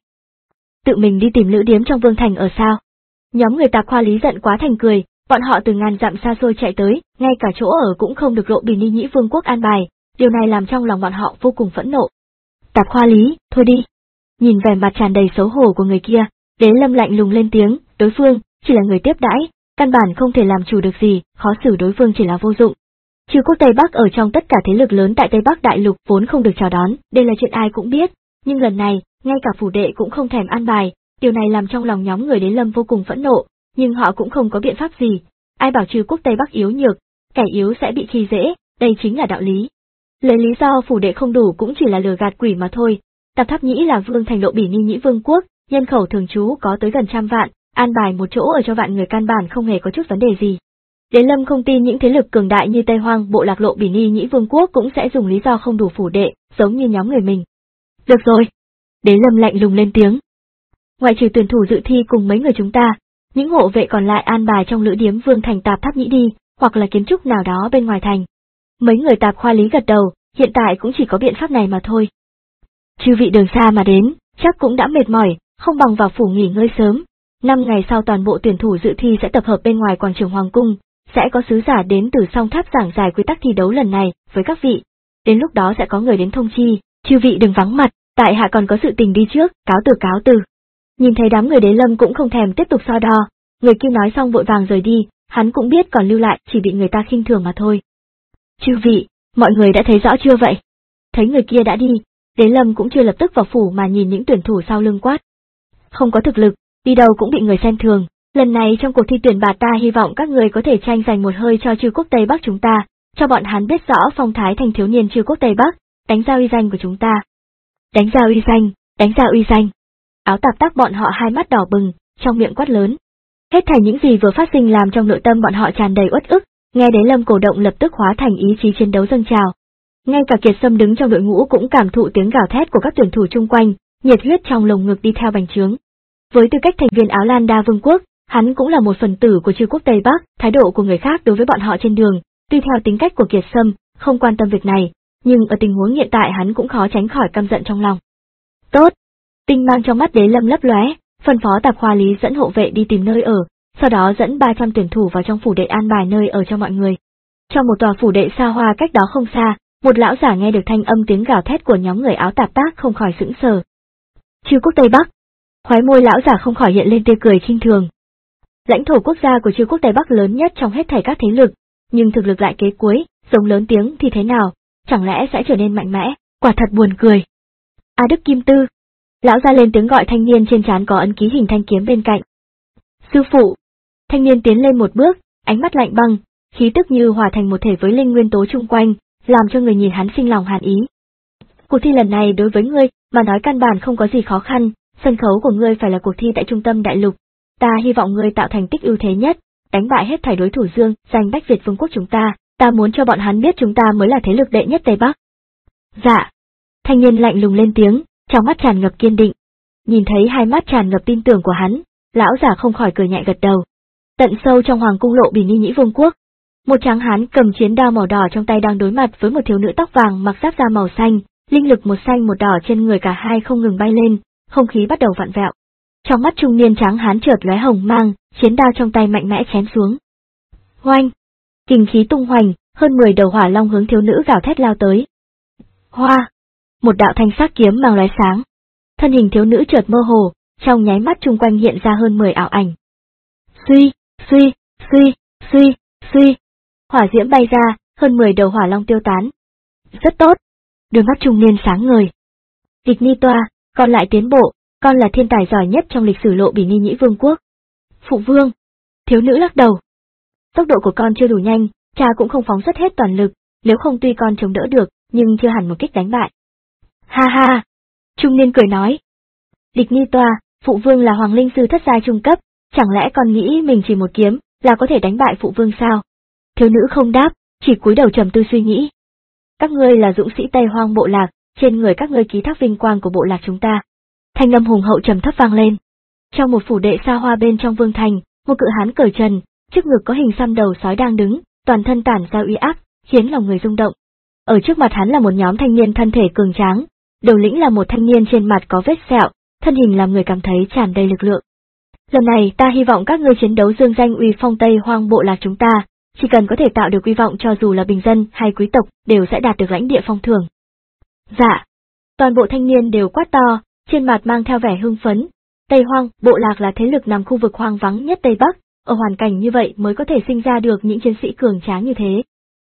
Tự mình đi tìm lữ điếm trong Vương Thành ở sao? Nhóm người Tạp Khoa Lý giận quá thành cười, bọn họ từ ngàn dặm xa xôi chạy tới, ngay cả chỗ ở cũng không được Lộ Bì Ni Nhĩ Vương quốc an bài, điều này làm trong lòng bọn họ vô cùng phẫn nộ. Tạp Khoa Lý, thôi đi. Nhìn vẻ mặt tràn đầy xấu hổ của người kia, Đế Lâm lạnh lùng lên tiếng, đối phương chỉ là người tiếp đãi, căn bản không thể làm chủ được gì, khó xử đối phương chỉ là vô dụng. Chư quốc Tây Bắc ở trong tất cả thế lực lớn tại Tây Bắc đại lục vốn không được chào đón, đây là chuyện ai cũng biết, nhưng lần này, ngay cả phủ đệ cũng không thèm an bài, điều này làm trong lòng nhóm người Đế Lâm vô cùng phẫn nộ, nhưng họ cũng không có biện pháp gì. Ai bảo Chư quốc Tây Bắc yếu nhược, kẻ yếu sẽ bị khi dễ, đây chính là đạo lý. Lấy lý do phủ đệ không đủ cũng chỉ là lừa gạt quỷ mà thôi. Tạp Tháp Nhĩ là vương thành Lộ Bì Ni Nhĩ Vương quốc, nhân khẩu thường trú có tới gần trăm vạn, an bài một chỗ ở cho vạn người căn bản không hề có chút vấn đề gì. Đế Lâm không tin những thế lực cường đại như Tây Hoang bộ lạc Lộ Bì Ni Nhĩ Vương quốc cũng sẽ dùng lý do không đủ phủ đệ, giống như nhóm người mình. Được rồi. Đế Lâm lạnh lùng lên tiếng. Ngoại trừ tuyển thủ dự thi cùng mấy người chúng ta, những hộ vệ còn lại an bài trong lữ điếm Vương thành Tạp Tháp Nhĩ đi, hoặc là kiến trúc nào đó bên ngoài thành. Mấy người Tạp Khoa Lý gật đầu, hiện tại cũng chỉ có biện pháp này mà thôi. Chư vị đường xa mà đến, chắc cũng đã mệt mỏi, không bằng vào phủ nghỉ ngơi sớm. Năm ngày sau toàn bộ tuyển thủ dự thi sẽ tập hợp bên ngoài quảng trường Hoàng cung, sẽ có sứ giả đến từ Song Tháp giảng giải quy tắc thi đấu lần này với các vị. Đến lúc đó sẽ có người đến thông chi, chư vị đừng vắng mặt, tại hạ còn có sự tình đi trước, cáo từ cáo từ. Nhìn thấy đám người Đế Lâm cũng không thèm tiếp tục so đo, người kia nói xong vội vàng rời đi, hắn cũng biết còn lưu lại chỉ bị người ta khinh thường mà thôi. Chư vị, mọi người đã thấy rõ chưa vậy? Thấy người kia đã đi, Đế Lâm cũng chưa lập tức vào phủ mà nhìn những tuyển thủ sau lưng quát. Không có thực lực, đi đâu cũng bị người xem thường, lần này trong cuộc thi tuyển bạt ta hy vọng các người có thể tranh giành một hơi cho Chư quốc Tây Bắc chúng ta, cho bọn hắn biết rõ phong thái thanh thiếu niên Chư quốc Tây Bắc, đánh ra uy danh của chúng ta. Đánh ra uy danh, đánh ra uy danh. Áo Tạp Tác bọn họ hai mắt đỏ bừng, trong miệng quát lớn. Hết thảy những gì vừa phát sinh làm trong nội tâm bọn họ tràn đầy uất ức, nghe Đế Lâm cổ động lập tức hóa thành ý chí chiến đấu dâng trào. Ngay cả Kiệt Sâm đứng trong đội ngũ cũng cảm thụ tiếng gào thét của các tuyển thủ chung quanh, nhiệt huyết trong lồng ngực đi theo bành trướng. Với tư cách thành viên Áo Lan Đa Vương quốc, hắn cũng là một phần tử của Chư quốc Tây Bắc, thái độ của người khác đối với bọn họ trên đường, tuy theo tính cách của Kiệt Sâm, không quan tâm việc này, nhưng ở tình huống hiện tại hắn cũng khó tránh khỏi căm giận trong lòng. Tốt! Tinh mang trong mắt Đế Lâm lấp lóe, phân phó Tạp Khoa Lý dẫn hộ vệ đi tìm nơi ở, sau đó dẫn ba trăm tuyển thủ vào trong phủ đệ an bài nơi ở cho mọi người. Trong một tòa phủ đệ xa hoa cách đó không xa, một lão giả nghe được thanh âm tiếng gào thét của nhóm người Áo Tạp Tác không khỏi sững sờ. Chư quốc Tây Bắc. Khóe môi lão giả không khỏi hiện lên tia cười khinh thường. Lãnh thổ quốc gia của Chư quốc Tây Bắc lớn nhất trong hết thảy các thế lực, nhưng thực lực lại kế cuối, giống lớn tiếng thì thế nào, chẳng lẽ sẽ trở nên mạnh mẽ, quả thật buồn cười. A Đức Kim Tư. Lão ra lên tiếng gọi thanh niên trên trán có ấn ký hình thanh kiếm bên cạnh. Sư phụ. Thanh niên tiến lên một bước, ánh mắt lạnh băng, khí tức như hòa thành một thể với linh nguyên tố chung quanh, làm cho người nhìn hắn sinh lòng hàn ý. Cuộc thi lần này đối với ngươi, mà nói căn bản không có gì khó khăn, sân khấu của ngươi phải là cuộc thi tại trung tâm đại lục. Ta hy vọng ngươi tạo thành tích ưu thế nhất, đánh bại hết thảy đối thủ Dương, giành Bách Việt Vương quốc chúng ta, ta muốn cho bọn hắn biết chúng ta mới là thế lực đệ nhất Tây Bắc. Dạ. Thanh niên lạnh lùng lên tiếng, trong mắt tràn ngập kiên định. Nhìn thấy hai mắt tràn ngập tin tưởng của hắn, Lão giả không khỏi cười nhẹ gật đầu. Tận sâu trong hoàng cung Lộ Bỉ Ni Nhĩ Vương quốc, một tráng hán cầm chiến đao màu đỏ trong tay đang đối mặt với một thiếu nữ tóc vàng mặc giáp da màu xanh, linh lực một xanh một đỏ trên người cả hai không ngừng bay lên, không khí bắt đầu vặn vẹo. Trong mắt trung niên tráng hán chợt lóe hồng mang, chiến đao trong tay mạnh mẽ chém xuống. Oanh! Kình khí tung hoành, hơn mười đầu hỏa long hướng thiếu nữ gào thét lao tới. Hoa! Một đạo thanh sắc kiếm mang lóe sáng. Thân hình thiếu nữ chợt mơ hồ, trong nháy mắt chung quanh hiện ra hơn mười ảo ảnh. Suy, suy, suy, suy, suy. Hỏa diễm bay ra, hơn mười đầu hỏa long tiêu tán. Rất tốt. Đôi mắt trung niên sáng ngời. Địch Ni Toa, con lại tiến bộ, con là thiên tài giỏi nhất trong lịch sử Lộ Bỉ Ni Nhĩ Vương quốc. Phụ vương. Thiếu nữ lắc đầu. Tốc độ của con chưa đủ nhanh, cha cũng không phóng xuất hết toàn lực, nếu không tuy con chống đỡ được, nhưng chưa hẳn một kích đánh bại. Ha ha. Trung niên cười nói. Địch Ni Toa, phụ vương là hoàng linh sư thất giai trung cấp, chẳng lẽ con nghĩ mình chỉ một kiếm là có thể đánh bại phụ vương sao? Thiếu nữ không đáp, chỉ cúi đầu trầm tư suy nghĩ. Các ngươi là dũng sĩ Tây Hoang bộ lạc, trên người các ngươi ký thác vinh quang của bộ lạc chúng ta. Thanh âm hùng hậu trầm thấp vang lên. Trong một phủ đệ xa hoa bên trong vương thành, một cự hán cởi trần, trước ngực có hình xăm đầu sói đang đứng, toàn thân tản ra uy áp, khiến lòng người rung động. Ở trước mặt hắn là một nhóm thanh niên thân thể cường tráng, đầu lĩnh là một thanh niên trên mặt có vết sẹo, thân hình làm người cảm thấy tràn đầy lực lượng. Lần này ta hy vọng các ngươi chiến đấu dương danh uy phong Tây Hoang bộ lạc chúng ta, chỉ cần có thể tạo được uy vọng cho dù là bình dân hay quý tộc đều sẽ đạt được lãnh địa phong thưởng. Dạ. Toàn bộ thanh niên đều quát to, trên mặt mang theo vẻ hưng phấn. Tây Hoang bộ lạc là thế lực nằm khu vực hoang vắng nhất Tây Bắc, ở hoàn cảnh như vậy mới có thể sinh ra được những chiến sĩ cường tráng như thế.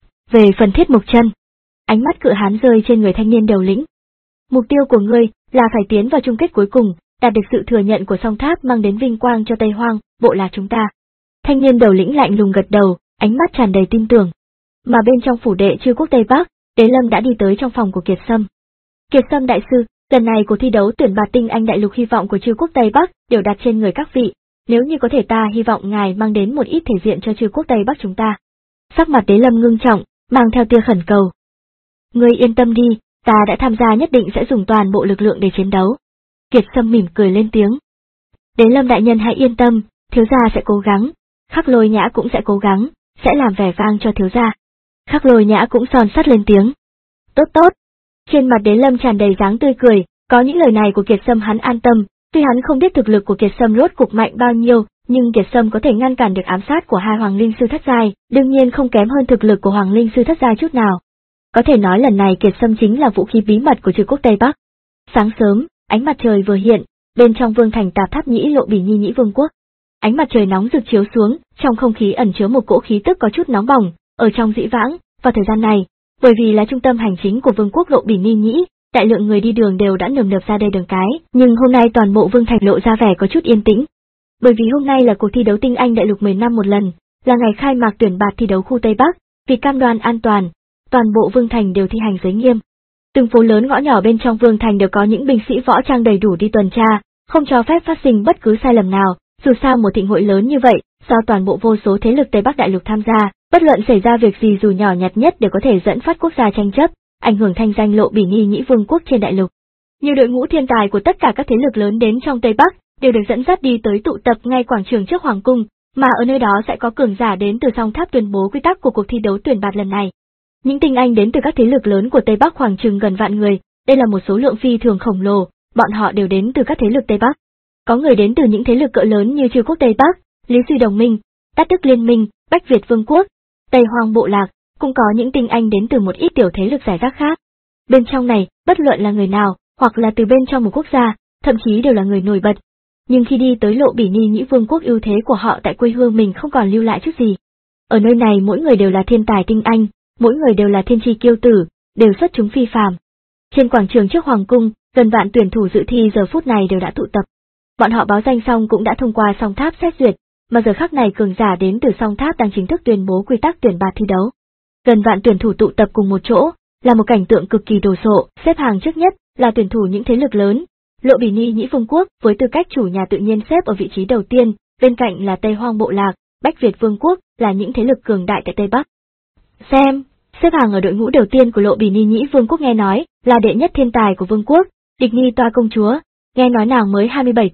Về phần Thiết Mộc Chân, ánh mắt cự hán rơi trên người thanh niên đầu lĩnh. Mục tiêu của ngươi là phải tiến vào chung kết cuối cùng, đạt được sự thừa nhận của song tháp mang đến vinh quang cho Tây Hoang bộ lạc chúng ta. Thanh niên đầu lĩnh lạnh lùng gật đầu, ánh mắt tràn đầy tin tưởng. Mà bên trong phủ đệ Chư quốc Tây Bắc, Đế Lâm đã đi tới trong phòng của Kiệt Sâm. Kiệt Sâm đại sư, lần này cuộc thi đấu tuyển bạt tinh anh đại lục hy vọng của Chư quốc Tây Bắc đều đặt trên người các vị, nếu như có thể ta hy vọng ngài mang đến một ít thể diện cho Chư quốc Tây Bắc chúng ta. Sắc mặt Đế Lâm ngưng trọng, mang theo tia khẩn cầu. Ngươi yên tâm đi, ta đã tham gia nhất định sẽ dùng toàn bộ lực lượng để chiến đấu. Kiệt Sâm mỉm cười lên tiếng. Đế Lâm đại nhân hãy yên tâm, thiếu gia sẽ cố gắng, Khắc Lôi Nhã cũng sẽ cố gắng, sẽ làm vẻ vang cho thiếu gia. Khắc Lôi Nhã cũng son sắt lên tiếng. Tốt tốt. Trên mặt Đế Lâm tràn đầy dáng tươi cười, có những lời này của Kiệt Sâm hắn an tâm, tuy hắn không biết thực lực của Kiệt Sâm rốt cục mạnh bao nhiêu, nhưng Kiệt Sâm có thể ngăn cản được ám sát của hai hoàng linh sư thất giai, đương nhiên không kém hơn thực lực của hoàng linh sư thất giai chút nào. Có thể nói lần này Kiệt Sâm chính là vũ khí bí mật của Chư quốc Tây Bắc. Sáng sớm, ánh mặt trời vừa hiện, bên trong vương thành Tạp Tháp Nhĩ Lộ Bỉ Ni Nhĩ Vương quốc. Ánh mặt trời nóng rực chiếu xuống, trong không khí ẩn chứa một cỗ khí tức có chút nóng bỏng, ở trong dĩ vãng, vào thời gian này, bởi vì là trung tâm hành chính của vương quốc Lộ Bỉ Ni Nhĩ, đại lượng người đi đường đều đã nườm nượp ra đây đường cái, nhưng hôm nay toàn bộ vương thành lộ ra vẻ có chút yên tĩnh. Bởi vì hôm nay là cuộc thi đấu tinh anh đại lục mười năm một lần, là ngày khai mạc tuyển bạt thi đấu khu Tây Bắc, vì cam đoan an toàn, toàn bộ vương thành đều thi hành giới nghiêm. Từng phố lớn ngõ nhỏ bên trong vương thành đều có những binh sĩ võ trang đầy đủ đi tuần tra, không cho phép phát sinh bất cứ sai lầm nào, dù sao một thịnh hội lớn như vậy, do toàn bộ vô số thế lực Tây Bắc đại lục tham gia, bất luận xảy ra việc gì dù nhỏ nhặt nhất đều có thể dẫn phát quốc gia tranh chấp, ảnh hưởng thanh danh Lộ Bỉ Ni Nhĩ Vương quốc trên đại lục. Nhiều đội ngũ thiên tài của tất cả các thế lực lớn đến trong Tây Bắc đều được dẫn dắt đi tới tụ tập ngay quảng trường trước hoàng cung, mà ở nơi đó sẽ có cường giả đến từ song tháp tuyên bố quy tắc của cuộc thi đấu tuyển bạt lần này. Những tinh anh đến từ các thế lực lớn của Tây Bắc khoảng chừng gần vạn người, đây là một số lượng phi thường khổng lồ, bọn họ đều đến từ các thế lực Tây Bắc. Có người đến từ những thế lực cỡ lớn như Chư quốc Tây Bắc, Lý Suy Đồng minh, Tát Đức Liên minh, Bách Việt Vương quốc, Tây Hoang bộ lạc, cũng có những tinh anh đến từ một ít tiểu thế lực giải rác khác. Bên trong này, bất luận là người nào, hoặc là từ bên trong một quốc gia, thậm chí đều là người nổi bật. Nhưng khi đi tới Lộ Bỉ Ni Nhĩ Vương quốc, ưu thế của họ tại quê hương mình không còn lưu lại chút gì. Ở nơi này mỗi người đều là thiên tài tinh anh, mỗi người đều là thiên tri kiêu tử, đều xuất chúng phi phàm. Trên quảng trường trước hoàng cung, gần vạn tuyển thủ dự thi giờ phút này đều đã tụ tập. Bọn họ báo danh xong cũng đã thông qua song tháp xét duyệt, mà giờ khắc này cường giả đến từ song tháp đang chính thức tuyên bố quy tắc tuyển bạt thi đấu. Gần vạn tuyển thủ tụ tập cùng một chỗ, là một cảnh tượng cực kỳ đồ sộ, xếp hàng trước nhất là tuyển thủ những thế lực lớn. Lộ Bỉ Ni Nhĩ Vương quốc với tư cách chủ nhà tự nhiên xếp ở vị trí đầu tiên, bên cạnh là Tây Hoang bộ lạc, Bách Việt Vương quốc là những thế lực cường đại tại Tây Bắc. Xem, xếp hàng ở đội ngũ đầu tiên của Lộ Bỉ Ni Nhĩ Vương quốc nghe nói là đệ nhất thiên tài của vương quốc, Địch Ni Toa công chúa, nghe nói nàng mới hai mươi bảy tuổi,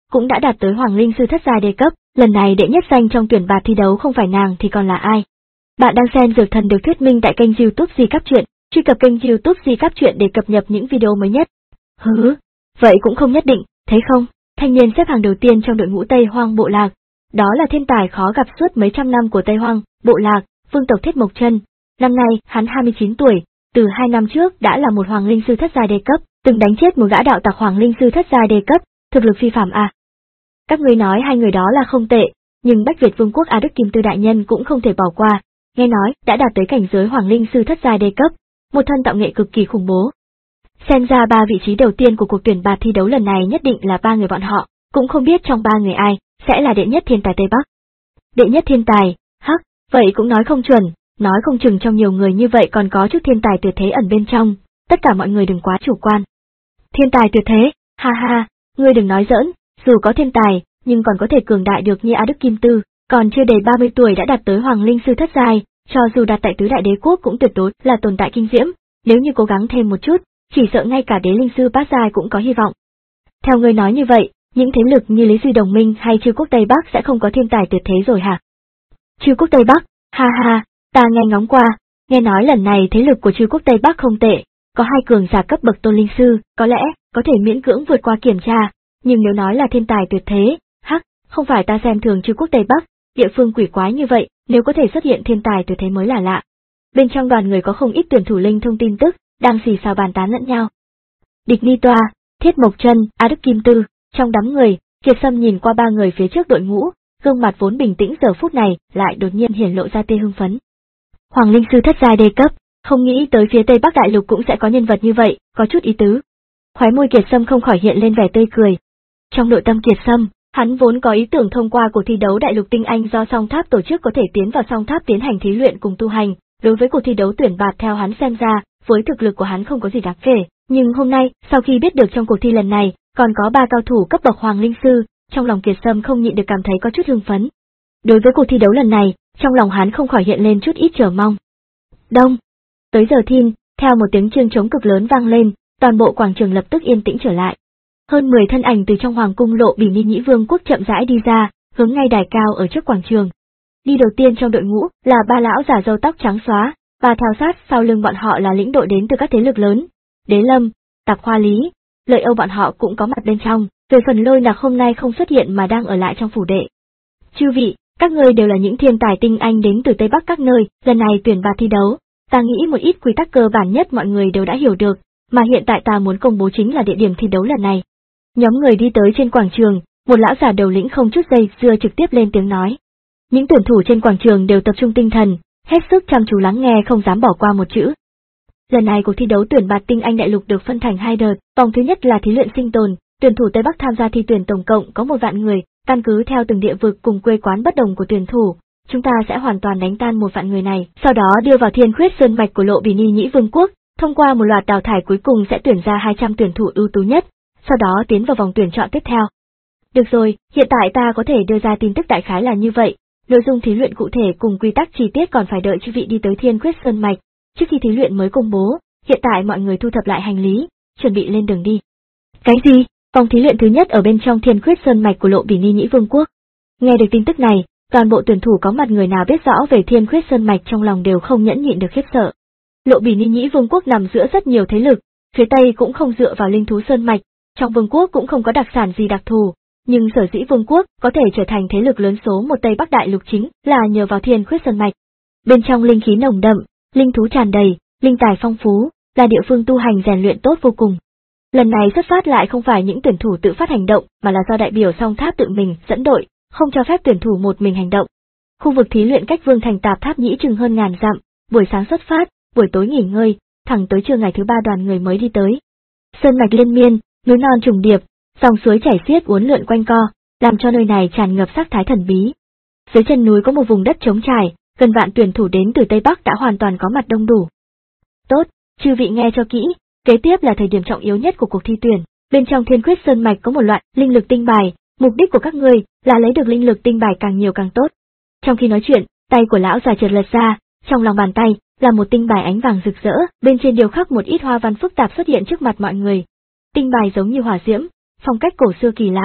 cũng đã đạt tới Hoàng Linh Sư thất giai đề cấp, lần này đệ nhất danh trong tuyển bạt thi đấu không phải nàng thì còn là ai. Bạn đang xem Dược Thần được thuyết minh tại kênh YouTube Di Cáp Truyện, truy cập kênh YouTube Di Cáp Truyện để cập nhật những video mới nhất. Hứ, vậy cũng không nhất định, thấy không? Thanh niên xếp hàng đầu tiên trong đội ngũ Tây Hoang Bộ Lạc, đó là thiên tài khó gặp suốt mấy trăm năm của Tây Hoang Bộ Lạc, vương tộc Thiết Mộc Chân. Năm nay, hắn hai mươi chín tuổi, từ hai năm trước đã là một Hoàng Linh Sư thất giai đề cấp, từng đánh chết một gã đạo tặc Hoàng Linh Sư thất giai đề cấp, thực lực phi phàm à. Các ngươi nói hai người đó là không tệ, nhưng Bách Việt Vương quốc A Đức Kim Tư đại nhân cũng không thể bỏ qua, nghe nói đã đạt tới cảnh giới Hoàng Linh Sư thất giai đề cấp, một thân tạo nghệ cực kỳ khủng bố. Xem ra ba vị trí đầu tiên của cuộc tuyển bạt thi đấu lần này nhất định là ba người bọn họ, cũng không biết trong ba người ai sẽ là đệ nhất thiên tài Tây Bắc. Đệ nhất thiên tài, hắc, vậy cũng nói không chuẩn, nói không chừng trong nhiều người như vậy còn có chút thiên tài tuyệt thế ẩn bên trong, tất cả mọi người đừng quá chủ quan. Thiên tài tuyệt thế, ha ha, ngươi đừng nói giỡn, dù có thiên tài, nhưng còn có thể cường đại được như A Đức Kim Tư, còn chưa đầy ba mươi tuổi đã đạt tới Hoàng Linh Sư thất giai, cho dù đạt tại tứ đại đế quốc cũng tuyệt đối là tồn tại kinh diễm, nếu như cố gắng thêm một chút, chỉ sợ ngay cả đế linh sư bát giai cũng có hy vọng. Theo ngươi nói như vậy, những thế lực như Lý Duy Đồng Minh hay Chư Quốc Tây Bắc sẽ không có thiên tài tuyệt thế rồi hả? Chư Quốc Tây Bắc, ha ha, ta nghe ngóng qua, nghe nói lần này thế lực của Chư Quốc Tây Bắc không tệ, có hai cường giả cấp bậc tôn linh sư, có lẽ có thể miễn cưỡng vượt qua kiểm tra, nhưng nếu nói là thiên tài tuyệt thế, hắc, không phải ta xem thường Chư Quốc Tây Bắc, địa phương quỷ quái như vậy, nếu có thể xuất hiện thiên tài tuyệt thế mới là lạ. Bên trong đoàn người có không ít tuyển thủ linh thông tin tức, đang xì xào bàn tán lẫn nhau. Địch Ni Toa, Thiết Mộc Chân, A Đức Kim Tư, trong đám người, Kiệt Sâm nhìn qua ba người phía trước đội ngũ, gương mặt vốn bình tĩnh giờ phút này lại đột nhiên hiển lộ ra tia hưng phấn. Hoàng Linh Sư thất giai đề cấp, không nghĩ tới phía Tây Bắc Đại Lục cũng sẽ có nhân vật như vậy, có chút ý tứ. Khóe môi Kiệt Sâm không khỏi hiện lên vẻ tươi cười. Trong nội tâm Kiệt Sâm, hắn vốn có ý tưởng thông qua cuộc thi đấu Đại Lục Tinh Anh do Song Tháp tổ chức có thể tiến vào Song Tháp tiến hành thí luyện cùng tu hành. Đối với cuộc thi đấu tuyển bạt theo hắn xem ra, với thực lực của hắn không có gì đáng kể, nhưng hôm nay, sau khi biết được trong cuộc thi lần này, còn có ba cao thủ cấp bậc Hoàng Linh Sư, trong lòng Kiệt Sâm không nhịn được cảm thấy có chút hưng phấn. Đối với cuộc thi đấu lần này, trong lòng hắn không khỏi hiện lên chút ít chờ mong. Đông. Tới giờ thiên, theo một tiếng chuông trống cực lớn vang lên, toàn bộ quảng trường lập tức yên tĩnh trở lại. Hơn mười thân ảnh từ trong hoàng cung Lộ Bỉ Ni Nhĩ Vương quốc chậm rãi đi ra, hướng ngay đài cao ở trước quảng trường. Đi đầu tiên trong đội ngũ là ba lão giả râu tóc trắng xóa, và theo sát sau lưng bọn họ là lĩnh đội đến từ các thế lực lớn. Đế Lâm, Tạp Hoa Lý, Lợi Âu bọn họ cũng có mặt bên trong, về phần Lôi Nặc hôm nay không xuất hiện mà đang ở lại trong phủ đệ. Chư vị, các ngươi đều là những thiên tài tinh anh đến từ Tây Bắc các nơi, lần này tuyển bạt thi đấu, ta nghĩ một ít quy tắc cơ bản nhất mọi người đều đã hiểu được, mà hiện tại ta muốn công bố chính là địa điểm thi đấu lần này. Nhóm người đi tới trên quảng trường, một lão giả đầu lĩnh không chút dây dưa trực tiếp lên tiếng nói. Những tuyển thủ trên quảng trường đều tập trung tinh thần, hết sức chăm chú lắng nghe không dám bỏ qua một chữ. Lần này cuộc thi đấu tuyển bạt tinh anh đại lục được phân thành hai đợt, vòng thứ nhất là thí luyện sinh tồn, tuyển thủ Tây Bắc tham gia thi tuyển tổng cộng có một vạn người, căn cứ theo từng địa vực cùng quê quán bất đồng của tuyển thủ, chúng ta sẽ hoàn toàn đánh tan một vạn người này, sau đó đưa vào Thiên Khuyết Sơn mạch của Lộ Bỉ Ni Nhĩ Vương quốc, thông qua một loạt đào thải cuối cùng sẽ tuyển ra hai trăm tuyển thủ ưu tú nhất, sau đó tiến vào vòng tuyển chọn tiếp theo. Được rồi, hiện tại ta có thể đưa ra tin tức đại khái là như vậy. Nội dung thí luyện cụ thể cùng quy tắc chi tiết còn phải đợi chư vị đi tới Thiên Khuyết Sơn mạch, trước khi thí luyện mới công bố, hiện tại mọi người thu thập lại hành lý, chuẩn bị lên đường đi. Cái gì? Vòng thí luyện thứ nhất ở bên trong Thiên Khuyết Sơn mạch của Lộ Bỉ Ni Nhĩ Vương quốc. Nghe được tin tức này, toàn bộ tuyển thủ có mặt người nào biết rõ về Thiên Khuyết Sơn mạch trong lòng đều không nhẫn nhịn được khiếp sợ. Lộ Bỉ Ni Nhĩ Vương quốc nằm giữa rất nhiều thế lực, phía Tây cũng không dựa vào linh thú sơn mạch, trong vương quốc cũng không có đặc sản gì đặc thù. Nhưng sở dĩ vương quốc có thể trở thành thế lực lớn số một Tây Bắc Đại Lục chính là nhờ vào Thiên Khuyết Sơn mạch. Bên trong linh khí nồng đậm, linh thú tràn đầy, linh tài phong phú, là địa phương tu hành rèn luyện tốt vô cùng. Lần này xuất phát lại không phải những tuyển thủ tự phát hành động, mà là do đại biểu Song Tháp tự mình dẫn đội, không cho phép tuyển thủ một mình hành động. Khu vực thí luyện cách Vương thành Tạp Tháp Nhĩ chừng hơn ngàn dặm, buổi sáng xuất phát, buổi tối nghỉ ngơi, thẳng tới trưa ngày thứ ba đoàn người mới đi tới. Sơn mạch liên miên, núi non trùng điệp, dòng suối chảy xiết uốn lượn quanh co, làm cho nơi này tràn ngập sắc thái thần bí. Dưới chân núi có một vùng đất trống trải, gần vạn tuyển thủ đến từ Tây Bắc đã hoàn toàn có mặt đông đủ. Tốt, chư vị nghe cho kỹ, kế tiếp là thời điểm trọng yếu nhất của cuộc thi tuyển. Bên trong Thiên Khuyết Sơn mạch có một loại linh lực tinh bài, mục đích của các ngươi là lấy được linh lực tinh bài càng nhiều càng tốt. Trong khi nói chuyện, tay của lão già chợt lật ra, trong lòng bàn tay là một tinh bài ánh vàng rực rỡ, bên trên điêu khắc một ít hoa văn phức tạp xuất hiện trước mặt mọi người. Tinh bài giống như hỏa diễm, phong cách cổ xưa kỳ lạ,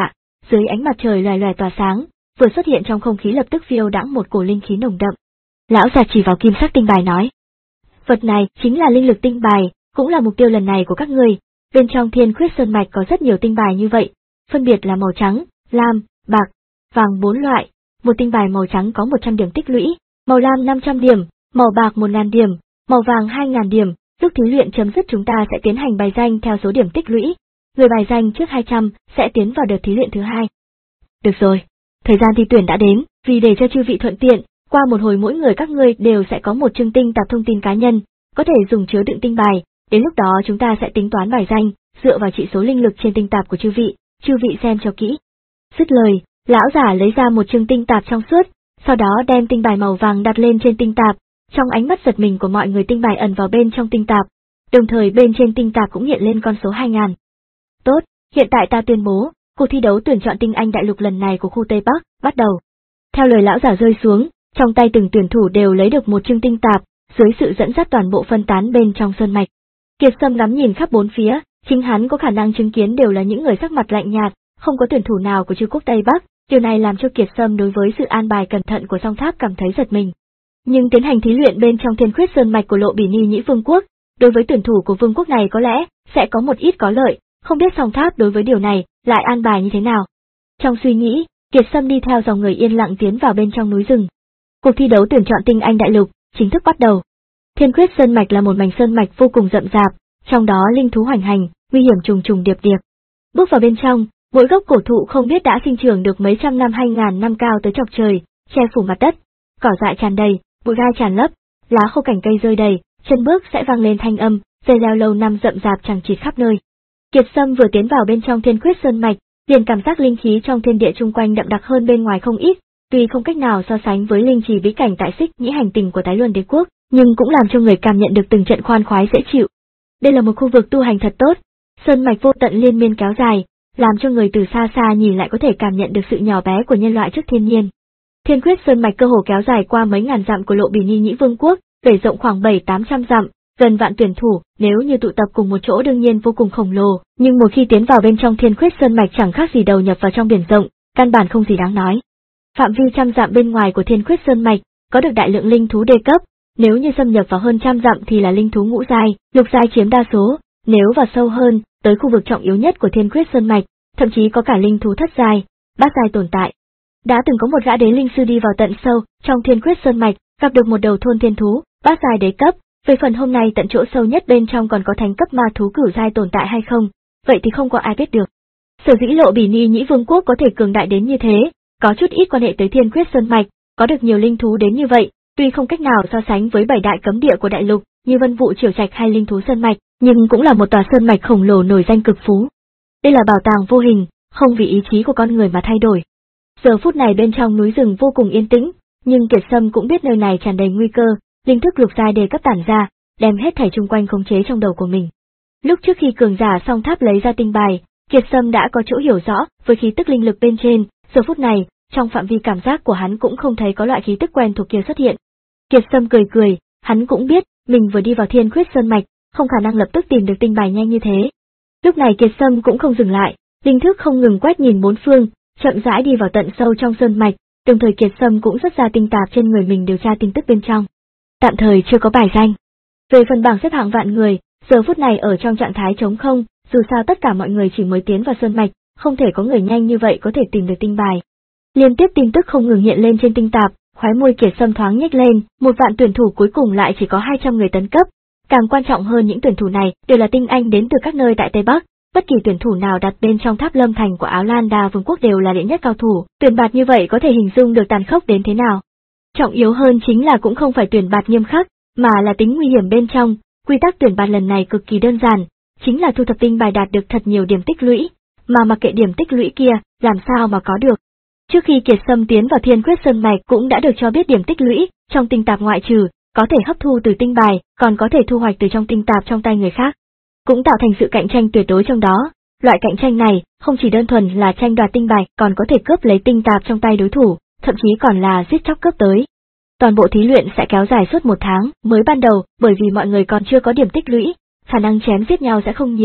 dưới ánh mặt trời loè loè tỏa sáng, vừa xuất hiện trong không khí lập tức phiêu đãng một cổ linh khí nồng đậm. Lão già chỉ vào kim sắc tinh bài nói: "Vật này chính là linh lực tinh bài, cũng là mục tiêu lần này của các ngươi. Bên trong Thiên Khuyết Sơn mạch có rất nhiều tinh bài như vậy, phân biệt là màu trắng, lam, bạc, vàng bốn loại. Một tinh bài màu trắng có một trăm điểm tích lũy, màu lam năm trăm điểm, màu bạc một nghìn điểm, màu vàng hai nghìn điểm. Lúc thí luyện chấm dứt chúng ta sẽ tiến hành bài danh theo số điểm tích lũy. Người bài danh trước hai trăm sẽ tiến vào đợt thí luyện thứ hai." Được rồi, thời gian thi tuyển đã đến, vì để cho chư vị thuận tiện, qua một hồi mỗi người các ngươi đều sẽ có một chương tinh tạp thông tin cá nhân, có thể dùng chứa đựng tinh bài, đến lúc đó chúng ta sẽ tính toán bài danh, dựa vào chỉ số linh lực trên tinh tạp của chư vị, chư vị xem cho kỹ. Dứt lời, lão giả lấy ra một chương tinh tạp trong suốt, sau đó đem tinh bài màu vàng đặt lên trên tinh tạp, trong ánh mắt giật mình của mọi người tinh bài ẩn vào bên trong tinh tạp, đồng thời bên trên tinh tạp cũng hiện lên con số hai nghìn. Tốt, hiện tại ta tuyên bố, cuộc thi đấu tuyển chọn tinh anh đại lục lần này của khu Tây Bắc, bắt đầu. Theo lời lão giả rơi xuống, trong tay từng tuyển thủ đều lấy được một chương tinh tạp, dưới sự dẫn dắt toàn bộ phân tán bên trong sơn mạch. Kiệt Sâm ngắm nhìn khắp bốn phía, chính hắn có khả năng chứng kiến đều là những người sắc mặt lạnh nhạt, không có tuyển thủ nào của chư quốc Tây Bắc, điều này làm cho Kiệt Sâm đối với sự an bài cẩn thận của Song Tháp cảm thấy giật mình. Nhưng tiến hành thí luyện bên trong Thiên Khuyết Sơn mạch của Lộ Bỉ Ni Nhĩ Vương quốc, đối với tuyển thủ của vương quốc này có lẽ sẽ có một ít có lợi, không biết Song Tháp đối với điều này lại an bài như thế nào. Trong suy nghĩ, Kiệt Sâm đi theo dòng người yên lặng tiến vào bên trong núi rừng. Cuộc thi đấu tuyển chọn tinh anh đại lục chính thức bắt đầu. Thiên Khuyết Sơn mạch là một mảnh sơn mạch vô cùng rậm rạp, trong đó linh thú hoành hành, nguy hiểm trùng trùng điệp điệp. Bước vào bên trong, mỗi gốc cổ thụ không biết đã sinh trưởng được mấy trăm năm hay ngàn năm cao tới chọc trời, che phủ mặt đất, cỏ dại tràn đầy, bụi gai tràn lấp, lá khô cành cây rơi đầy, chân bước sẽ vang lên thanh âm, dây leo lâu năm rậm rạp chằng chịt khắp nơi. Kiệt Sâm vừa tiến vào bên trong Thiên Khuyết Sơn mạch, liền cảm giác linh khí trong thiên địa chung quanh đậm đặc hơn bên ngoài không ít, tuy không cách nào so sánh với linh trì bí cảnh tại Xích Nhĩ hành tinh của Tái Luân Đế quốc, nhưng cũng làm cho người cảm nhận được từng trận khoan khoái dễ chịu. Đây là một khu vực tu hành thật tốt, sơn mạch vô tận liên miên kéo dài, làm cho người từ xa xa nhìn lại có thể cảm nhận được sự nhỏ bé của nhân loại trước thiên nhiên. Thiên Khuyết Sơn mạch cơ hồ kéo dài qua mấy ngàn dặm của Lộ Bỉ Ni Nhĩ Vương quốc, bề rộng khoảng bảy tám trăm dặm, gần vạn tuyển thủ, nếu như tụ tập cùng một chỗ đương nhiên vô cùng khổng lồ, nhưng một khi tiến vào bên trong Thiên Khuyết Sơn mạch chẳng khác gì đầu nhập vào trong biển rộng, căn bản không gì đáng nói. Phạm vi trăm dặm bên ngoài của Thiên Khuyết Sơn mạch có được đại lượng linh thú đê cấp, nếu như xâm nhập vào hơn trăm dặm thì là linh thú ngũ giai, lục giai chiếm đa số, nếu vào sâu hơn, tới khu vực trọng yếu nhất của Thiên Khuyết Sơn mạch, thậm chí có cả linh thú thất giai, bát giai tồn tại. Đã từng có một gã đế linh sư đi vào tận sâu trong Thiên Khuyết Sơn mạch, gặp được một đầu thôn thiên thú, bát giai đế cấp. Về phần hôm nay tận chỗ sâu nhất bên trong còn có thánh cấp ma thú cửu giai tồn tại hay không, vậy thì không có ai biết được. Sở dĩ Lộ Bỉ Ni Nhĩ Vương quốc có thể cường đại đến như thế, có chút ít quan hệ tới Thiên Khuyết Sơn mạch, có được nhiều linh thú đến như vậy, tuy không cách nào so sánh với bảy đại cấm địa của đại lục, như Vân Vụ Triều Trạch hay linh thú sơn mạch, nhưng cũng là một tòa sơn mạch khổng lồ nổi danh cực phú. Đây là bảo tàng vô hình, không vì ý chí của con người mà thay đổi. Giờ phút này bên trong núi rừng vô cùng yên tĩnh, nhưng Kiệt Sâm cũng biết nơi này tràn đầy nguy cơ. Linh thức lục giai đề cấp tản ra, đem hết thảy chung quanh khống chế trong đầu của mình. Lúc trước khi cường giả Song Tháp lấy ra tinh bài, Kiệt Sâm đã có chỗ hiểu rõ, với khí tức linh lực bên trên, giờ phút này, trong phạm vi cảm giác của hắn cũng không thấy có loại khí tức quen thuộc kia xuất hiện. Kiệt Sâm cười cười, hắn cũng biết, mình vừa đi vào Thiên Khuyết Sơn mạch, không khả năng lập tức tìm được tinh bài nhanh như thế. Lúc này Kiệt Sâm cũng không dừng lại, linh thức không ngừng quét nhìn bốn phương, chậm rãi đi vào tận sâu trong sơn mạch, đồng thời Kiệt Sâm cũng xuất ra tinh tạp trên người mình điều tra tin tức bên trong. Tạm thời chưa có bài danh. Về phần bảng xếp hạng vạn người, giờ phút này ở trong trạng thái trống không, dù sao tất cả mọi người chỉ mới tiến vào sơn mạch, không thể có người nhanh như vậy có thể tìm được tinh bài. Liên tiếp tin tức không ngừng hiện lên trên tinh tạp, khóe môi Kiệt Sâm thoáng nhếch lên, một vạn tuyển thủ cuối cùng lại chỉ có hai trăm người tấn cấp. Càng quan trọng hơn những tuyển thủ này đều là tinh anh đến từ các nơi tại Tây Bắc, bất kỳ tuyển thủ nào đặt bên trong tháp lâm thành của Áo Lan Đa Vương quốc đều là đệ nhất cao thủ, tuyển bạt như vậy có thể hình dung được tàn khốc đến thế nào. Trọng yếu hơn chính là cũng không phải tuyển bạt nghiêm khắc, mà là tính nguy hiểm bên trong. Quy tắc tuyển bạt lần này cực kỳ đơn giản, chính là thu thập tinh bài đạt được thật nhiều điểm tích lũy, mà mặc kệ điểm tích lũy kia, làm sao mà có được. Trước khi Kiệt Sâm tiến vào Thiên Khuyết Sơn mạch cũng đã được cho biết điểm tích lũy, trong tinh tạp ngoại trừ, có thể hấp thu từ tinh bài, còn có thể thu hoạch từ trong tinh tạp trong tay người khác. Cũng tạo thành sự cạnh tranh tuyệt đối trong đó, loại cạnh tranh này, không chỉ đơn thuần là tranh đoạt tinh bài, còn có thể cướp lấy tinh tạp trong tay đối thủ, thậm chí còn là giết chóc cướp tới. Toàn bộ thí luyện sẽ kéo dài suốt một tháng, mới ban đầu, bởi vì mọi người còn chưa có điểm tích lũy, khả năng chém giết nhau sẽ không nhiều,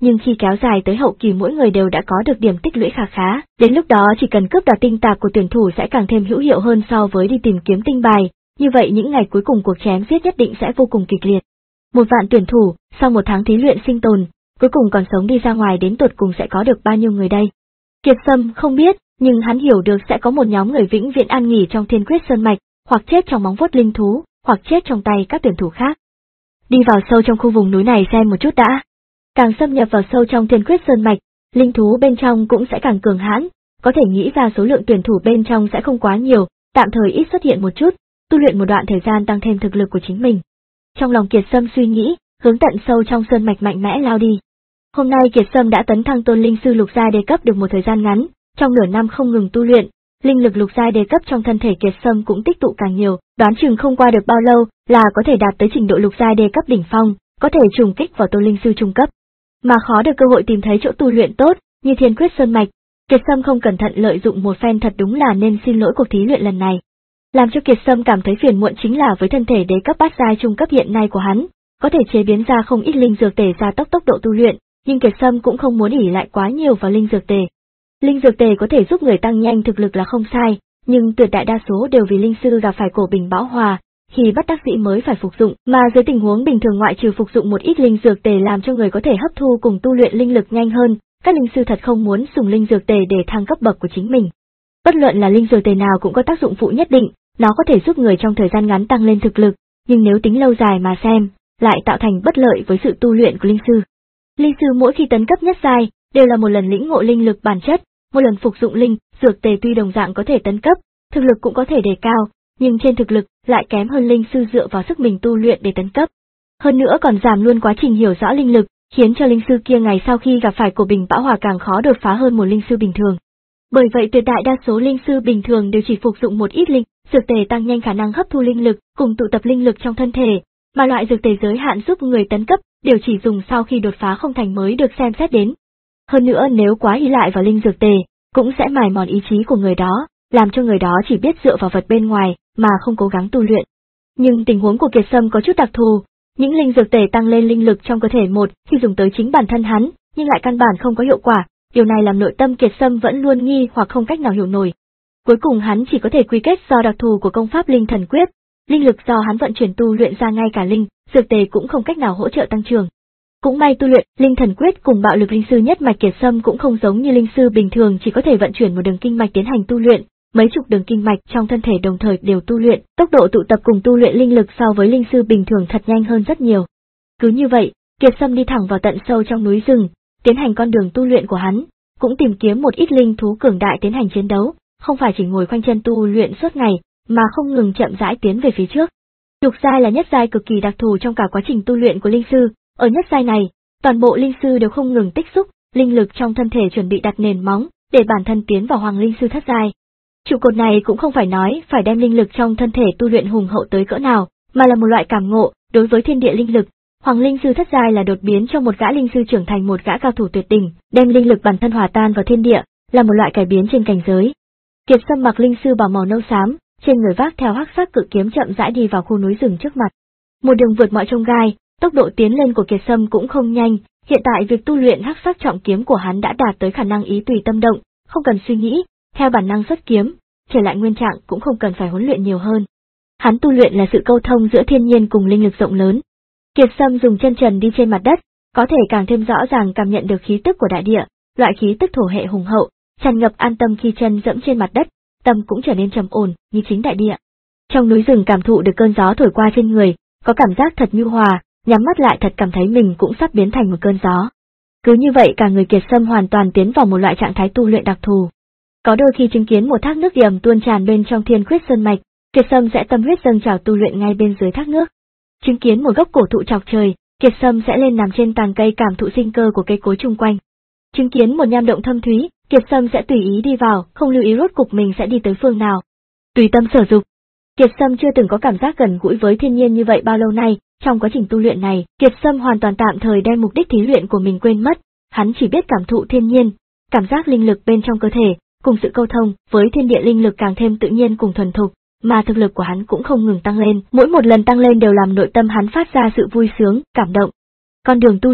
nhưng khi kéo dài tới hậu kỳ mỗi người đều đã có được điểm tích lũy khá khá, đến lúc đó chỉ cần cướp đoạt tinh tạp của tuyển thủ sẽ càng thêm hữu hiệu hơn so với đi tìm kiếm tinh bài, như vậy những ngày cuối cùng cuộc chém giết nhất định sẽ vô cùng kịch liệt. Một vạn tuyển thủ, sau một tháng thí luyện sinh tồn, cuối cùng còn sống đi ra ngoài đến tột cùng sẽ có được bao nhiêu người đây? Kiệt Sâm không biết, nhưng hắn hiểu được sẽ có một nhóm người vĩnh viễn an nghỉ trong Thiên Quyết Sơn Mạch, hoặc chết trong móng vuốt linh thú, hoặc chết trong tay các tuyển thủ khác. Đi vào sâu trong khu vùng núi này xem một chút đã. Càng xâm nhập vào sâu trong Thiên Quyết Sơn Mạch, linh thú bên trong cũng sẽ càng cường hãn, có thể nghĩ ra số lượng tuyển thủ bên trong sẽ không quá nhiều, tạm thời ít xuất hiện một chút, tu luyện một đoạn thời gian tăng thêm thực lực của chính mình. Trong lòng Kiệt Sâm suy nghĩ, hướng tận sâu trong sơn mạch mạnh mẽ lao đi. Hôm nay Kiệt Sâm đã tấn thăng tôn linh sư lục giai đề cấp được một thời gian ngắn, trong nửa năm không ngừng tu luyện, linh lực lục giai đề cấp trong thân thể Kiệt Sâm cũng tích tụ càng nhiều, đoán chừng không qua được bao lâu là có thể đạt tới trình độ lục giai đề cấp đỉnh phong, có thể trùng kích vào tôn linh sư trung cấp. Mà khó được cơ hội tìm thấy chỗ tu luyện tốt, như Thiên Quyết Sơn Mạch, Kiệt Sâm không cẩn thận lợi dụng một phen thật đúng là nên xin lỗi cuộc thí luyện lần này. Làm cho Kiệt Sâm cảm thấy phiền muộn chính là với thân thể đế cấp bát giai trung cấp hiện nay của hắn, có thể chế biến ra không ít linh dược tề gia tốc tốc độ tu luyện, nhưng Kiệt Sâm cũng không muốn ỷ lại quá nhiều vào linh dược tề. Linh dược tề có thể giúp người tăng nhanh thực lực là không sai, nhưng tuyệt đại đa số đều vì linh sư gặp phải cổ bình bão hòa, khi bất đắc dĩ mới phải phục dụng, mà dưới tình huống bình thường ngoại trừ phục dụng một ít linh dược tề làm cho người có thể hấp thu cùng tu luyện linh lực nhanh hơn, các linh sư thật không muốn dùng linh dược tề để thăng cấp bậc của chính mình. Bất luận là linh dược tề nào cũng có tác dụng phụ nhất định, nó có thể giúp người trong thời gian ngắn tăng lên thực lực, nhưng nếu tính lâu dài mà xem, lại tạo thành bất lợi với sự tu luyện của linh sư. Linh sư mỗi khi tấn cấp nhất giai, đều là một lần lĩnh ngộ linh lực bản chất, một lần phục dụng linh, dược tề tuy đồng dạng có thể tấn cấp, thực lực cũng có thể đề cao, nhưng trên thực lực lại kém hơn linh sư dựa vào sức mình tu luyện để tấn cấp. Hơn nữa còn giảm luôn quá trình hiểu rõ linh lực, khiến cho linh sư kia ngày sau khi gặp phải cổ bình bão hòa càng khó đột phá hơn một linh sư bình thường. Bởi vậy tuyệt đại đa số linh sư bình thường đều chỉ phục dụng một ít linh, dược tề tăng nhanh khả năng hấp thu linh lực, cùng tụ tập linh lực trong thân thể, mà loại dược tề giới hạn giúp người tấn cấp, đều chỉ dùng sau khi đột phá không thành mới được xem xét đến. Hơn nữa nếu quá ỷ lại vào linh dược tề, cũng sẽ mài mòn ý chí của người đó, làm cho người đó chỉ biết dựa vào vật bên ngoài, mà không cố gắng tu luyện. Nhưng tình huống của Kiệt Sâm có chút đặc thù, những linh dược tề tăng lên linh lực trong cơ thể một khi dùng tới chính bản thân hắn, nhưng lại căn bản không có hiệu quả, điều này làm nội tâm Kiệt Sâm vẫn luôn nghi hoặc không cách nào hiểu nổi. Cuối cùng hắn chỉ có thể quy kết do đặc thù của công pháp linh thần quyết, linh lực do hắn vận chuyển tu luyện ra ngay cả linh, dược tề cũng không cách nào hỗ trợ tăng trưởng. Cũng may tu luyện linh thần quyết cùng bạo lực linh sư nhất mạch Kiệt Sâm cũng không giống như linh sư bình thường chỉ có thể vận chuyển một đường kinh mạch tiến hành tu luyện, mấy chục đường kinh mạch trong thân thể đồng thời đều tu luyện, tốc độ tụ tập cùng tu luyện linh lực so với linh sư bình thường thật nhanh hơn rất nhiều. Cứ như vậy, Kiệt Sâm đi thẳng vào tận sâu trong núi rừng, tiến hành con đường tu luyện của hắn, cũng tìm kiếm một ít linh thú cường đại tiến hành chiến đấu, không phải chỉ ngồi khoanh chân tu luyện suốt ngày, mà không ngừng chậm rãi tiến về phía trước. Lục giai là nhất giai cực kỳ đặc thù trong cả quá trình tu luyện của linh sư, ở nhất giai này, toàn bộ linh sư đều không ngừng tích xúc linh lực trong thân thể chuẩn bị đặt nền móng để bản thân tiến vào hoàng linh sư thất giai. Trụ cột này cũng không phải nói phải đem linh lực trong thân thể tu luyện hùng hậu tới cỡ nào, mà là một loại cảm ngộ đối với thiên địa linh lực. Hoàng linh sư thất giai là đột biến cho một gã linh sư trưởng thành một gã cao thủ tuyệt đỉnh, đem linh lực bản thân hòa tan vào thiên địa, là một loại cải biến trên cảnh giới. Kiệt Sâm mặc linh sư bảo màu nâu xám, trên người vác theo hắc sắc cự kiếm chậm rãi đi vào khu núi rừng trước mặt. Một đường vượt mọi chông gai, tốc độ tiến lên của Kiệt Sâm cũng không nhanh, hiện tại việc tu luyện hắc sắc trọng kiếm của hắn đã đạt tới khả năng ý tùy tâm động, không cần suy nghĩ, theo bản năng xuất kiếm, trở lại nguyên trạng cũng không cần phải huấn luyện nhiều hơn. Hắn tu luyện là sự câu thông giữa thiên nhiên cùng linh lực rộng lớn. Kiệt Sâm dùng chân trần đi trên mặt đất, có thể càng thêm rõ ràng cảm nhận được khí tức của đại địa, loại khí tức thổ hệ hùng hậu, tràn ngập an tâm khi chân dẫm trên mặt đất, tâm cũng trở nên trầm ổn như chính đại địa. Trong núi rừng cảm thụ được cơn gió thổi qua trên người, có cảm giác thật nhu hòa, nhắm mắt lại thật cảm thấy mình cũng sắp biến thành một cơn gió. Cứ như vậy cả người Kiệt Sâm hoàn toàn tiến vào một loại trạng thái tu luyện đặc thù. Có đôi khi chứng kiến một thác nước yểm tuôn tràn bên trong Thiên Quyết Sơn Mạch, Kiệt Sâm sẽ tâm huyết dâng trào tu luyện ngay bên dưới thác nước. Chứng kiến một gốc cổ thụ chọc trời, Kiệt Sâm sẽ lên nằm trên tàng cây cảm thụ sinh cơ của cây cối chung quanh. Chứng kiến một nham động thâm thúy, Kiệt Sâm sẽ tùy ý đi vào, không lưu ý rốt cục mình sẽ đi tới phương nào. Tùy tâm sở dục. Kiệt Sâm chưa từng có cảm giác gần gũi với thiên nhiên như vậy bao lâu nay, trong quá trình tu luyện này, Kiệt Sâm hoàn toàn tạm thời đem mục đích thí luyện của mình quên mất, hắn chỉ biết cảm thụ thiên nhiên, cảm giác linh lực bên trong cơ thể, cùng sự câu thông với thiên địa linh lực càng thêm tự nhiên cùng thuần thục, mà thực lực của hắn cũng không ngừng tăng lên, mỗi một lần tăng lên đều làm nội tâm hắn phát ra sự vui sướng, cảm động. Con đường tu luyện,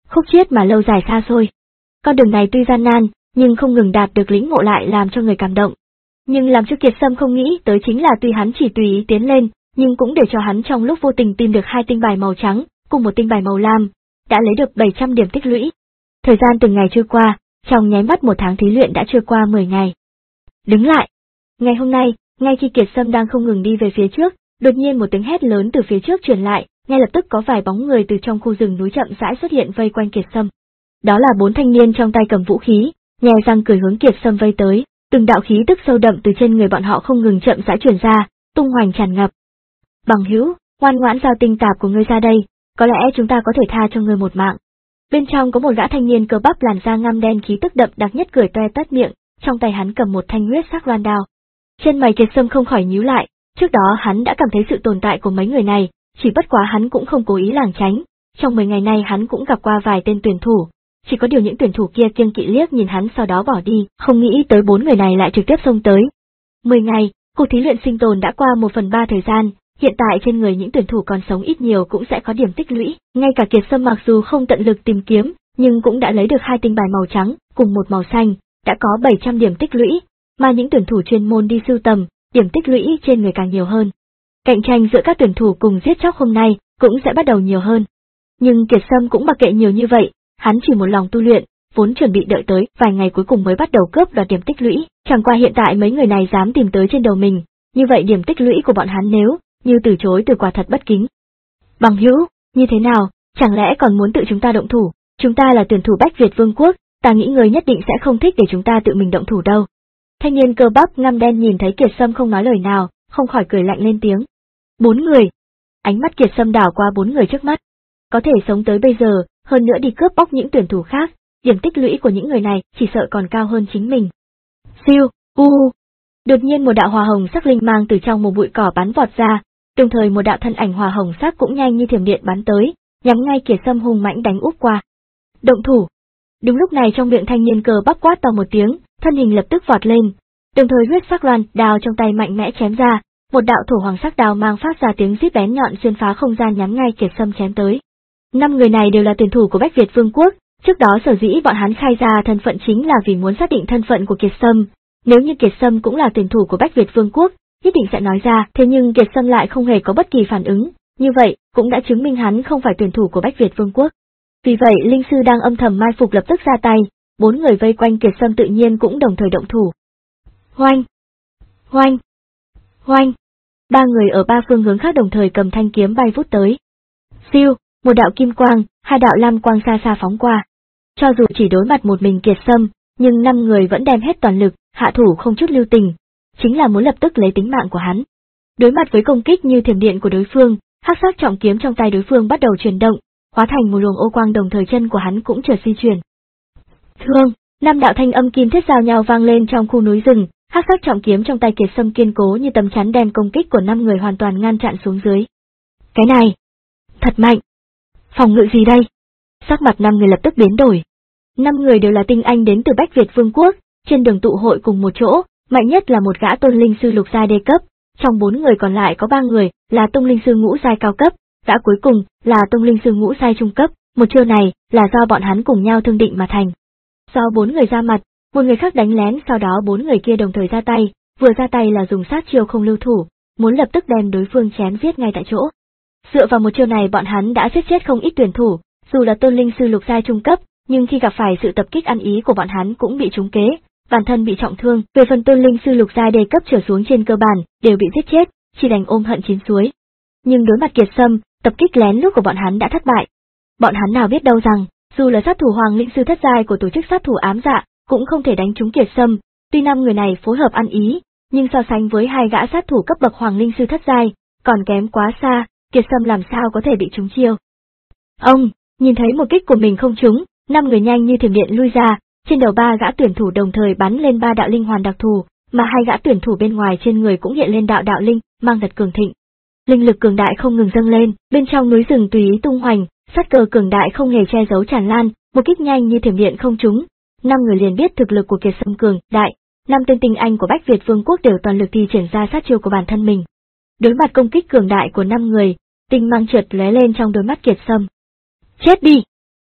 khúc chiết mà lâu dài xa xôi. Con đường này tuy gian nan, nhưng không ngừng đạt được lĩnh ngộ lại làm cho người cảm động. Nhưng làm cho Kiệt Sâm không nghĩ tới chính là tuy hắn chỉ tùy ý tiến lên, nhưng cũng để cho hắn trong lúc vô tình tìm được hai tinh bài màu trắng, cùng một tinh bài màu lam, đã lấy được bảy trăm điểm tích lũy. Thời gian từng ngày trôi qua, trong nháy mắt một tháng thí luyện đã trôi qua mười ngày. Đứng lại! Ngày hôm nay, ngay khi Kiệt Sâm đang không ngừng đi về phía trước, đột nhiên một tiếng hét lớn từ phía trước truyền lại, ngay lập tức có vài bóng người từ trong khu rừng núi chậm rãi xuất hiện vây quanh Kiệt Sâm. Đó là bốn thanh niên trong tay cầm vũ khí, nhe răng cười hướng Kiệt Sâm vây tới, từng đạo khí tức sâu đậm từ trên người bọn họ không ngừng chậm rãi truyền ra, tung hoành tràn ngập. Bằng hữu, ngoan ngoãn giao tinh tạp của ngươi ra đây, có lẽ chúng ta có thể tha cho ngươi một mạng. Bên trong có một gã thanh niên cơ bắp làn da ngăm đen khí tức đậm đặc nhất cười toe toét miệng, trong tay hắn cầm một thanh huyết sắc loan đao. Chân mày Kiệt Sâm không khỏi nhíu lại, trước đó hắn đã cảm thấy sự tồn tại của mấy người này, chỉ bất quá hắn cũng không cố ý lảng tránh. Trong mười ngày nay hắn cũng gặp qua vài tên tuyển thủ, chỉ có điều những tuyển thủ kia kiêng kỵ liếc nhìn hắn sau đó bỏ đi, không nghĩ tới bốn người này lại trực tiếp xông tới. Mười ngày, cuộc thí luyện sinh tồn đã qua một phần ba thời gian, hiện tại trên người những tuyển thủ còn sống ít nhiều cũng sẽ có điểm tích lũy, ngay cả Kiệt Sâm mặc dù không tận lực tìm kiếm, nhưng cũng đã lấy được hai tinh bài màu trắng, cùng một màu xanh, đã có bảy trăm điểm tích lũy, mà những tuyển thủ chuyên môn đi sưu tầm, điểm tích lũy trên người càng nhiều hơn. Cạnh tranh giữa các tuyển thủ cùng giết chóc hôm nay cũng sẽ bắt đầu nhiều hơn. Nhưng Kiệt Sâm cũng mặc kệ nhiều như vậy, hắn chỉ một lòng tu luyện, vốn chuẩn bị đợi tới vài ngày cuối cùng mới bắt đầu cướp đoạt điểm tích lũy, chẳng qua hiện tại mấy người này dám tìm tới trên đầu mình, như vậy điểm tích lũy của bọn hắn nếu như từ chối từ quả thật bất kính. Bằng hữu, như thế nào, chẳng lẽ còn muốn tự chúng ta động thủ? Chúng ta là tuyển thủ Bách Việt Vương quốc, ta nghĩ người nhất định sẽ không thích để chúng ta tự mình động thủ đâu. Thanh niên cơ bắp ngăm đen nhìn thấy Kiệt Sâm không nói lời nào, không khỏi cười lạnh lên tiếng. Bốn người. Ánh mắt Kiệt Sâm đảo qua bốn người trước mắt. Có thể sống tới bây giờ, hơn nữa đi cướp bóc những tuyển thủ khác, điểm tích lũy của những người này chỉ sợ còn cao hơn chính mình. Siêu, u. Đột nhiên một đạo hỏa hồng sắc linh mang từ trong một bụi cỏ bắn vọt ra, đồng thời một đạo thân ảnh hỏa hồng sắc cũng nhanh như thiểm điện bắn tới, nhắm ngay Kiệt Sâm hung mãnh đánh úp qua. Động thủ. Đúng lúc này trong miệng thanh niên cơ bắp quát to một tiếng, thân hình lập tức vọt lên, đồng thời huyết sắc loan đao trong tay mạnh mẽ chém ra, một đạo thổ hoàng sắc đao mang phát ra tiếng rít bén nhọn xuyên phá không gian nhắm ngay Kiệt Sâm chém tới. Năm người này đều là tuyển thủ của Bách Việt Vương quốc, trước đó sở dĩ bọn hắn khai ra thân phận chính là vì muốn xác định thân phận của Kiệt Sâm. Nếu như Kiệt Sâm cũng là tuyển thủ của Bách Việt Vương quốc, nhất định sẽ nói ra, thế nhưng Kiệt Sâm lại không hề có bất kỳ phản ứng, như vậy cũng đã chứng minh hắn không phải tuyển thủ của Bách Việt Vương quốc. Vì vậy linh sư đang âm thầm mai phục lập tức ra tay, bốn người vây quanh Kiệt Sâm tự nhiên cũng đồng thời động thủ. Hoanh! Hoanh! Hoanh! Ba người ở ba phương hướng khác đồng thời cầm thanh kiếm bay vút tới. Siêu! Một đạo kim quang, hai đạo lam quang xa xa phóng qua. Cho dù chỉ đối mặt một mình Kiệt Sâm, nhưng năm người vẫn đem hết toàn lực, hạ thủ không chút lưu tình, chính là muốn lập tức lấy tính mạng của hắn. Đối mặt với công kích như thiểm điện của đối phương, hắc sắc trọng kiếm trong tay đối phương bắt đầu chuyển động, hóa thành một luồng ô quang, đồng thời chân của hắn cũng chợt di chuyển. Thương, năm đạo thanh âm kim thiết giao nhau vang lên trong khu núi rừng, hắc sắc trọng kiếm trong tay Kiệt Sâm kiên cố như tấm chắn đem công kích của năm người hoàn toàn ngăn chặn xuống dưới. Cái này, thật mạnh. Phòng ngự gì đây? Sắc mặt năm người lập tức biến đổi. Năm người đều là tinh anh đến từ Bách Việt Vương quốc, trên đường tụ hội cùng một chỗ, mạnh nhất là một gã tôn linh sư lục giai đê cấp, trong bốn người còn lại có ba người là tôn linh sư ngũ giai cao cấp, gã cuối cùng là tôn linh sư ngũ giai trung cấp, một chiêu này là do bọn hắn cùng nhau thương định mà thành. Do bốn người ra mặt, một người khác đánh lén, sau đó bốn người kia đồng thời ra tay, vừa ra tay là dùng sát chiêu không lưu thủ, muốn lập tức đem đối phương chém giết ngay tại chỗ. Dựa vào một chiêu này bọn hắn đã giết chết không ít tuyển thủ, dù là tôn linh sư lục giai trung cấp, nhưng khi gặp phải sự tập kích ăn ý của bọn hắn cũng bị trúng kế, bản thân bị trọng thương, về phần tôn linh sư lục giai đề cấp trở xuống trên cơ bản đều bị giết chết, chỉ đành ôm hận chín suối. Nhưng đối mặt Kiệt Sâm, tập kích lén lút của bọn hắn đã thất bại. Bọn hắn nào biết đâu rằng, dù là sát thủ hoàng linh sư thất giai của tổ chức sát thủ ám dạ, cũng không thể đánh trúng Kiệt Sâm, tuy năm người này phối hợp ăn ý, nhưng so sánh với hai gã sát thủ cấp bậc hoàng linh sư thất giai, còn kém quá xa, Kiệt Sâm làm sao có thể bị trúng chiêu. Ông, nhìn thấy một kích của mình không trúng, năm người nhanh như thiểm điện lui ra, trên đầu ba gã tuyển thủ đồng thời bắn lên ba đạo linh hoàn đặc thù, mà hai gã tuyển thủ bên ngoài trên người cũng hiện lên đạo đạo linh, mang thật cường thịnh. Linh lực cường đại không ngừng dâng lên, bên trong núi rừng tùy ý tung hoành, sát cơ cường đại không hề che giấu tràn lan, một kích nhanh như thiểm điện không trúng, năm người liền biết thực lực của Kiệt Sâm cường đại, năm tên tinh anh của Bách Việt Vương quốc đều toàn lực thi triển ra sát chiêu của bản thân mình. Đối mặt công kích cường đại của năm người, tinh mang chợt lóe lên trong đôi mắt Kiệt Sâm. Chết đi!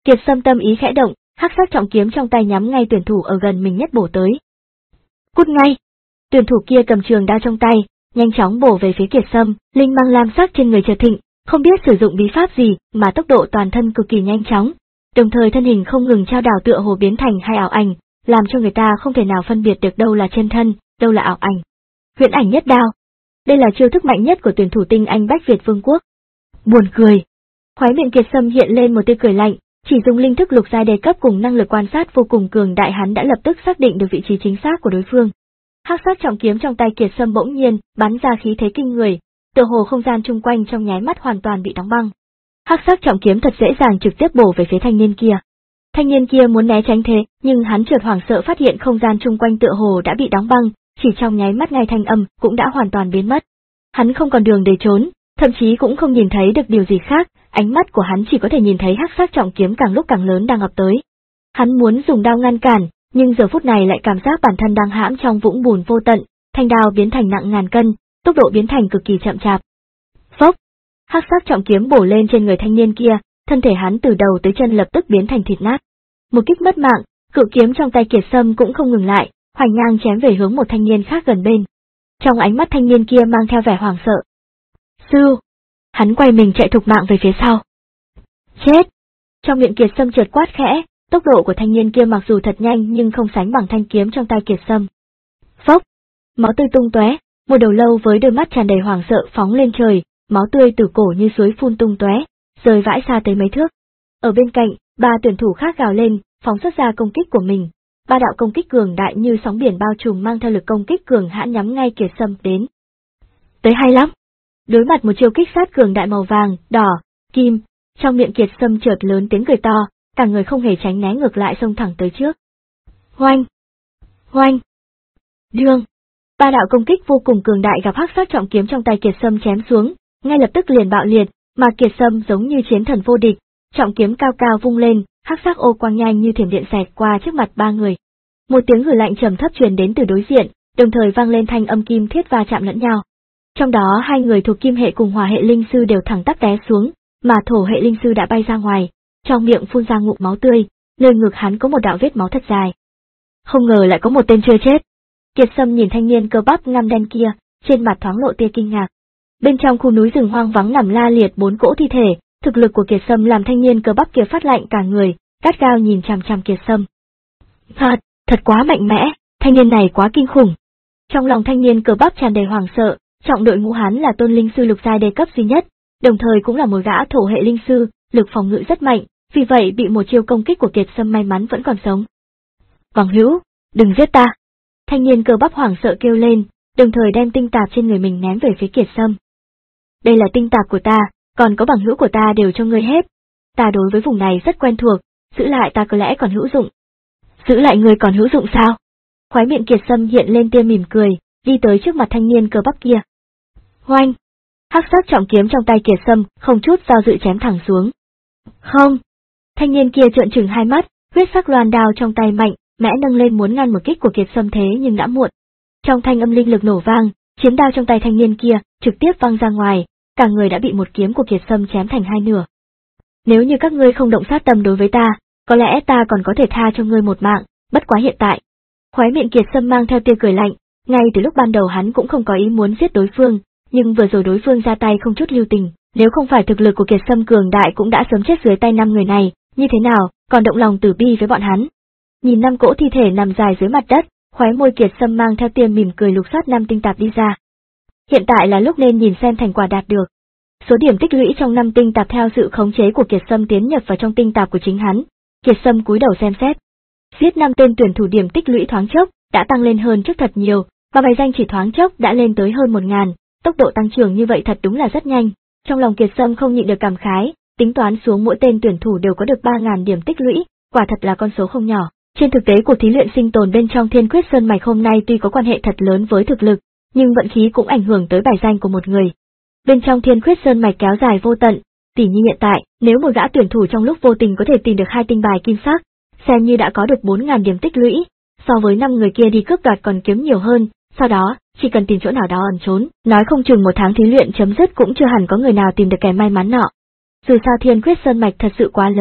Kiệt Sâm tâm ý khẽ động, hắc sắc trọng kiếm trong tay nhắm ngay tuyển thủ ở gần mình nhất bổ tới. Cút ngay! Tuyển thủ kia cầm trường đao trong tay, nhanh chóng bổ về phía Kiệt Sâm, linh mang lam sắc trên người chợt thịnh, không biết sử dụng bí pháp gì mà tốc độ toàn thân cực kỳ nhanh chóng, đồng thời thân hình không ngừng trao đảo tựa hồ biến thành hai ảo ảnh, làm cho người ta không thể nào phân biệt được đâu là chân thân, đâu là ảo ảnh. Huyễn ảnh nhất đao. Đây là chiêu thức mạnh nhất của tuyển thủ tinh anh Bách Việt Vương quốc. Buồn cười. Khóe miệng Kiệt Sâm hiện lên một tia cười lạnh, chỉ dùng linh thức lục giai đề cấp cùng năng lực quan sát vô cùng cường đại hắn đã lập tức xác định được vị trí chính xác của đối phương. Hắc sắc trọng kiếm trong tay Kiệt Sâm bỗng nhiên bắn ra khí thế kinh người, tựa hồ không gian chung quanh trong nháy mắt hoàn toàn bị đóng băng. Hắc sắc trọng kiếm thật dễ dàng trực tiếp bổ về phía thanh niên kia. Thanh niên kia muốn né tránh thế, nhưng hắn chợt hoảng sợ phát hiện không gian chung quanh tựa hồ đã bị đóng băng, chỉ trong nháy mắt ngay thanh âm cũng đã hoàn toàn biến mất. Hắn không còn đường để trốn, thậm chí cũng không nhìn thấy được điều gì khác, ánh mắt của hắn chỉ có thể nhìn thấy hắc sắc trọng kiếm càng lúc càng lớn đang ập tới. Hắn muốn dùng đao ngăn cản, nhưng giờ phút này lại cảm giác bản thân đang hãm trong vũng bùn vô tận, thanh đao biến thành nặng ngàn cân, tốc độ biến thành cực kỳ chậm chạp. Phốc! Hắc sắc trọng kiếm bổ lên trên người thanh niên kia, thân thể hắn từ đầu tới chân lập tức biến thành thịt nát. Một kích mất mạng, cự kiếm trong tay Kiệt Sâm cũng không ngừng lại, hoành ngang chém về hướng một thanh niên khác gần bên. Trong ánh mắt thanh niên kia mang theo vẻ hoảng sợ. Sư! Hắn quay mình chạy thục mạng về phía sau. Chết! Trong miệng Kiệt Sâm chợt quát khẽ, tốc độ của thanh niên kia mặc dù thật nhanh nhưng không sánh bằng thanh kiếm trong tay Kiệt Sâm. Phốc! Máu tươi tung tóe, một đầu lâu với đôi mắt tràn đầy hoảng sợ phóng lên trời, máu tươi từ cổ như suối phun tung tóe, rơi vãi xa tới mấy thước. Ở bên cạnh, ba tuyển thủ khác gào lên, phóng xuất ra công kích của mình. Ba đạo công kích cường đại như sóng biển bao trùm mang theo lực công kích cường hãn nhắm ngay Kiệt Sâm đến. Tới hay lắm. Đối mặt một chiêu kích sát cường đại màu vàng, đỏ, kim, trong miệng Kiệt Sâm chợt lớn tiếng cười to, cả người không hề tránh né ngược lại xông thẳng tới trước. Hoanh! Hoanh! Đương! Ba đạo công kích vô cùng cường đại gặp hắc sắc trọng kiếm trong tay Kiệt Sâm chém xuống, ngay lập tức liền bạo liệt, mà Kiệt Sâm giống như chiến thần vô địch, trọng kiếm cao cao vung lên, hắc sắc ô quang nhanh như thiểm điện xẹt qua trước mặt ba người. Một tiếng hừ lạnh trầm thấp truyền đến từ đối diện, đồng thời vang lên thanh âm kim thiết va chạm lẫn nhau. Trong đó hai người thuộc kim hệ cùng hỏa hệ linh sư đều thẳng tắp té xuống, mà thổ hệ linh sư đã bay ra ngoài, trong miệng phun ra ngụm máu tươi, nơi ngực hắn có một đạo vết máu thật dài. Không ngờ lại có một tên chưa chết. Kiệt Sâm nhìn thanh niên cơ bắp ngăm đen kia, trên mặt thoáng lộ tia kinh ngạc. Bên trong khu núi rừng hoang vắng nằm la liệt bốn cỗ thi thể, thực lực của Kiệt Sâm làm thanh niên cơ bắp kia phát lạnh cả người, gắt gao nhìn chằm chằm Kiệt Sâm. Thật, thật quá mạnh mẽ, thanh niên này quá kinh khủng. Trong lòng thanh niên cơ bắp tràn đầy hoảng sợ, trọng đội ngũ hắn là tôn linh sư lục giai đề cấp duy nhất, đồng thời cũng là một gã thổ hệ linh sư, lực phòng ngự rất mạnh, vì vậy bị một chiêu công kích của Kiệt Sâm may mắn vẫn còn sống. Bằng hữu, đừng giết ta! Thanh niên cơ bắp hoảng sợ kêu lên, đồng thời đem tinh tạp trên người mình ném về phía Kiệt Sâm. Đây là tinh tạp của ta, còn có bằng hữu của ta đều cho ngươi hết. Ta đối với vùng này rất quen thuộc, giữ lại ta có lẽ còn hữu dụng. Giữ lại ngươi còn hữu dụng sao? Khóe miệng Kiệt Sâm hiện lên tia mỉm cười, đi tới trước mặt thanh niên cơ bắp kia. Hoanh! Hắc sắc trọng kiếm trong tay Kiệt Sâm không chút do dự chém thẳng xuống. Không! Thanh niên kia trợn trừng hai mắt, huyết sắc loan đao trong tay mạnh mẽ nâng lên muốn ngăn một kích của Kiệt Sâm thế nhưng đã muộn. Trong thanh âm linh lực nổ vang, chiến đao trong tay thanh niên kia trực tiếp văng ra ngoài, cả người đã bị một kiếm của Kiệt Sâm chém thành hai nửa. Nếu như các ngươi không động sát tâm đối với ta, có lẽ ta còn có thể tha cho ngươi một mạng, bất quá hiện tại. Khóe miệng Kiệt Sâm mang theo tia cười lạnh, ngay từ lúc ban đầu hắn cũng không có ý muốn giết đối phương, nhưng vừa rồi đối phương ra tay không chút lưu tình, nếu không phải thực lực của Kiệt Sâm cường đại cũng đã sớm chết dưới tay năm người này, như thế nào, còn động lòng tử bi với bọn hắn. Nhìn năm cỗ thi thể nằm dài dưới mặt đất, khóe môi Kiệt Sâm mang theo tia mỉm cười lục soát năm tinh tạp đi ra. Hiện tại là lúc nên nhìn xem thành quả đạt được. Số điểm tích lũy trong năm tinh tạp theo sự khống chế của Kiệt Sâm tiến nhập vào trong tinh tạp của chính hắn. Kiệt Sâm cúi đầu xem xét. Giết năm tên tuyển thủ điểm tích lũy thoáng chốc đã tăng lên hơn trước thật nhiều, và bài danh chỉ thoáng chốc đã lên tới hơn một ngàn, tốc độ tăng trưởng như vậy thật đúng là rất nhanh. Trong lòng Kiệt Sâm không nhịn được cảm khái, tính toán xuống mỗi tên tuyển thủ đều có được ba ngàn điểm tích lũy, quả thật là con số không nhỏ. Trên thực tế cuộc thí luyện sinh tồn bên trong Thiên Quyết Sơn Mạch hôm nay tuy có quan hệ thật lớn với thực lực, nhưng vận khí cũng ảnh hưởng tới bài danh của một người. Bên trong Thiên Quyết Sơn Mạch kéo dài vô tận, tỉ như hiện tại, nếu một gã tuyển thủ trong lúc vô tình có thể tìm được hai tinh bài kim sắc, xem như đã có được bốn ngàn điểm tích lũy, so với năm người kia đi cướp đoạt còn kiếm nhiều hơn, sau đó, chỉ cần tìm chỗ nào đó ẩn trốn, nói không chừng một tháng thí luyện chấm dứt cũng chưa hẳn có người nào tìm được kẻ may mắn nọ. Dù sao Thiên Quyết Sơn Mạch thật sự quá lớn,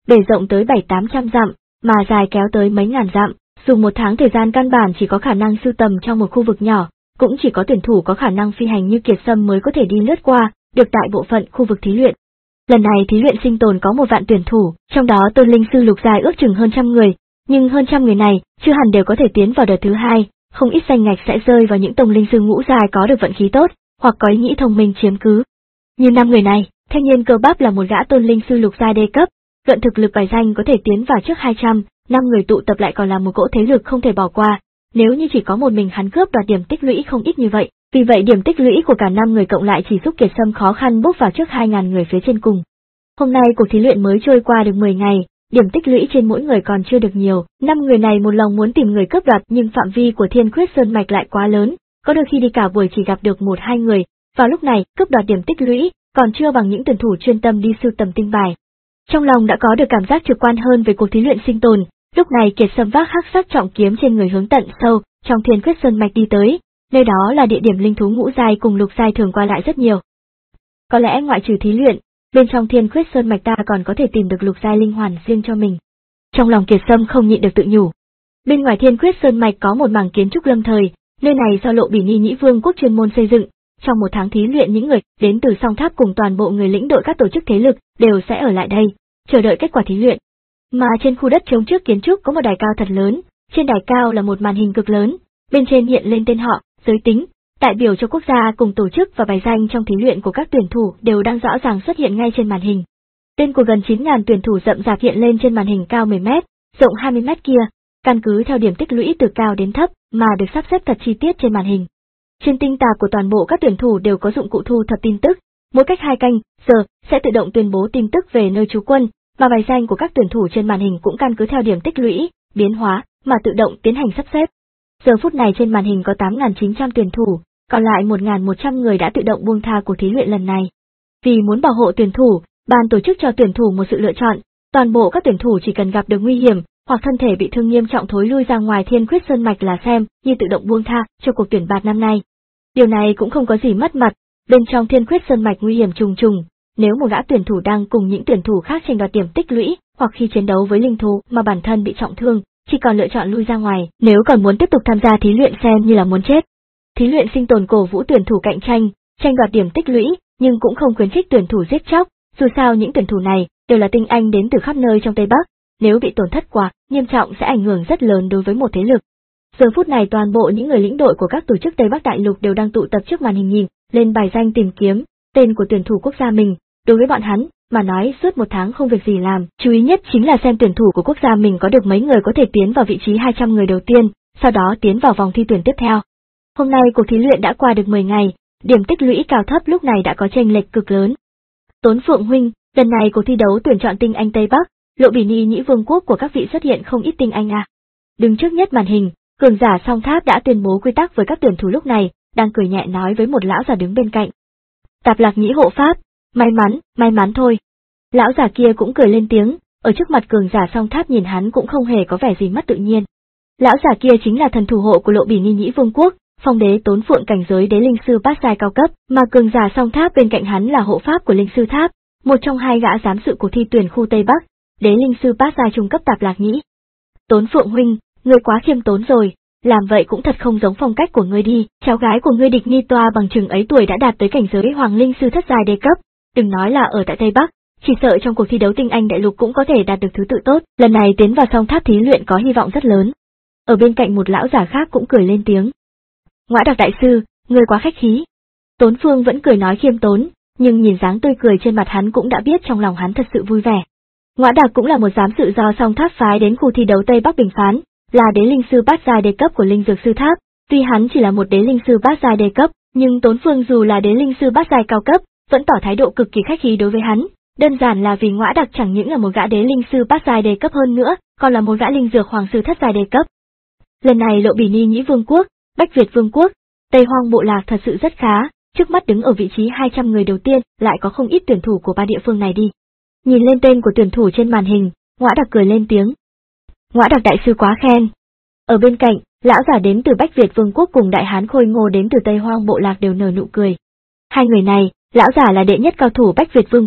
bề rộng tới bảy tám trăm dặm, mà dài kéo tới mấy ngàn dặm, dùng một tháng thời gian căn bản chỉ có khả năng sưu tầm trong một khu vực nhỏ, cũng chỉ có tuyển thủ có khả năng phi hành như Kiệt Sâm mới có thể đi lướt qua, được tại bộ phận khu vực thí luyện. Lần này thí luyện sinh tồn có một vạn tuyển thủ, trong đó tôn linh sư lục giai ước chừng hơn trăm người, nhưng hơn trăm người này chưa hẳn đều có thể tiến vào đợt thứ hai, không ít danh ngạch sẽ rơi vào những tông linh sư ngũ giai có được vận khí tốt, hoặc có ý nghĩ thông minh chiếm cứ. Như năm người này, thanh niên cơ bắp là một gã tôn linh sư lục giai đê cấp, luận thực lực bài danh có thể tiến vào trước hai trăm, năm người tụ tập lại còn là một cỗ thế lực không thể bỏ qua, nếu như chỉ có một mình hắn cướp đoạt điểm tích lũy không ít như vậy, vì vậy điểm tích lũy của cả năm người cộng lại chỉ giúp Kiệt Sâm khó khăn bước vào trước hai nghìn người phía trên cùng. Hôm nay cuộc thí luyện mới trôi qua được mười ngày, điểm tích lũy trên mỗi người còn chưa được nhiều, năm người này một lòng muốn tìm người cướp đoạt nhưng phạm vi của Thiên Khuyết Sơn Mạch lại quá lớn, có đôi khi đi cả buổi chỉ gặp được một hai người, vào lúc này cướp đoạt điểm tích lũy còn chưa bằng những tuyển thủ chuyên tâm đi sưu tầm tinh bài. Trong lòng đã có được cảm giác trực quan hơn về cuộc thí luyện sinh tồn, lúc này Kiệt Sâm vác hắc sắc trọng kiếm trên người hướng tận sâu trong Thiên Khuyết Sơn Mạch đi tới, nơi đó là địa điểm linh thú ngũ giai cùng lục giai thường qua lại rất nhiều. Có lẽ ngoại trừ thí luyện, bên trong Thiên Khuyết Sơn Mạch ta còn có thể tìm được lục giai linh hoàn riêng cho mình. Trong lòng Kiệt Sâm không nhịn được tự nhủ. Bên ngoài Thiên Khuyết Sơn Mạch có một mảng kiến trúc lâm thời, nơi này do Lộ Bỉ Ni Nhĩ Vương quốc chuyên môn xây dựng. Trong một tháng thí luyện những người đến từ Song Tháp cùng toàn bộ người lĩnh đội các tổ chức thế lực đều sẽ ở lại đây, chờ đợi kết quả thí luyện. Mà trên khu đất trống trước kiến trúc có một đài cao thật lớn, trên đài cao là một màn hình cực lớn, bên trên hiện lên tên họ, giới tính, đại biểu cho quốc gia cùng tổ chức và bài danh trong thí luyện của các tuyển thủ đều đang rõ ràng xuất hiện ngay trên màn hình. Tên của gần chín nghìn tuyển thủ rậm rạp hiện lên trên màn hình cao mười mét, rộng hai mươi mét kia, căn cứ theo điểm tích lũy từ cao đến thấp mà được sắp xếp thật chi tiết trên màn hình. Trên tinh tạp của toàn bộ các tuyển thủ đều có dụng cụ thu thập tin tức, mỗi cách hai canh giờ sẽ tự động tuyên bố tin tức về nơi trú quân, mà bài danh của các tuyển thủ trên màn hình cũng căn cứ theo điểm tích lũy, biến hóa mà tự động tiến hành sắp xếp. Giờ phút này trên màn hình có tám nghìn chín trăm tuyển thủ, còn lại một nghìn một trăm người đã tự động buông tha cuộc thí luyện lần này. Vì muốn bảo hộ tuyển thủ, ban tổ chức cho tuyển thủ một sự lựa chọn, toàn bộ các tuyển thủ chỉ cần gặp được nguy hiểm hoặc thân thể bị thương nghiêm trọng thối lui ra ngoài Thiên Khuyết Sơn Mạch là xem như tự động buông tha cho cuộc tuyển bạt năm nay. Điều này cũng không có gì mất mặt, bên trong Thiên Khuyết Sơn Mạch nguy hiểm trùng trùng, nếu một gã tuyển thủ đang cùng những tuyển thủ khác tranh đoạt điểm tích lũy, hoặc khi chiến đấu với linh thú mà bản thân bị trọng thương, chỉ còn lựa chọn lui ra ngoài, nếu còn muốn tiếp tục tham gia thí luyện xem như là muốn chết. Thí luyện sinh tồn cổ vũ tuyển thủ cạnh tranh, tranh đoạt điểm tích lũy, nhưng cũng không khuyến khích tuyển thủ giết chóc, dù sao những tuyển thủ này đều là tinh anh đến từ khắp nơi trong Tây Bắc, nếu bị tổn thất quá nghiêm trọng sẽ ảnh hưởng rất lớn đối với một thế lực. Giờ phút này toàn bộ những người lĩnh đội của các tổ chức Tây Bắc Đại Lục đều đang tụ tập trước màn hình nhìn lên bài danh tìm kiếm tên của tuyển thủ quốc gia mình. Đối với bọn hắn mà nói suốt một tháng không việc gì làm, chú ý nhất chính là xem tuyển thủ của quốc gia mình có được mấy người có thể tiến vào vị trí hai trăm người đầu tiên, sau đó tiến vào vòng thi tuyển tiếp theo. Hôm nay cuộc thí luyện đã qua được mười ngày, điểm tích lũy cao thấp lúc này đã có chênh lệch cực lớn. Tốn Phượng huynh, lần này cuộc thi đấu tuyển chọn tinh anh Tây Bắc, Lộ Bỉ Ni Nhĩ Vương quốc của các vị xuất hiện không ít tinh anh à. Đứng trước nhất màn hình, cường giả Song Tháp đã tuyên bố quy tắc với các tuyển thủ lúc này, đang cười nhẹ nói với một lão già đứng bên cạnh. Tạp Lạc Nhĩ hộ pháp, may mắn, may mắn thôi. Lão già kia cũng cười lên tiếng, ở trước mặt cường giả Song Tháp nhìn hắn cũng không hề có vẻ gì mất tự nhiên. Lão già kia chính là thần thủ hộ của Lộ Bỉ Ni Nhĩ Vương quốc, Phong Đế Tốn Phượng cảnh giới đế linh sư bát giai cao cấp, mà cường giả Song Tháp bên cạnh hắn là hộ pháp của linh sư tháp, một trong hai gã giám sự của thi tuyển khu Tây Bắc, đế linh sư bát giai trung cấp Tạp Lạc Nhĩ. Tốn Phượng huynh, ngươi quá khiêm tốn rồi, làm vậy cũng thật không giống phong cách của ngươi đi, cháu gái của ngươi Địch Nhi Toa bằng chừng ấy tuổi đã đạt tới cảnh giới hoàng linh sư thất giai đế cấp, đừng nói là ở tại Tây Bắc, chỉ sợ trong cuộc thi đấu tinh anh đại lục cũng có thể đạt được thứ tự tốt, lần này tiến vào Song Tháp thí luyện có hy vọng rất lớn. Ở bên cạnh một lão giả khác cũng cười lên tiếng. Ngõa Đặc đại sư, ngươi quá khách khí. Tốn Phương vẫn cười nói khiêm tốn, nhưng nhìn dáng tươi cười trên mặt hắn cũng đã biết trong lòng hắn thật sự vui vẻ. Ngõa Đặc cũng là một giám sự do Song Tháp phái đến khu thi đấu Tây Bắc bình phán, là đế linh sư bát giai đế cấp của linh dược sư tháp. Tuy hắn chỉ là một đế linh sư bát giai đế cấp, nhưng Tốn Phương dù là đế linh sư bát giai cao cấp, vẫn tỏ thái độ cực kỳ khách khí đối với hắn. Đơn giản là vì Ngõa Đặc chẳng những là một gã đế linh sư bát giai đế cấp hơn nữa, còn là một gã linh dược hoàng sư thất giai đế cấp. Lần này Lộ Bỉ Ni Nhĩ Vương quốc, Bách Việt Vương quốc, Tây Hoang bộ lạc thật sự rất khá, trước mắt đứng ở vị trí hai trăm người đầu tiên lại có không ít tuyển thủ của ba địa phương này đi. Nhìn lên tên của tuyển thủ trên màn hình, Ngõa Đặc cười lên tiếng. Ngõa Đặc đại sư quá khen. Ở bên cạnh, lão giả đến từ Bách Việt Vương quốc cùng đại hán khôi ngô đến từ Tây Hoang bộ lạc đều nở nụ cười. Hai người này, lão giả là đệ nhất cao thủ Bách Việt Vương quốc,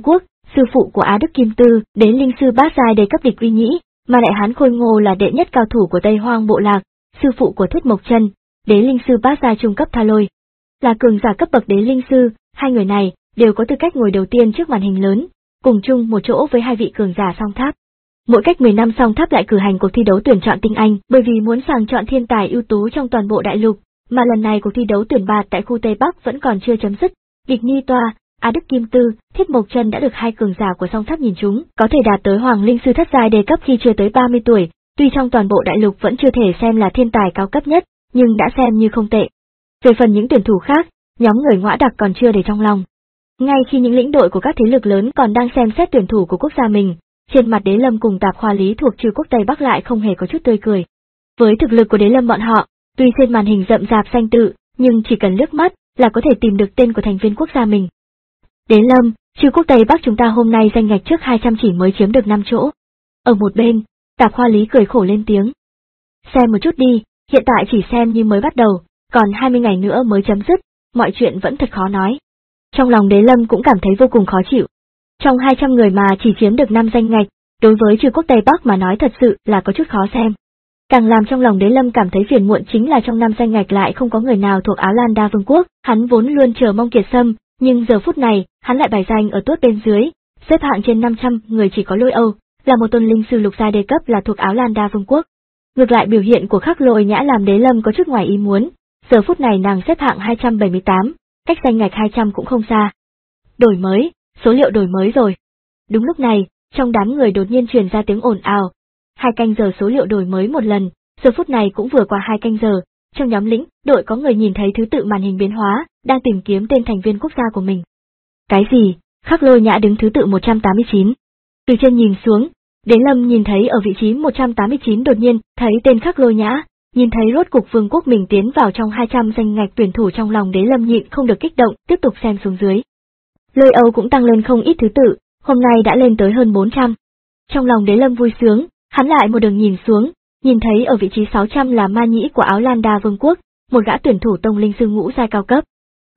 sư phụ của Á Đức Kim Tư, đế linh sư bát giai đề cấp địch uy nhĩ, mà lại Hán Khôi Ngô là đệ nhất cao thủ của Tây Hoang bộ lạc, sư phụ của Thuyết Mộc Chân, đế linh sư bát giai trung cấp Tha Lôi. Là cường giả cấp bậc đế linh sư, hai người này đều có tư cách ngồi đầu tiên trước màn hình lớn, cùng chung một chỗ với hai vị cường giả Song Tháp. Mỗi cách mười năm Song Tháp lại cử hành cuộc thi đấu tuyển chọn tinh anh, bởi vì muốn sàng chọn thiên tài ưu tú trong toàn bộ đại lục, mà lần này cuộc thi đấu tuyển bạt tại khu Tây Bắc vẫn còn chưa chấm dứt. Địch Ni Toa, Á Đức Kim Tư, Thiết Mộc Chân đã được hai cường giả của Song Tháp nhìn trúng, có thể đạt tới Hoàng Linh sư thất giai đề cấp khi chưa tới ba mươi tuổi, tuy trong toàn bộ đại lục vẫn chưa thể xem là thiên tài cao cấp nhất, nhưng đã xem như không tệ. Về phần những tuyển thủ khác, nhóm người Ngõa Đặc còn chưa để trong lòng. Ngay khi những lĩnh đội của các thế lực lớn còn đang xem xét tuyển thủ của quốc gia mình, trên mặt Đế Lâm cùng Tạp Khoa Lý thuộc trừ quốc Tây Bắc lại không hề có chút tươi cười. Với thực lực của Đế Lâm bọn họ, tuy trên màn hình rậm rạp danh tự, nhưng chỉ cần liếc mắt là có thể tìm được tên của thành viên quốc gia mình. Đế Lâm, trừ quốc Tây Bắc chúng ta hôm nay danh ngạch trước hai trăm chỉ mới chiếm được năm chỗ. Ở một bên, Tạp Khoa Lý cười khổ lên tiếng. Xem một chút đi, hiện tại chỉ xem như mới bắt đầu, còn hai mươi ngày nữa mới chấm dứt, mọi chuyện vẫn thật khó nói. Trong lòng Đế Lâm cũng cảm thấy vô cùng khó chịu. Trong hai trăm người mà chỉ chiếm được năm danh ngạch, đối với trừ quốc Tây Bắc mà nói thật sự là có chút khó xem. Càng làm trong lòng Đế Lâm cảm thấy phiền muộn chính là trong năm danh ngạch lại không có người nào thuộc Áo Lan Đa Vương quốc, hắn vốn luôn chờ mong Kiệt Sâm, nhưng giờ phút này, hắn lại bài danh ở tuốt bên dưới, xếp hạng trên năm trăm người chỉ có Lôi Âu, là một tôn linh sư lục giai đề cấp là thuộc Áo Lan Đa Vương quốc. Ngược lại biểu hiện của Khắc Lôi Nhã làm Đế Lâm có chút ngoài ý muốn, giờ phút này nàng xếp hạng hai trăm bảy mươi tám, cách danh ngạch hai trăm cũng không xa. Đổi mới, số liệu đổi mới rồi. Đúng lúc này, trong đám người đột nhiên truyền ra tiếng ồn ào. Hai canh giờ số liệu đổi mới một lần, giờ phút này cũng vừa qua hai canh giờ, trong nhóm lĩnh đội có người nhìn thấy thứ tự màn hình biến hóa, đang tìm kiếm tên thành viên quốc gia của mình. Cái gì? Khắc Lôi Nhã đứng thứ tự một trăm tám mươi chín. Từ trên nhìn xuống, Đế Lâm nhìn thấy ở vị trí một trăm tám mươi chín đột nhiên thấy tên Khắc Lôi Nhã, nhìn thấy rốt cục vương quốc mình tiến vào trong hai trăm danh ngạch tuyển thủ, trong lòng Đế Lâm nhịn không được kích động, tiếp tục xem xuống dưới. Lôi Âu cũng tăng lên không ít thứ tự, hôm nay đã lên tới hơn bốn trăm. Trong lòng Đế Lâm vui sướng, hắn lại một đường nhìn xuống, nhìn thấy ở vị trí sáu trăm là Ma Nhĩ của Áo Lan Đa Vương quốc, một gã tuyển thủ tông linh sư ngũ giai cao cấp.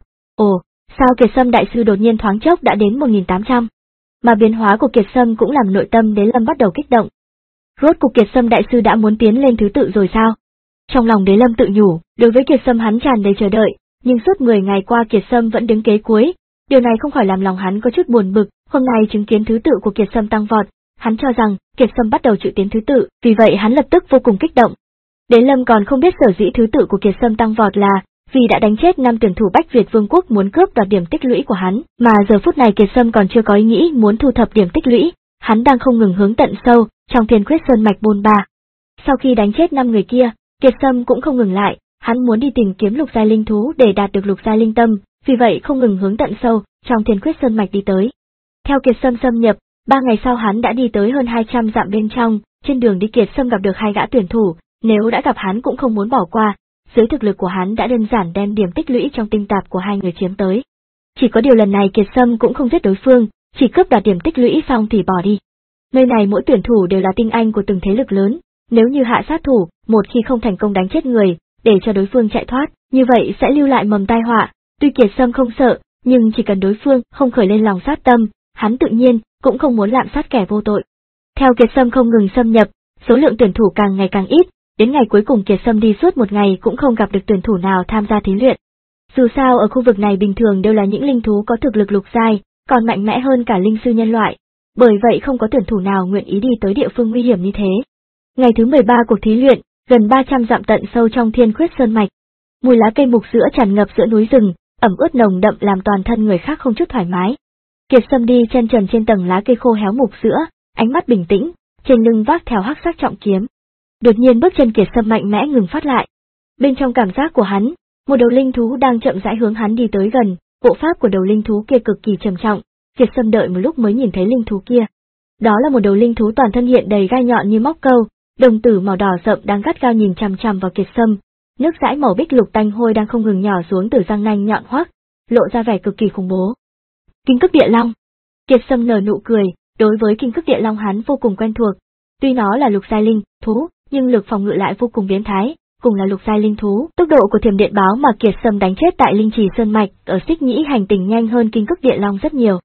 Ồ, sao Kiệt Sâm đại sư đột nhiên thoáng chốc đã đến một nghìn tám trăm? Mà biến hóa của Kiệt Sâm cũng làm nội tâm Đế Lâm bắt đầu kích động. Rốt cuộc Kiệt Sâm đại sư đã muốn tiến lên thứ tự rồi sao? Trong lòng Đế Lâm tự nhủ, đối với Kiệt Sâm hắn tràn đầy chờ đợi, nhưng suốt mười ngày qua Kiệt Sâm vẫn đứng kế cuối, điều này không khỏi làm lòng hắn có chút buồn bực. Hôm nay chứng kiến thứ tự của Kiệt Sâm tăng vọt, hắn cho rằng Kiệt Sâm bắt đầu chịu tiến thứ tự, vì vậy hắn lập tức vô cùng kích động. Đế Lâm còn không biết sở dĩ thứ tự của Kiệt Sâm tăng vọt là vì đã đánh chết năm tuyển thủ Bách Việt Vương quốc muốn cướp đoạt điểm tích lũy của hắn, mà giờ phút này Kiệt Sâm còn chưa có ý nghĩ muốn thu thập điểm tích lũy, hắn đang không ngừng hướng tận sâu trong Thiên Khuyết Sơn mạch bôn ba. Sau khi đánh chết năm người kia, Kiệt Sâm cũng không ngừng lại, hắn muốn đi tìm kiếm lục giai linh thú để đạt được lục giai linh tâm, vì vậy không ngừng hướng tận sâu trong Thiên Khuyết Sơn mạch đi tới. Theo Kiệt Sâm xâm nhập, ba ngày sau hắn đã đi tới hơn hai trăm dặm bên trong, trên đường đi Kiệt Sâm gặp được hai gã tuyển thủ, nếu đã gặp hắn cũng không muốn bỏ qua, dưới thực lực của hắn đã đơn giản đem điểm tích lũy trong tinh tạp của hai người chiếm tới. Chỉ có điều lần này Kiệt Sâm cũng không giết đối phương, chỉ cướp đoạt điểm tích lũy xong thì bỏ đi. Nơi này mỗi tuyển thủ đều là tinh anh của từng thế lực lớn, nếu như hạ sát thủ, một khi không thành công đánh chết người, để cho đối phương chạy thoát, như vậy sẽ lưu lại mầm tai họa. Tuy Kiệt Sâm không sợ, nhưng chỉ cần đối phương không khởi lên lòng sát tâm, hắn tự nhiên cũng không muốn lạm sát kẻ vô tội. Theo Kiệt Sâm không ngừng xâm nhập, số lượng tuyển thủ càng ngày càng ít, đến ngày cuối cùng Kiệt Sâm đi suốt một ngày cũng không gặp được tuyển thủ nào tham gia thí luyện. Dù sao ở khu vực này bình thường đều là những linh thú có thực lực lục giai, còn mạnh mẽ hơn cả linh sư nhân loại, bởi vậy không có tuyển thủ nào nguyện ý đi tới địa phương nguy hiểm như thế. Ngày thứ mười ba cuộc thí luyện, gần ba trăm dặm tận sâu trong Thiên Khuyết Sơn mạch. Mùi lá cây mục sữa tràn ngập giữa núi rừng, ẩm ướt nồng đậm làm toàn thân người khác không chút thoải mái. Kiệt Sâm đi chân trần trên tầng lá cây khô héo mục sữa, ánh mắt bình tĩnh, trên lưng vác theo hắc sắc trọng kiếm. Đột nhiên bước chân Kiệt Sâm mạnh mẽ ngừng phát lại. Bên trong cảm giác của hắn, một đầu linh thú đang chậm rãi hướng hắn đi tới gần, bộ pháp của đầu linh thú kia cực kỳ trầm trọng. Kiệt Sâm đợi một lúc mới nhìn thấy linh thú kia. Đó là một đầu linh thú toàn thân hiện đầy gai nhọn như móc câu, đồng tử màu đỏ rậm đang gắt gao nhìn chằm chằm vào Kiệt Sâm. Nước dãi màu bích lục tanh hôi đang không ngừng nhỏ xuống từ răng nanh nhọn hoắt, lộ ra vẻ cực kỳ khủng bố. Kinh Cức Địa Long. Kiệt Sâm nở nụ cười, đối với Kinh Cức Địa Long hắn vô cùng quen thuộc. Tuy nó là lục giai linh thú, nhưng lực phòng ngự lại vô cùng biến thái, cùng là lục giai linh thú, tốc độ của Thiểm Điện Báo mà Kiệt Sâm đánh chết tại Linh Trì Sơn mạch ở Xích Nhĩ hành tinh nhanh hơn Kinh Cức Địa Long rất nhiều.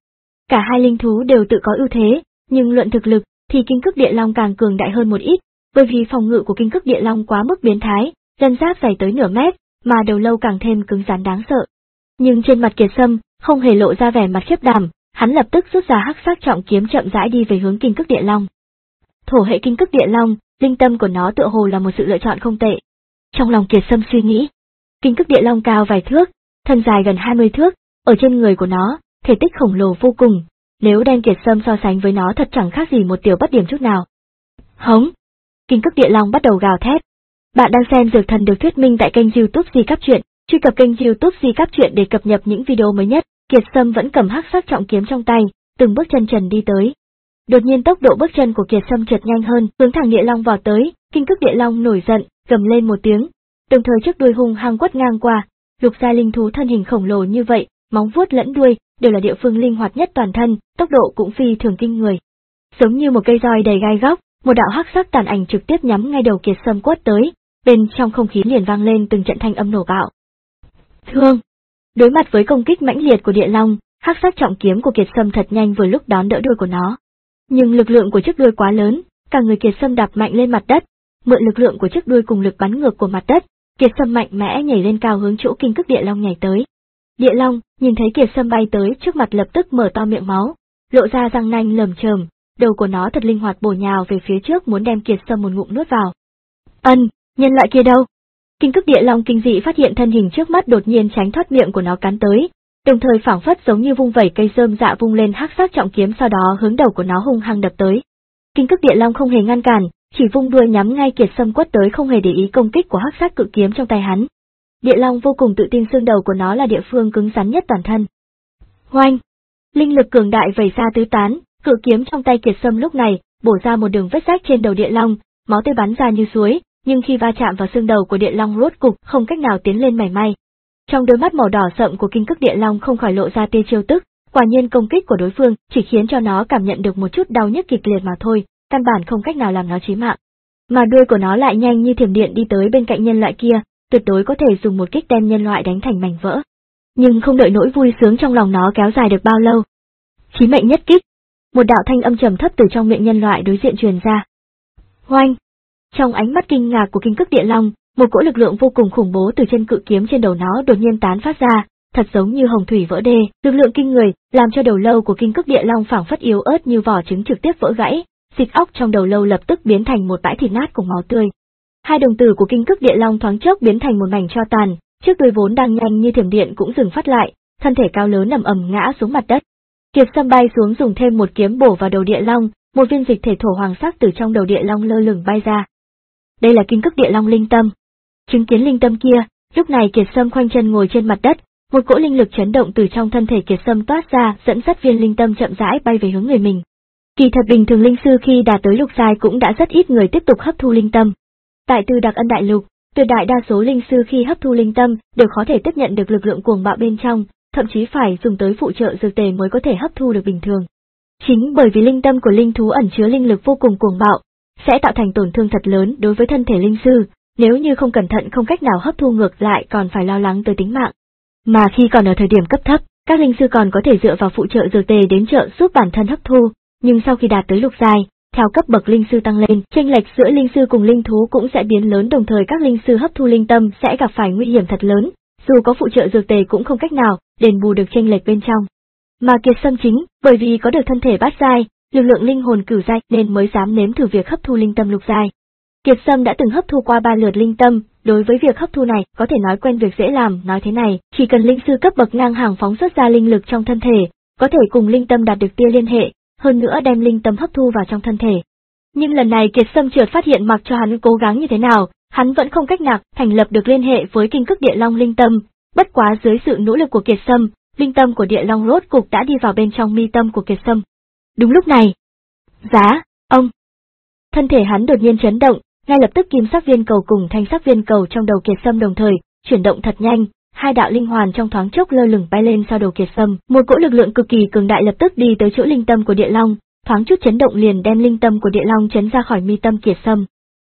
Cả hai linh thú đều tự có ưu thế, nhưng luận thực lực thì Kim Cước Địa Long càng cường đại hơn một ít, bởi vì phòng ngự của Kim Cước Địa Long quá mức biến thái, lân giáp dày tới nửa mét, mà đầu lâu càng thêm cứng rắn đáng sợ. Nhưng trên mặt Kiệt Sâm không hề lộ ra vẻ mặt khiếp đảm, hắn lập tức rút ra hắc sắc trọng kiếm chậm rãi đi về hướng Kim Cước Địa Long. Thổ hệ Kim Cước Địa Long, linh tâm của nó tựa hồ là một sự lựa chọn không tệ. Trong lòng Kiệt Sâm suy nghĩ, Kim Cước Địa Long cao vài thước, thân dài gần hai mươi thước, ở trên người của nó, thể tích khổng lồ vô cùng, nếu đem Kiệt Sâm so sánh với nó thật chẳng khác gì một tiểu bất điểm chút nào. Hống! Kim Cước Địa Long bắt đầu gào thét. Bạn đang xem Dược Thần được thuyết minh tại kênh YouTube Di Cáp Truyện, truy cập kênh YouTube Di Cáp Truyện để cập nhật những video mới nhất. Kiệt Sâm vẫn cầm hắc sắc trọng kiếm trong tay, từng bước chân trần đi tới. Đột nhiên tốc độ bước chân của Kiệt Sâm chợt nhanh hơn, hướng thẳng Địa Long vào tới, Kim Cước Địa Long nổi giận, gầm lên một tiếng, đồng thời trước đuôi hung hăng quất ngang qua. Lục giai linh thú thân hình khổng lồ như vậy, móng vuốt lẫn đuôi đều là địa phương linh hoạt nhất toàn thân, tốc độ cũng phi thường kinh người. Giống như một cây roi đầy gai góc, một đạo hắc sắc tàn ảnh trực tiếp nhắm ngay đầu Kiệt Sâm quất tới, bên trong không khí liền vang lên từng trận thanh âm nổ bạo. Thương! Đối mặt với công kích mãnh liệt của Địa Long, hắc sắc trọng kiếm của Kiệt Sâm thật nhanh vừa lúc đón đỡ đuôi của nó. Nhưng lực lượng của chiếc đuôi quá lớn, cả người Kiệt Sâm đạp mạnh lên mặt đất, mượn lực lượng của chiếc đuôi cùng lực bắn ngược của mặt đất, Kiệt Sâm mạnh mẽ nhảy lên cao hướng chỗ Kim Cước Địa Long nhảy tới. Địa Long nhìn thấy Kiệt Sâm bay tới trước mặt lập tức mở to miệng máu, lộ ra răng nanh lởm chởm, đầu của nó thật linh hoạt bổ nhào về phía trước muốn đem Kiệt Sâm một ngụm nuốt vào. Ân, nhân loại kia đâu? Kim Cước Địa Long kinh dị phát hiện thân hình trước mắt đột nhiên tránh thoát miệng của nó cắn tới, đồng thời phảng phất giống như vung vẩy cây rơm dạ vung lên hắc sắc trọng kiếm sau đó hướng đầu của nó hung hăng đập tới. Kim Cước Địa Long không hề ngăn cản, chỉ vung đuôi nhắm ngay Kiệt Sâm quất tới không hề để ý công kích của hắc sắc cự kiếm trong tay hắn. Địa Long vô cùng tự tin xương đầu của nó là địa phương cứng rắn nhất toàn thân. Hoành! Linh lực cường đại vẩy ra tứ tán, cự kiếm trong tay Kiệt Sâm lúc này bổ ra một đường vết rách trên đầu Địa Long, máu tươi bắn ra như suối, nhưng khi va chạm vào xương đầu của Địa Long rốt cục không cách nào tiến lên mảy may. Trong đôi mắt màu đỏ sậm của Kim Cước Địa Long không khỏi lộ ra tia trêu tức, quả nhiên công kích của đối phương chỉ khiến cho nó cảm nhận được một chút đau nhức kịch liệt mà thôi, căn bản không cách nào làm nó chí mạng. Mà đuôi của nó lại nhanh như thiểm điện đi tới bên cạnh nhân loại kia, tuyệt đối có thể dùng một kích đem nhân loại đánh thành mảnh vỡ. Nhưng không đợi nỗi vui sướng trong lòng nó kéo dài được bao lâu. Chí mệnh nhất kích. Một đạo thanh âm trầm thấp từ trong miệng nhân loại đối diện truyền ra. Hoành! Trong ánh mắt kinh ngạc của Kim Cước Địa Long, một cỗ lực lượng vô cùng khủng bố từ chân cự kiếm trên đầu nó đột nhiên tán phát ra, thật giống như hồng thủy vỡ đê, lực lượng kinh người, làm cho đầu lâu của Kim Cước Địa Long phảng phất yếu ớt như vỏ trứng trực tiếp vỡ gãy, thịt óc trong đầu lâu lập tức biến thành một bãi thịt nát cùng máu tươi. Hai đồng tử của Kim Cước Địa Long thoáng chốc biến thành một mảnh tro tàn, chiếc đuôi vốn đang nhanh như thiểm điện cũng dừng phát lại, thân thể cao lớn ầm ầm ngã xuống mặt đất. Kiệt Sâm bay xuống dùng thêm một kiếm bổ vào đầu Địa Long, một viên dịch thể thổ hoàng sắc từ trong đầu Địa Long lơ lửng bay ra. Đây là Kim Cước Địa Long linh tâm. Chứng kiến linh tâm kia, lúc này Kiệt Sâm khoanh chân ngồi trên mặt đất, một cỗ linh lực chấn động từ trong thân thể Kiệt Sâm toát ra, dẫn dắt viên linh tâm chậm rãi bay về hướng người mình. Kỳ thật bình thường linh sư khi đạt tới lục giai cũng đã rất ít người tiếp tục hấp thu linh tâm. Tại Từ Đặc Ân Đại Lục, tuyệt đại đa số linh sư khi hấp thu linh tâm đều khó thể tiếp nhận được lực lượng cuồng bạo bên trong, thậm chí phải dùng tới phụ trợ dược tề mới có thể hấp thu được bình thường. Chính bởi vì linh tâm của linh thú ẩn chứa linh lực vô cùng cuồng bạo, sẽ tạo thành tổn thương thật lớn đối với thân thể linh sư, nếu như không cẩn thận không cách nào hấp thu ngược lại còn phải lo lắng tới tính mạng. Mà khi còn ở thời điểm cấp thấp, các linh sư còn có thể dựa vào phụ trợ dược tề đến trợ giúp bản thân hấp thu, nhưng sau khi đạt tới lục giai, theo cấp bậc linh sư tăng lên, chênh lệch giữa linh sư cùng linh thú cũng sẽ biến lớn, đồng thời các linh sư hấp thu linh tâm sẽ gặp phải nguy hiểm thật lớn, dù có phụ trợ dược tề cũng không cách nào đền bù được chênh lệch bên trong. Mà Kiệt Sâm chính bởi vì có được thân thể bát giai, lực lượng linh hồn cửu giai nên mới dám nếm thử việc hấp thu linh tâm lục giai. Kiệt Sâm đã từng hấp thu qua ba lượt linh tâm, đối với việc hấp thu này có thể nói quen việc dễ làm, nói thế này, chỉ cần linh sư cấp bậc ngang hàng phóng xuất ra linh lực trong thân thể, có thể cùng linh tâm đạt được tia liên hệ, hơn nữa đem linh tâm hấp thu vào trong thân thể. Nhưng lần này Kiệt Sâm chợt phát hiện mặc cho hắn cố gắng như thế nào, hắn vẫn không cách nào thành lập được liên hệ với Kim Cước Địa Long linh tâm, bất quá dưới sự nỗ lực của Kiệt Sâm, linh tâm của Địa Long rốt cục đã đi vào bên trong mi tâm của Kiệt Sâm. Đúng lúc này, giá, ông. Thân thể hắn đột nhiên chấn động, ngay lập tức kim sắc viên cầu cùng thanh sắc viên cầu trong đầu Kiệt Sâm đồng thời chuyển động thật nhanh, hai đạo linh hoàn trong thoáng chốc lơ lửng bay lên sau đầu Kiệt Sâm, một cỗ lực lượng cực kỳ cường đại lập tức đi tới chỗ linh tâm của Địa Long, thoáng chút chấn động liền đem linh tâm của Địa Long chấn ra khỏi mi tâm Kiệt Sâm.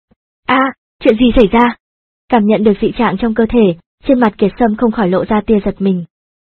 A, à, chuyện gì xảy ra? Cảm nhận được dị trạng trong cơ thể, trên mặt Kiệt Sâm không khỏi lộ ra tia giật mình.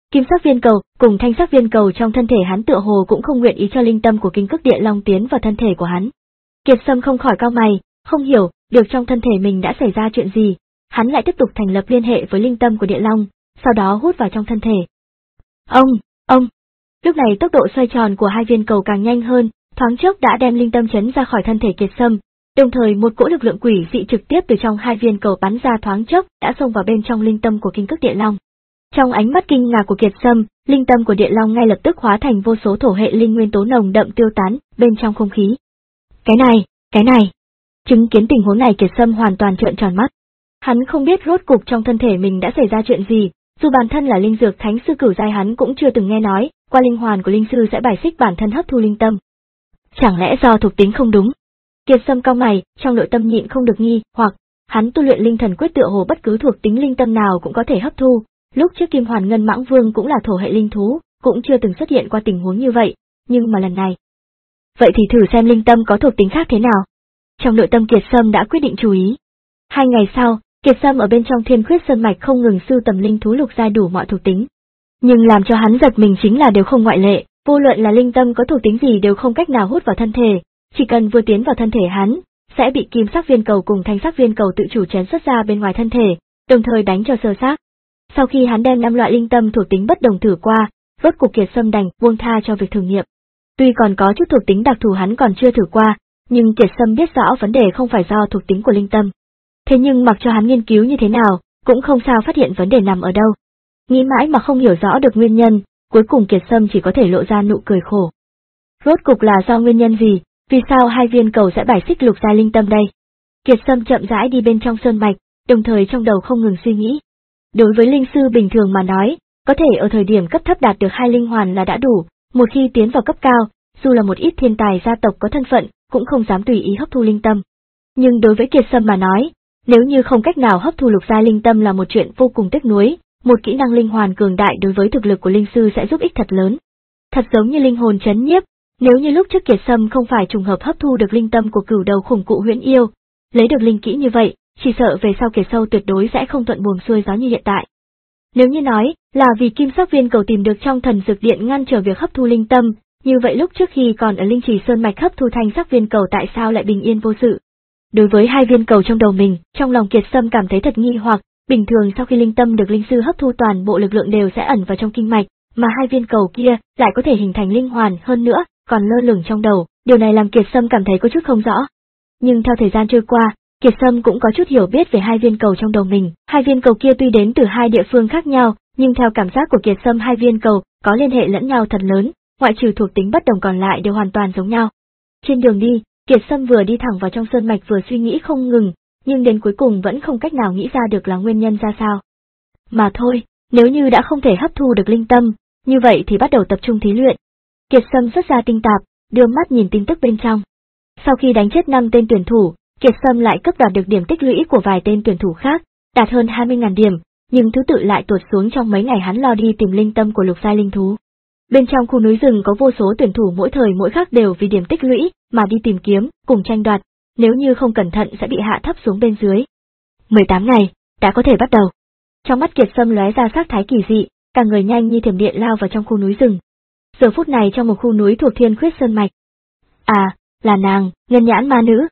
Kim sắc viên cầu cùng thanh sắc viên cầu trong thân thể hắn tựa hồ cũng không nguyện ý cho linh tâm của Kinh Cực Địa Long tiến vào thân thể của hắn. Kiệt Sâm không khỏi cau mày, không hiểu được trong thân thể mình đã xảy ra chuyện gì. Hắn lại tiếp tục thành lập liên hệ với linh tâm của Địa Long, sau đó hút vào trong thân thể. Ông, ông. Lúc này tốc độ xoay tròn của hai viên cầu càng nhanh hơn, thoáng chốc đã đem linh tâm chấn ra khỏi thân thể Kiệt Sâm. Đồng thời một cỗ lực lượng quỷ dị trực tiếp từ trong hai viên cầu bắn ra thoáng chốc đã xông vào bên trong linh tâm của Kinh Cực Địa Long. Trong ánh mắt kinh ngạc của Kiệt Sâm, linh tâm của Địa Long ngay lập tức hóa thành vô số thổ hệ linh nguyên tố nồng đậm tiêu tán bên trong không khí. Cái này, cái này. Chứng kiến tình huống này Kiệt Sâm hoàn toàn trợn tròn mắt. Hắn không biết rốt cục trong thân thể mình đã xảy ra chuyện gì, dù bản thân là linh dược thánh sư cửu giai hắn cũng chưa từng nghe nói, qua linh hoàn của linh sư sẽ bài xích bản thân hấp thu linh tâm. Chẳng lẽ do thuộc tính không đúng? Kiệt Sâm cau mày, trong nội tâm nhịn không được nghi, hoặc hắn tu luyện linh thần quyết tựa hồ bất cứ thuộc tính linh tâm nào cũng có thể hấp thu, lúc trước Kim Hoàn Ngân Mãng Vương cũng là thổ hệ linh thú, cũng chưa từng xuất hiện qua tình huống như vậy, nhưng mà lần này. Vậy thì thử xem linh tâm có thuộc tính khác thế nào. Trong nội tâm Kiệt Sâm đã quyết định chú ý. Hai ngày sau, Kiệt Sâm ở bên trong Thiên Khuyết Sơn Mạch không ngừng sưu tầm linh thú lục giai đủ mọi thuộc tính. Nhưng làm cho hắn giật mình chính là đều không ngoại lệ, vô luận là linh tâm có thuộc tính gì đều không cách nào hút vào thân thể, chỉ cần vừa tiến vào thân thể hắn, sẽ bị kim sắc viên cầu cùng thanh sắc viên cầu tự chủ chén xuất ra bên ngoài thân thể, đồng thời đánh cho sơ xác. Sau khi hắn đem năm loại linh tâm thuộc tính bất đồng thử qua, rốt cục Kiệt Sâm đành buông tha cho việc thử nghiệm. Tuy còn có chút thuộc tính đặc thù hắn còn chưa thử qua, nhưng Kiệt Sâm biết rõ vấn đề không phải do thuộc tính của linh tâm. Thế nhưng mặc cho hắn nghiên cứu như thế nào, cũng không sao phát hiện vấn đề nằm ở đâu. Nghĩ mãi mà không hiểu rõ được nguyên nhân, cuối cùng Kiệt Sâm chỉ có thể lộ ra nụ cười khổ. Rốt cục là do nguyên nhân gì, vì sao hai viên cầu sẽ bài xích lục giai linh tâm đây? Kiệt Sâm chậm rãi đi bên trong sơn mạch, đồng thời trong đầu không ngừng suy nghĩ. Đối với linh sư bình thường mà nói, có thể ở thời điểm cấp thấp đạt được hai linh hoàn là đã đủ, một khi tiến vào cấp cao, dù là một ít thiên tài gia tộc có thân phận, cũng không dám tùy ý hấp thu linh tâm. Nhưng đối với Kiệt Sâm mà nói, nếu như không cách nào hấp thu lục giai linh tâm là một chuyện vô cùng tiếc nuối, một kỹ năng linh hoàn cường đại đối với thực lực của linh sư sẽ giúp ích thật lớn. Thật giống như linh hồn chấn nhiếp, nếu như lúc trước Kiệt Sâm không phải trùng hợp hấp thu được linh tâm của cửu đầu khủng cụ huyễn yêu, lấy được linh kỹ như vậy, chỉ sợ về sau Kiệt Sâu tuyệt đối sẽ không thuận buồm xuôi gió như hiện tại. Nếu như nói là vì kim sắc viên cầu tìm được trong thần dược điện ngăn trở việc hấp thu linh tâm, như vậy lúc trước khi còn ở linh trì sơn mạch hấp thu thanh sắc viên cầu tại sao lại bình yên vô sự? Đối với hai viên cầu trong đầu mình, trong lòng Kiệt Sâm cảm thấy thật nghi hoặc, bình thường sau khi linh tâm được linh sư hấp thu toàn bộ lực lượng đều sẽ ẩn vào trong kinh mạch, mà hai viên cầu kia lại có thể hình thành linh hoàn hơn nữa, còn lơ lửng trong đầu, điều này làm Kiệt Sâm cảm thấy có chút không rõ. Nhưng theo thời gian trôi qua, Kiệt Sâm cũng có chút hiểu biết về hai viên cầu trong đầu mình, hai viên cầu kia tuy đến từ hai địa phương khác nhau, nhưng theo cảm giác của Kiệt Sâm hai viên cầu có liên hệ lẫn nhau thật lớn, ngoại trừ thuộc tính bất đồng còn lại đều hoàn toàn giống nhau. Trên đường đi, Kiệt Sâm vừa đi thẳng vào trong sơn mạch vừa suy nghĩ không ngừng, nhưng đến cuối cùng vẫn không cách nào nghĩ ra được là nguyên nhân ra sao. Mà thôi, nếu như đã không thể hấp thu được linh tâm, như vậy thì bắt đầu tập trung thí luyện. Kiệt Sâm xuất ra tinh tạp, đưa mắt nhìn tin tức bên trong. Sau khi đánh chết năm tên tuyển thủ, Kiệt Sâm lại cấp đoạt được điểm tích lũy của vài tên tuyển thủ khác, đạt hơn hai mươi nghìn điểm, nhưng thứ tự lại tuột xuống trong mấy ngày hắn lo đi tìm linh tâm của lục giai linh thú. Bên trong khu núi rừng có vô số tuyển thủ mỗi thời mỗi khác đều vì điểm tích lũy mà đi tìm kiếm, cùng tranh đoạt, nếu như không cẩn thận sẽ bị hạ thấp xuống bên dưới. mười tám ngày, đã có thể bắt đầu. Trong mắt Kiệt Sâm lóe ra sắc thái kỳ dị, cả người nhanh như thiểm điện lao vào trong khu núi rừng. Giờ phút này trong một khu núi thuộc Thiên Khuyết Sơn Mạch. À, là nàng, Ngân Nhãn ma nữ.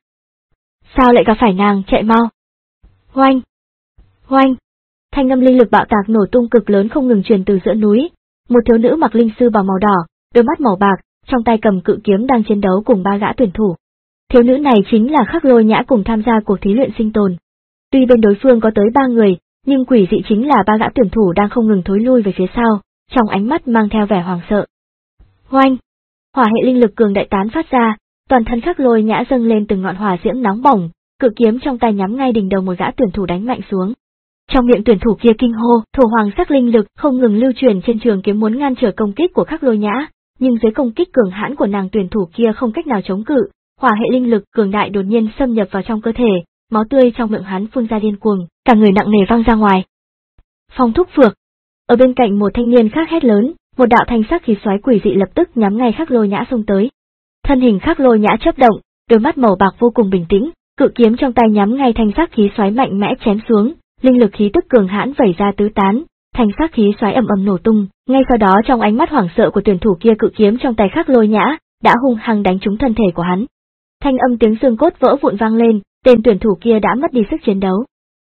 Sao lại gặp phải nàng, chạy mau. Hoanh! Hoanh! Thanh âm linh lực bạo tạc nổ tung cực lớn không ngừng truyền từ giữa núi. Một thiếu nữ mặc linh sư bào màu đỏ, đôi mắt màu bạc, trong tay cầm cự kiếm đang chiến đấu cùng ba gã tuyển thủ. Thiếu nữ này chính là Khắc Lôi Nhã cùng tham gia cuộc thí luyện sinh tồn. Tuy bên đối phương có tới ba người, nhưng quỷ dị chính là ba gã tuyển thủ đang không ngừng thối lui về phía sau, trong ánh mắt mang theo vẻ hoảng sợ. Hoanh! Hỏa hệ linh lực cường đại tán phát ra, toàn thân Khắc Lôi Nhã dâng lên từng ngọn hỏa diễm nóng bỏng, cự kiếm trong tay nhắm ngay đỉnh đầu một gã tuyển thủ đánh mạnh xuống. Trong miệng tuyển thủ kia kinh hô, thổ hoàng sắc linh lực không ngừng lưu truyền trên trường kiếm muốn ngăn trở công kích của Khắc Lôi Nhã, nhưng dưới công kích cường hãn của nàng tuyển thủ kia không cách nào chống cự, hỏa hệ linh lực cường đại đột nhiên xâm nhập vào trong cơ thể, máu tươi trong miệng hắn phun ra điên cuồng, cả người nặng nề văng ra ngoài. Phong thúc phược. Ở bên cạnh một thanh niên khác hét lớn, một đạo thanh sắc khí xoáy quỷ dị lập tức nhắm ngay Khắc Lôi Nhã xông tới. Thân hình Khắc Lôi Nhã chớp động, đôi mắt màu bạc vô cùng bình tĩnh, cự kiếm trong tay nhắm ngay thanh sắc khí xoáy mạnh mẽ chém xuống, linh lực khí tức cường hãn vẩy ra tứ tán, thành sắc khí xoáy ầm ầm nổ tung, ngay sau đó trong ánh mắt hoảng sợ của tuyển thủ kia cự kiếm trong tay Khắc Lôi Nhã đã hung hăng đánh trúng thân thể của hắn. Thanh âm tiếng xương cốt vỡ vụn vang lên, tên tuyển thủ kia đã mất đi sức chiến đấu.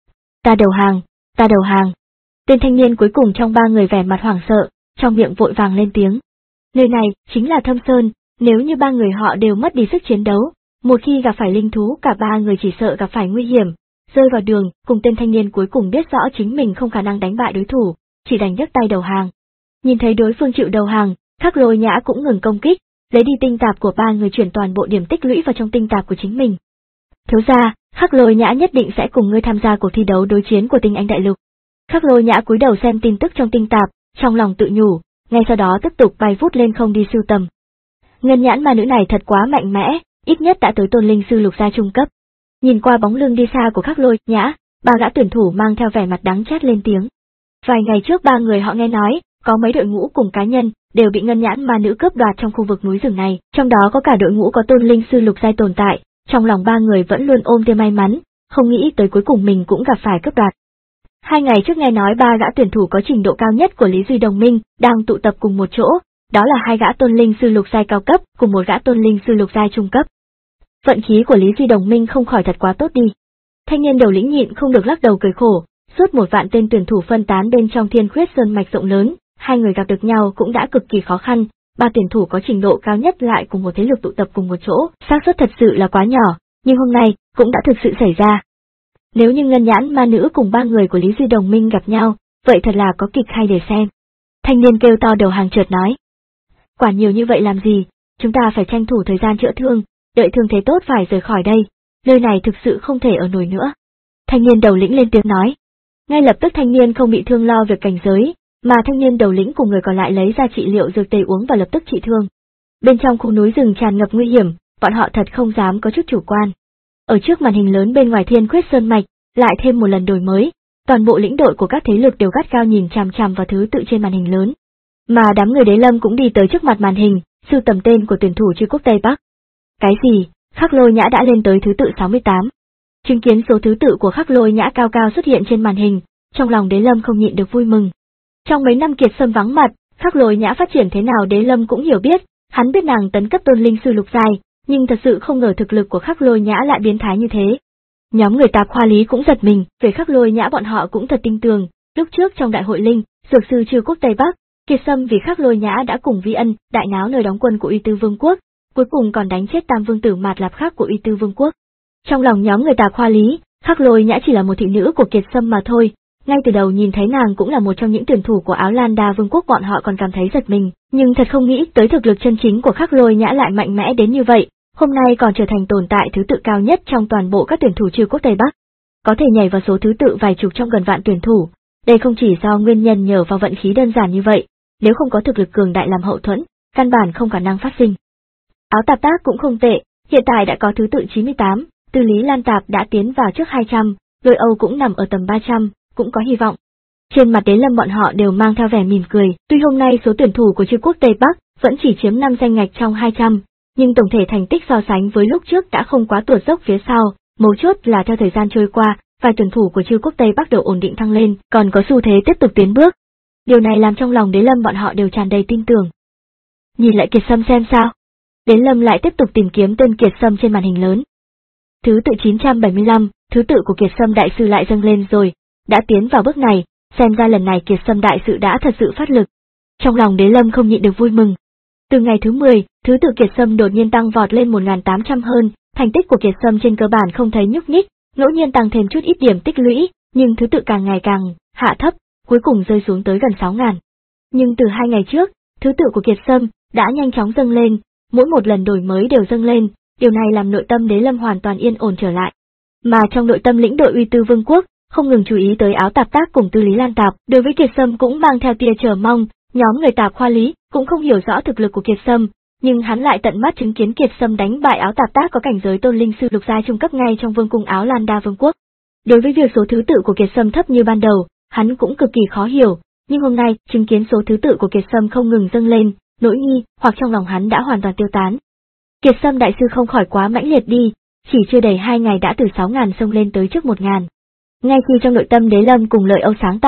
Ta đầu hàng, ta đầu hàng. Tên thanh niên cuối cùng trong ba người vẻ mặt hoảng sợ, trong miệng vội vàng lên tiếng. Nơi này chính là Thâm Sơn, nếu như ba người họ đều mất đi sức chiến đấu, một khi gặp phải linh thú cả ba người chỉ sợ gặp phải nguy hiểm, rơi vào đường, cùng tên thanh niên cuối cùng biết rõ chính mình không khả năng đánh bại đối thủ, chỉ đành nhấc tay đầu hàng. Nhìn thấy đối phương chịu đầu hàng, Khắc Lôi Nhã cũng ngừng công kích, lấy đi tinh tạp của ba người chuyển toàn bộ điểm tích lũy vào trong tinh tạp của chính mình. Thiếu gia, Khắc Lôi Nhã nhất định sẽ cùng ngươi tham gia cuộc thi đấu đối chiến của Tinh Anh Đại Lục. Khắc Lôi Nhã cúi đầu xem tin tức trong tinh tạp, trong lòng tự nhủ, ngay sau đó tiếp tục bay vút lên không đi sưu tầm. Ngân nhãn ma nữ này thật quá mạnh mẽ, ít nhất đã tới tôn linh sư lục gia trung cấp. Nhìn qua bóng lưng đi xa của Khắc Lôi Nhã, ba gã tuyển thủ mang theo vẻ mặt đắng chát lên tiếng. Vài ngày trước ba người họ nghe nói, có mấy đội ngũ cùng cá nhân đều bị ngân nhãn ma nữ cướp đoạt trong khu vực núi rừng này, trong đó có cả đội ngũ có tôn linh sư lục giai tồn tại, trong lòng ba người vẫn luôn ôm tia may mắn, không nghĩ tới cuối cùng mình cũng gặp phải cướp đoạt. Hai ngày trước nghe nói ba gã tuyển thủ có trình độ cao nhất của Lý Duy Đồng Minh đang tụ tập cùng một chỗ, đó là hai gã tôn linh sư lục giai cao cấp cùng một gã tôn linh sư lục giai trung cấp. Vận khí của Lý Duy Đồng Minh không khỏi thật quá tốt đi. Thanh niên đầu lĩnh nhịn không được lắc đầu cười khổ, suốt một vạn tên tuyển thủ phân tán bên trong Thiên Khuyết Sơn mạch rộng lớn, hai người gặp được nhau cũng đã cực kỳ khó khăn, ba tuyển thủ có trình độ cao nhất lại cùng một thế lực tụ tập cùng một chỗ, xác suất thật sự là quá nhỏ, nhưng hôm nay cũng đã thực sự xảy ra. Nếu như ngân nhãn ma nữ cùng ba người của Lý Duy Đồng Minh gặp nhau, vậy thật là có kịch hay để xem. Thanh niên kêu to đầu hàng chợt nói. Quản nhiều như vậy làm gì, chúng ta phải tranh thủ thời gian chữa thương, đợi thương thế tốt phải rời khỏi đây, nơi này thực sự không thể ở nổi nữa. Thanh niên đầu lĩnh lên tiếng nói. Ngay lập tức thanh niên không bị thương lo việc cảnh giới, mà thanh niên đầu lĩnh cùng người còn lại lấy ra trị liệu dược tề uống và lập tức trị thương. Bên trong khu núi rừng tràn ngập nguy hiểm, bọn họ thật không dám có chút chủ quan. Ở trước màn hình lớn bên ngoài Thiên Khuyết Sơn mạch, lại thêm một lần đổi mới, toàn bộ lĩnh đội của các thế lực đều gắt gao nhìn chằm chằm vào thứ tự trên màn hình lớn. Mà đám người Đế Lâm cũng đi tới trước mặt màn hình, sưu tầm tên của tuyển thủ Chi Quốc Tây Bắc. Cái gì? Khắc Lôi Nhã đã lên tới thứ tự sáu mươi tám. Chứng kiến số thứ tự của Khắc Lôi Nhã cao cao xuất hiện trên màn hình, trong lòng Đế Lâm không nhịn được vui mừng. Trong mấy năm Kiệt Sâm vắng mặt, Khắc Lôi Nhã phát triển thế nào Đế Lâm cũng hiểu biết, hắn biết nàng tấn cấp tôn linh sư lục giai, nhưng thật sự không ngờ thực lực của Khắc Lôi Nhã lại biến thái như thế. Nhóm người Tạp Khoa Lý cũng giật mình, về Khắc Lôi Nhã bọn họ cũng thật tin tưởng, lúc trước trong đại hội linh, dược sư Trư Quốc Tây Bắc, Kiệt Sâm vì Khắc Lôi Nhã đã cùng Vi Ân đại náo nơi đóng quân của Uy Tư Vương quốc, cuối cùng còn đánh chết Tam Vương tử Mạt Lạp Khắc của Uy Tư Vương quốc. Trong lòng nhóm người Tạp Khoa Lý, Khắc Lôi Nhã chỉ là một thị nữ của Kiệt Sâm mà thôi, ngay từ đầu nhìn thấy nàng cũng là một trong những tuyển thủ của Áo Lan Đa Vương quốc, bọn họ còn cảm thấy giật mình, nhưng thật không nghĩ tới thực lực chân chính của Khắc Lôi Nhã lại mạnh mẽ đến như vậy, hôm nay còn trở thành tồn tại thứ tự cao nhất trong toàn bộ các tuyển thủ Trư Quốc Tây Bắc. Có thể nhảy vào số thứ tự vài chục trong gần vạn tuyển thủ, đây không chỉ do nguyên nhân nhờ vào vận khí đơn giản như vậy, nếu không có thực lực cường đại làm hậu thuẫn, căn bản không khả năng phát sinh. Áo Tạp Tác cũng không tệ, hiện tại đã có thứ tự chín mươi tám, Tư Lý Lan Tạp đã tiến vào trước hai trăm, Lôi Âu cũng nằm ở tầm ba trăm, cũng có hy vọng. Trên mặt Đế Lâm bọn họ đều mang theo vẻ mỉm cười, tuy hôm nay số tuyển thủ của Trư Quốc Tây Bắc vẫn chỉ chiếm năm danh ngạch trong hai trăm, nhưng tổng thể thành tích so sánh với lúc trước đã không quá tuột dốc phía sau, mấu chốt là theo thời gian trôi qua, vài tuyển thủ của Trư Quốc Tây Bắc đều ổn định thăng lên, còn có xu thế tiếp tục tiến bước. Điều này làm trong lòng Đế Lâm bọn họ đều tràn đầy tin tưởng. Nhìn lại Kiệt Sâm xem sao. Đế Lâm lại tiếp tục tìm kiếm tên Kiệt Sâm trên màn hình lớn. Thứ tự chín trăm bảy mươi lăm, thứ tự của Kiệt Sâm đại sư lại dâng lên rồi, đã tiến vào bước này, xem ra lần này Kiệt Sâm đại sư đã thật sự phát lực. Trong lòng Đế Lâm không nhịn được vui mừng. Từ ngày thứ mười, thứ tự Kiệt Sâm đột nhiên tăng vọt lên một nghìn tám trăm hơn, thành tích của Kiệt Sâm trên cơ bản không thấy nhúc nhích, ngẫu nhiên tăng thêm chút ít điểm tích lũy, nhưng thứ tự càng ngày càng hạ thấp, cuối cùng rơi xuống tới gần sáu nghìn. Nhưng từ hai ngày trước, thứ tự của Kiệt Sâm đã nhanh chóng dâng lên, mỗi một lần đổi mới đều dâng lên, điều này làm nội tâm Đế Lâm hoàn toàn yên ổn trở lại. Mà trong nội tâm lĩnh đội Uy Tư Vương quốc, không ngừng chú ý tới Áo Tạp Tác cùng Tư Lý Lan Tạp, đối với Kiệt Sâm cũng mang theo tia chờ mong, nhóm người Tạp Khoa Lý cũng không hiểu rõ thực lực của Kiệt Sâm, nhưng hắn lại tận mắt chứng kiến Kiệt Sâm đánh bại Áo Tạp Tác có cảnh giới tôn linh sư lục giai trung cấp ngay trong Vương cung Áo Lan Đa Vương quốc. Đối với việc số thứ tự của Kiệt Sâm thấp như ban đầu, hắn cũng cực kỳ khó hiểu, nhưng hôm nay chứng kiến số thứ tự của Kiệt Sâm không ngừng dâng lên, nỗi nghi hoặc trong lòng hắn đã hoàn toàn tiêu tán. Kiệt Sâm đại sư không khỏi quá mãnh liệt đi, chỉ chưa đầy hai ngày đã từ sáu nghìn xông lên tới trước một nghìn. Ngay khi trong nội tâm Đế Lâm cùng Lợi Âu sáng tỏ,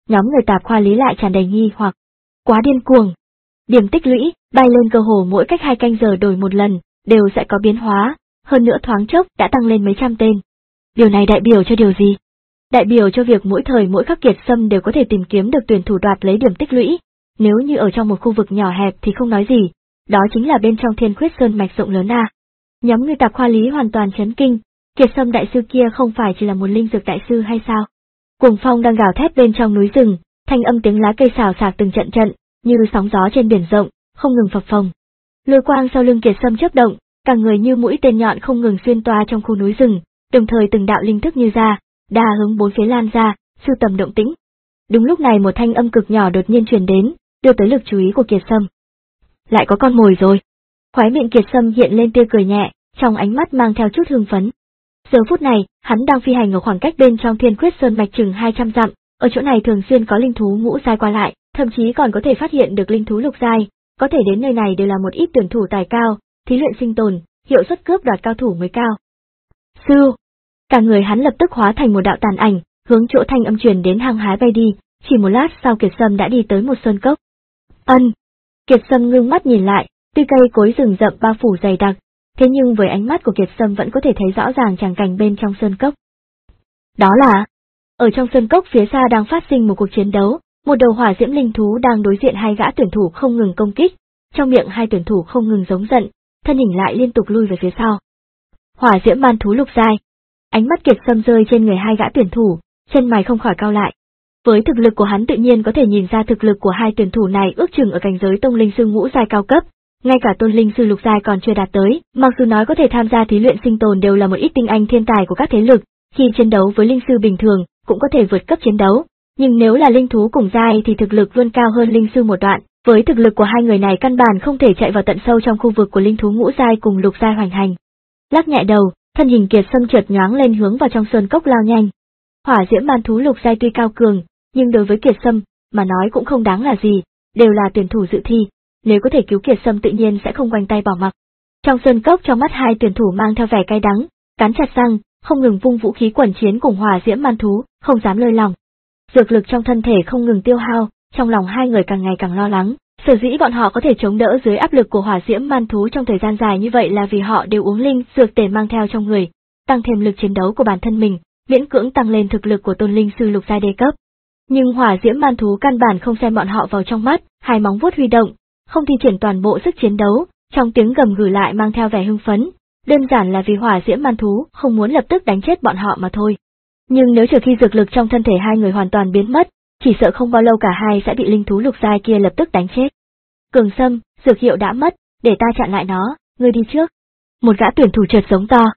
nhóm người Tạp Khoa Lý lại tràn đầy nghi hoặc. Quá điên cuồng. Điểm tích lũy, bay lên cơ hồ mỗi cách hai canh giờ đổi một lần, đều sẽ có biến hóa, hơn nữa thoáng chốc đã tăng lên mấy trăm tên. Điều này đại biểu cho điều gì? Đại biểu cho việc mỗi thời mỗi khắc Kiệt Sâm đều có thể tìm kiếm được tuyển thủ đoạt lấy điểm tích lũy. Nếu như ở trong một khu vực nhỏ hẹp thì không nói gì, đó chính là bên trong Thiên Khuyết Sơn mạch rộng lớn à. Nhóm người Tạp Khoa Lý hoàn toàn chấn kinh, Kiệt Sâm đại sư kia không phải chỉ là một linh dược đại sư hay sao? Cuồng phong đang gào thét bên trong núi rừng, thanh âm tiếng lá cây xào xạc từng trận trận, như sóng gió trên biển rộng, không ngừng phập phồng. Lôi quang sau lưng Kiệt Sâm chớp động, cả người như mũi tên nhọn không ngừng xuyên toa trong khu núi rừng, đồng thời từng đạo linh thức như ra, đa hướng bốn phía lan ra, sưu tầm động tĩnh. Đúng lúc này một thanh âm cực nhỏ đột nhiên truyền đến, đưa tới lực chú ý của Kiệt Sâm. Lại có con mồi rồi. Khóe miệng Kiệt Sâm hiện lên tia cười nhẹ, trong ánh mắt mang theo chút hưng phấn. Giờ phút này, hắn đang phi hành ở khoảng cách bên trong Thiên Khuyết Sơn mạch chừng hai trăm dặm, ở chỗ này thường xuyên có linh thú ngũ giai qua lại, thậm chí còn có thể phát hiện được linh thú lục giai, có thể đến nơi này đều là một ít tuyển thủ tài cao, thí luyện sinh tồn, hiệu suất cướp đoạt cao thủ mới cao. Sư, cả người hắn lập tức hóa thành một đạo tàn ảnh, hướng chỗ thanh âm truyền đến hăng hái bay đi, chỉ một lát sau Kiệt Sâm đã đi tới một sơn cốc. Ân, Kiệt Sâm ngưng mắt nhìn lại, tuy cây cối rừng rậm bao phủ dày đặc, thế nhưng với ánh mắt của Kiệt Sâm vẫn có thể thấy rõ ràng tràng cảnh bên trong sơn cốc. Đó là, ở trong sơn cốc phía xa đang phát sinh một cuộc chiến đấu, một đầu hỏa diễm linh thú đang đối diện hai gã tuyển thủ không ngừng công kích, trong miệng hai tuyển thủ không ngừng giống giận, thân hình lại liên tục lui về phía sau. Hỏa diễm man thú lục giai. Ánh mắt Kiệt Sâm rơi trên người hai gã tuyển thủ, chân mày không khỏi cau lại. Với thực lực của hắn tự nhiên có thể nhìn ra thực lực của hai tuyển thủ này ước chừng ở cảnh giới tông linh sư ngũ giai cao cấp, ngay cả tôn linh sư lục giai còn chưa đạt tới, mặc dù nói có thể tham gia thí luyện sinh tồn đều là một ít tinh anh thiên tài của các thế lực, khi chiến đấu với linh sư bình thường cũng có thể vượt cấp chiến đấu, nhưng nếu là linh thú cùng giai thì thực lực luôn cao hơn linh sư một đoạn, với thực lực của hai người này căn bản không thể chạy vào tận sâu trong khu vực của linh thú ngũ giai cùng lục giai hoành hành. Lắc nhẹ đầu, thân hình Kiệt Sâm chợt nhoáng lên hướng vào trong sơn cốc lao nhanh. Hỏa diễm man thú lục giai tuy cao cường, nhưng đối với Kiệt Sâm mà nói cũng không đáng là gì, đều là tuyển thủ dự thi, nếu có thể cứu Kiệt Sâm tự nhiên sẽ không quanh tay bỏ mặc. Trong sơn cốc trong mắt hai tuyển thủ mang theo vẻ cay đắng, cắn chặt răng, không ngừng vung vũ khí quần chiến cùng hỏa diễm man thú, không dám lơi lỏng. Dược lực trong thân thể không ngừng tiêu hao, trong lòng hai người càng ngày càng lo lắng. Sở dĩ bọn họ có thể chống đỡ dưới áp lực của hỏa diễm man thú trong thời gian dài như vậy là vì họ đều uống linh dược tề mang theo trong người, tăng thêm lực chiến đấu của bản thân mình, miễn cưỡng tăng lên thực lực của tôn linh sư lục giai đê cấp. Nhưng hỏa diễm man thú căn bản không xem bọn họ vào trong mắt, hai móng vuốt huy động, không thi triển toàn bộ sức chiến đấu, trong tiếng gầm gừ lại mang theo vẻ hưng phấn, đơn giản là vì hỏa diễm man thú không muốn lập tức đánh chết bọn họ mà thôi. Nhưng nếu chờ khi dược lực trong thân thể hai người hoàn toàn biến mất, chỉ sợ không bao lâu cả hai sẽ bị linh thú lục giai kia lập tức đánh chết. Cường Sâm, dược hiệu đã mất, để ta chặn lại nó, ngươi đi trước. Một gã tuyển thủ chợt giống to.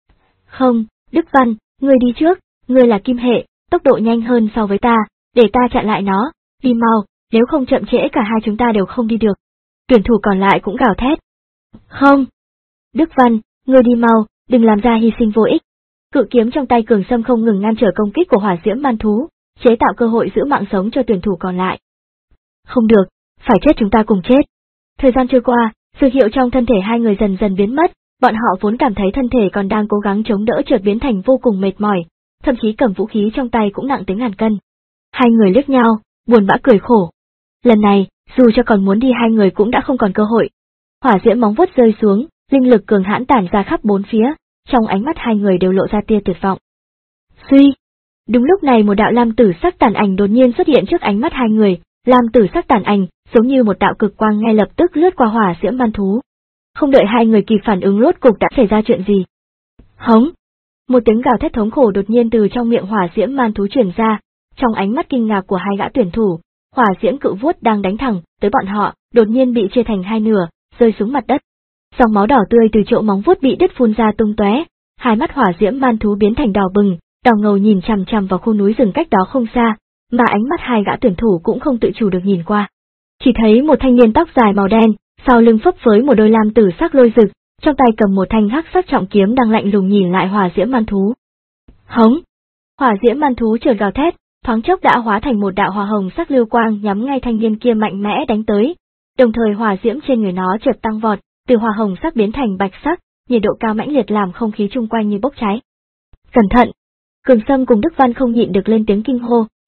Không, Đức Văn, ngươi đi trước, ngươi là kim hệ, tốc độ nhanh hơn so với ta, để ta chặn lại nó, đi mau, nếu không chậm trễ cả hai chúng ta đều không đi được. Tuyển thủ còn lại cũng gào thét. Không. Đức Văn, ngươi đi mau, đừng làm ra hy sinh vô ích. Cự kiếm trong tay Cường Sâm không ngừng ngăn trở công kích của hỏa diễm man thú, chế tạo cơ hội giữ mạng sống cho tuyển thủ còn lại. Không được, phải chết chúng ta cùng chết. Thời gian trôi qua, dược hiệu trong thân thể hai người dần dần biến mất, bọn họ vốn cảm thấy thân thể còn đang cố gắng chống đỡ chợt biến thành vô cùng mệt mỏi, thậm chí cầm vũ khí trong tay cũng nặng tới ngàn cân. Hai người liếc nhau, buồn bã cười khổ. Lần này, dù cho còn muốn đi hai người cũng đã không còn cơ hội. Hỏa diễm móng vuốt rơi xuống, linh lực cường hãn tản ra khắp bốn phía, trong ánh mắt hai người đều lộ ra tia tuyệt vọng. Suy! Đúng lúc này một đạo lam tử sắc tàn ảnh đột nhiên xuất hiện trước ánh mắt hai người, lam tử sắc tàn ảnh, giống như một đạo cực quang ngay lập tức lướt qua hỏa diễm man thú. Không đợi hai người kịp phản ứng rốt cục đã xảy ra chuyện gì. Hống! Một tiếng gào thét thống khổ đột nhiên từ trong miệng hỏa diễm man thú truyền ra, trong ánh mắt kinh ngạc của hai gã tuyển thủ, hỏa diễm cự vuốt đang đánh thẳng tới bọn họ, đột nhiên bị chia thành hai nửa, rơi xuống mặt đất. Dòng máu đỏ tươi từ chỗ móng vuốt bị đứt phun ra tung tóe, hai mắt hỏa diễm man thú biến thành đỏ bừng, đỏ ngầu nhìn chằm chằm vào khu núi rừng cách đó không xa, mà ánh mắt hai gã tuyển thủ cũng không tự chủ được nhìn qua. Chỉ thấy một thanh niên tóc dài màu đen, sau lưng phấp phới một đôi lam tử sắc lôi rực, trong tay cầm một thanh hắc sắc trọng kiếm đang lạnh lùng nhìn lại hỏa diễm man thú. Hống! Hỏa diễm man thú chợt gào thét, thoáng chốc đã hóa thành một đạo hỏa hồng sắc lưu quang nhắm ngay thanh niên kia mạnh mẽ đánh tới. Đồng thời hỏa diễm trên người nó chợt tăng vọt, từ hỏa hồng sắc biến thành bạch sắc, nhiệt độ cao mãnh liệt làm không khí chung quanh như bốc cháy. Cẩn thận! Cường Sâm cùng Đức Văn không nhịn được lên tiếng kinh hô,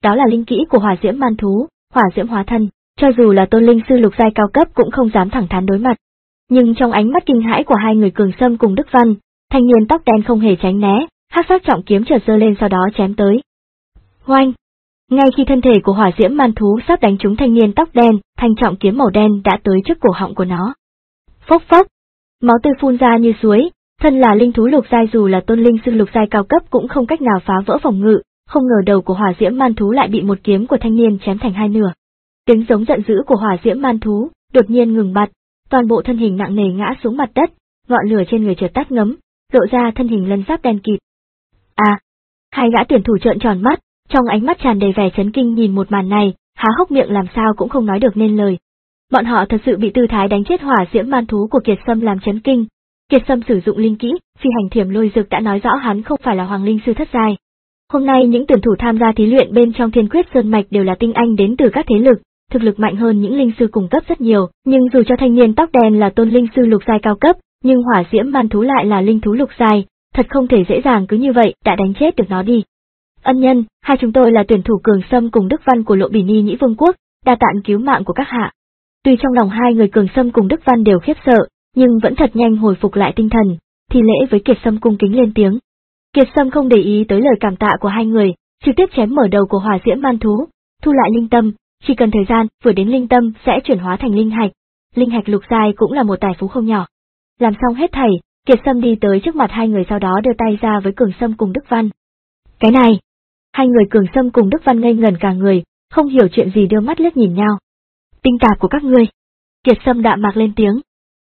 đó là linh kỹ của hỏa diễm man thú, hỏa diễm hóa thân, cho dù là tôn linh sư lục giai cao cấp cũng không dám thẳng thắn đối mặt. Nhưng trong ánh mắt kinh hãi của hai người Cường Sâm cùng Đức Văn, thanh niên tóc đen không hề tránh né, hắc sắc trọng kiếm chợt giơ lên sau đó chém tới. Oanh! Ngay khi thân thể của hỏa diễm man thú sắp đánh trúng thanh niên tóc đen, thanh trọng kiếm màu đen đã tới trước cổ họng của nó. Phốc phốc! Máu tươi phun ra như suối, thân là linh thú lục giai dù là tôn linh sư lục giai cao cấp cũng không cách nào phá vỡ phòng ngự, không ngờ đầu của hỏa diễm man thú lại bị một kiếm của thanh niên chém thành hai nửa. Tiếng giống giận dữ của hỏa diễm man thú đột nhiên ngừng bặt, toàn bộ thân hình nặng nề ngã xuống mặt đất, ngọn lửa trên người chợt tắt ngấm, lộ ra thân hình lân giáp đen kịt. À! Hai gã tuyển thủ trợn tròn mắt, trong ánh mắt tràn đầy vẻ chấn kinh nhìn một màn này, há hốc miệng làm sao cũng không nói được nên lời. Bọn họ thật sự bị tư thái đánh chết hỏa diễm man thú của Kiệt Sâm làm chấn kinh. Kiệt Sâm sử dụng linh kỹ, phi hành thiểm lôi dực đã nói rõ hắn không phải là hoàng linh sư thất giai. Hôm nay những tuyển thủ tham gia thí luyện bên trong Thiên Quyết Sơn Mạch đều là tinh anh đến từ các thế lực, thực lực mạnh hơn những linh sư cùng cấp rất nhiều, nhưng dù cho thanh niên tóc đen là tôn linh sư lục giai cao cấp, nhưng hỏa diễm man thú lại là linh thú lục giai, thật không thể dễ dàng cứ như vậy đã đánh chết được nó đi. Ân nhân, hai chúng tôi là tuyển thủ Cường Sâm cùng Đức Văn của Lộ Bỉ Ni Nhĩ Vương quốc, đa tạ cứu mạng của các hạ. Tuy trong lòng hai người Cường Sâm cùng Đức Văn đều khiếp sợ, nhưng vẫn thật nhanh hồi phục lại tinh thần, thì lễ với Kiệt Sâm cung kính lên tiếng. Kiệt Sâm không để ý tới lời cảm tạ của hai người, trực tiếp chém mở đầu của hỏa diễm man thú, thu lại linh tâm, chỉ cần thời gian, vừa đến linh tâm sẽ chuyển hóa thành linh hạch. Linh hạch lục giai cũng là một tài phú không nhỏ. Làm xong hết thảy, Kiệt Sâm đi tới trước mặt hai người sau đó đưa tay ra với Cường Sâm cùng Đức Văn. Cái này, hai người Cường Sâm cùng Đức Văn ngây ngẩn cả người, không hiểu chuyện gì đưa mắt liếc nhìn nhau. Tinh tạp của các ngươi. Kiệt Sâm đạm mạc lên tiếng.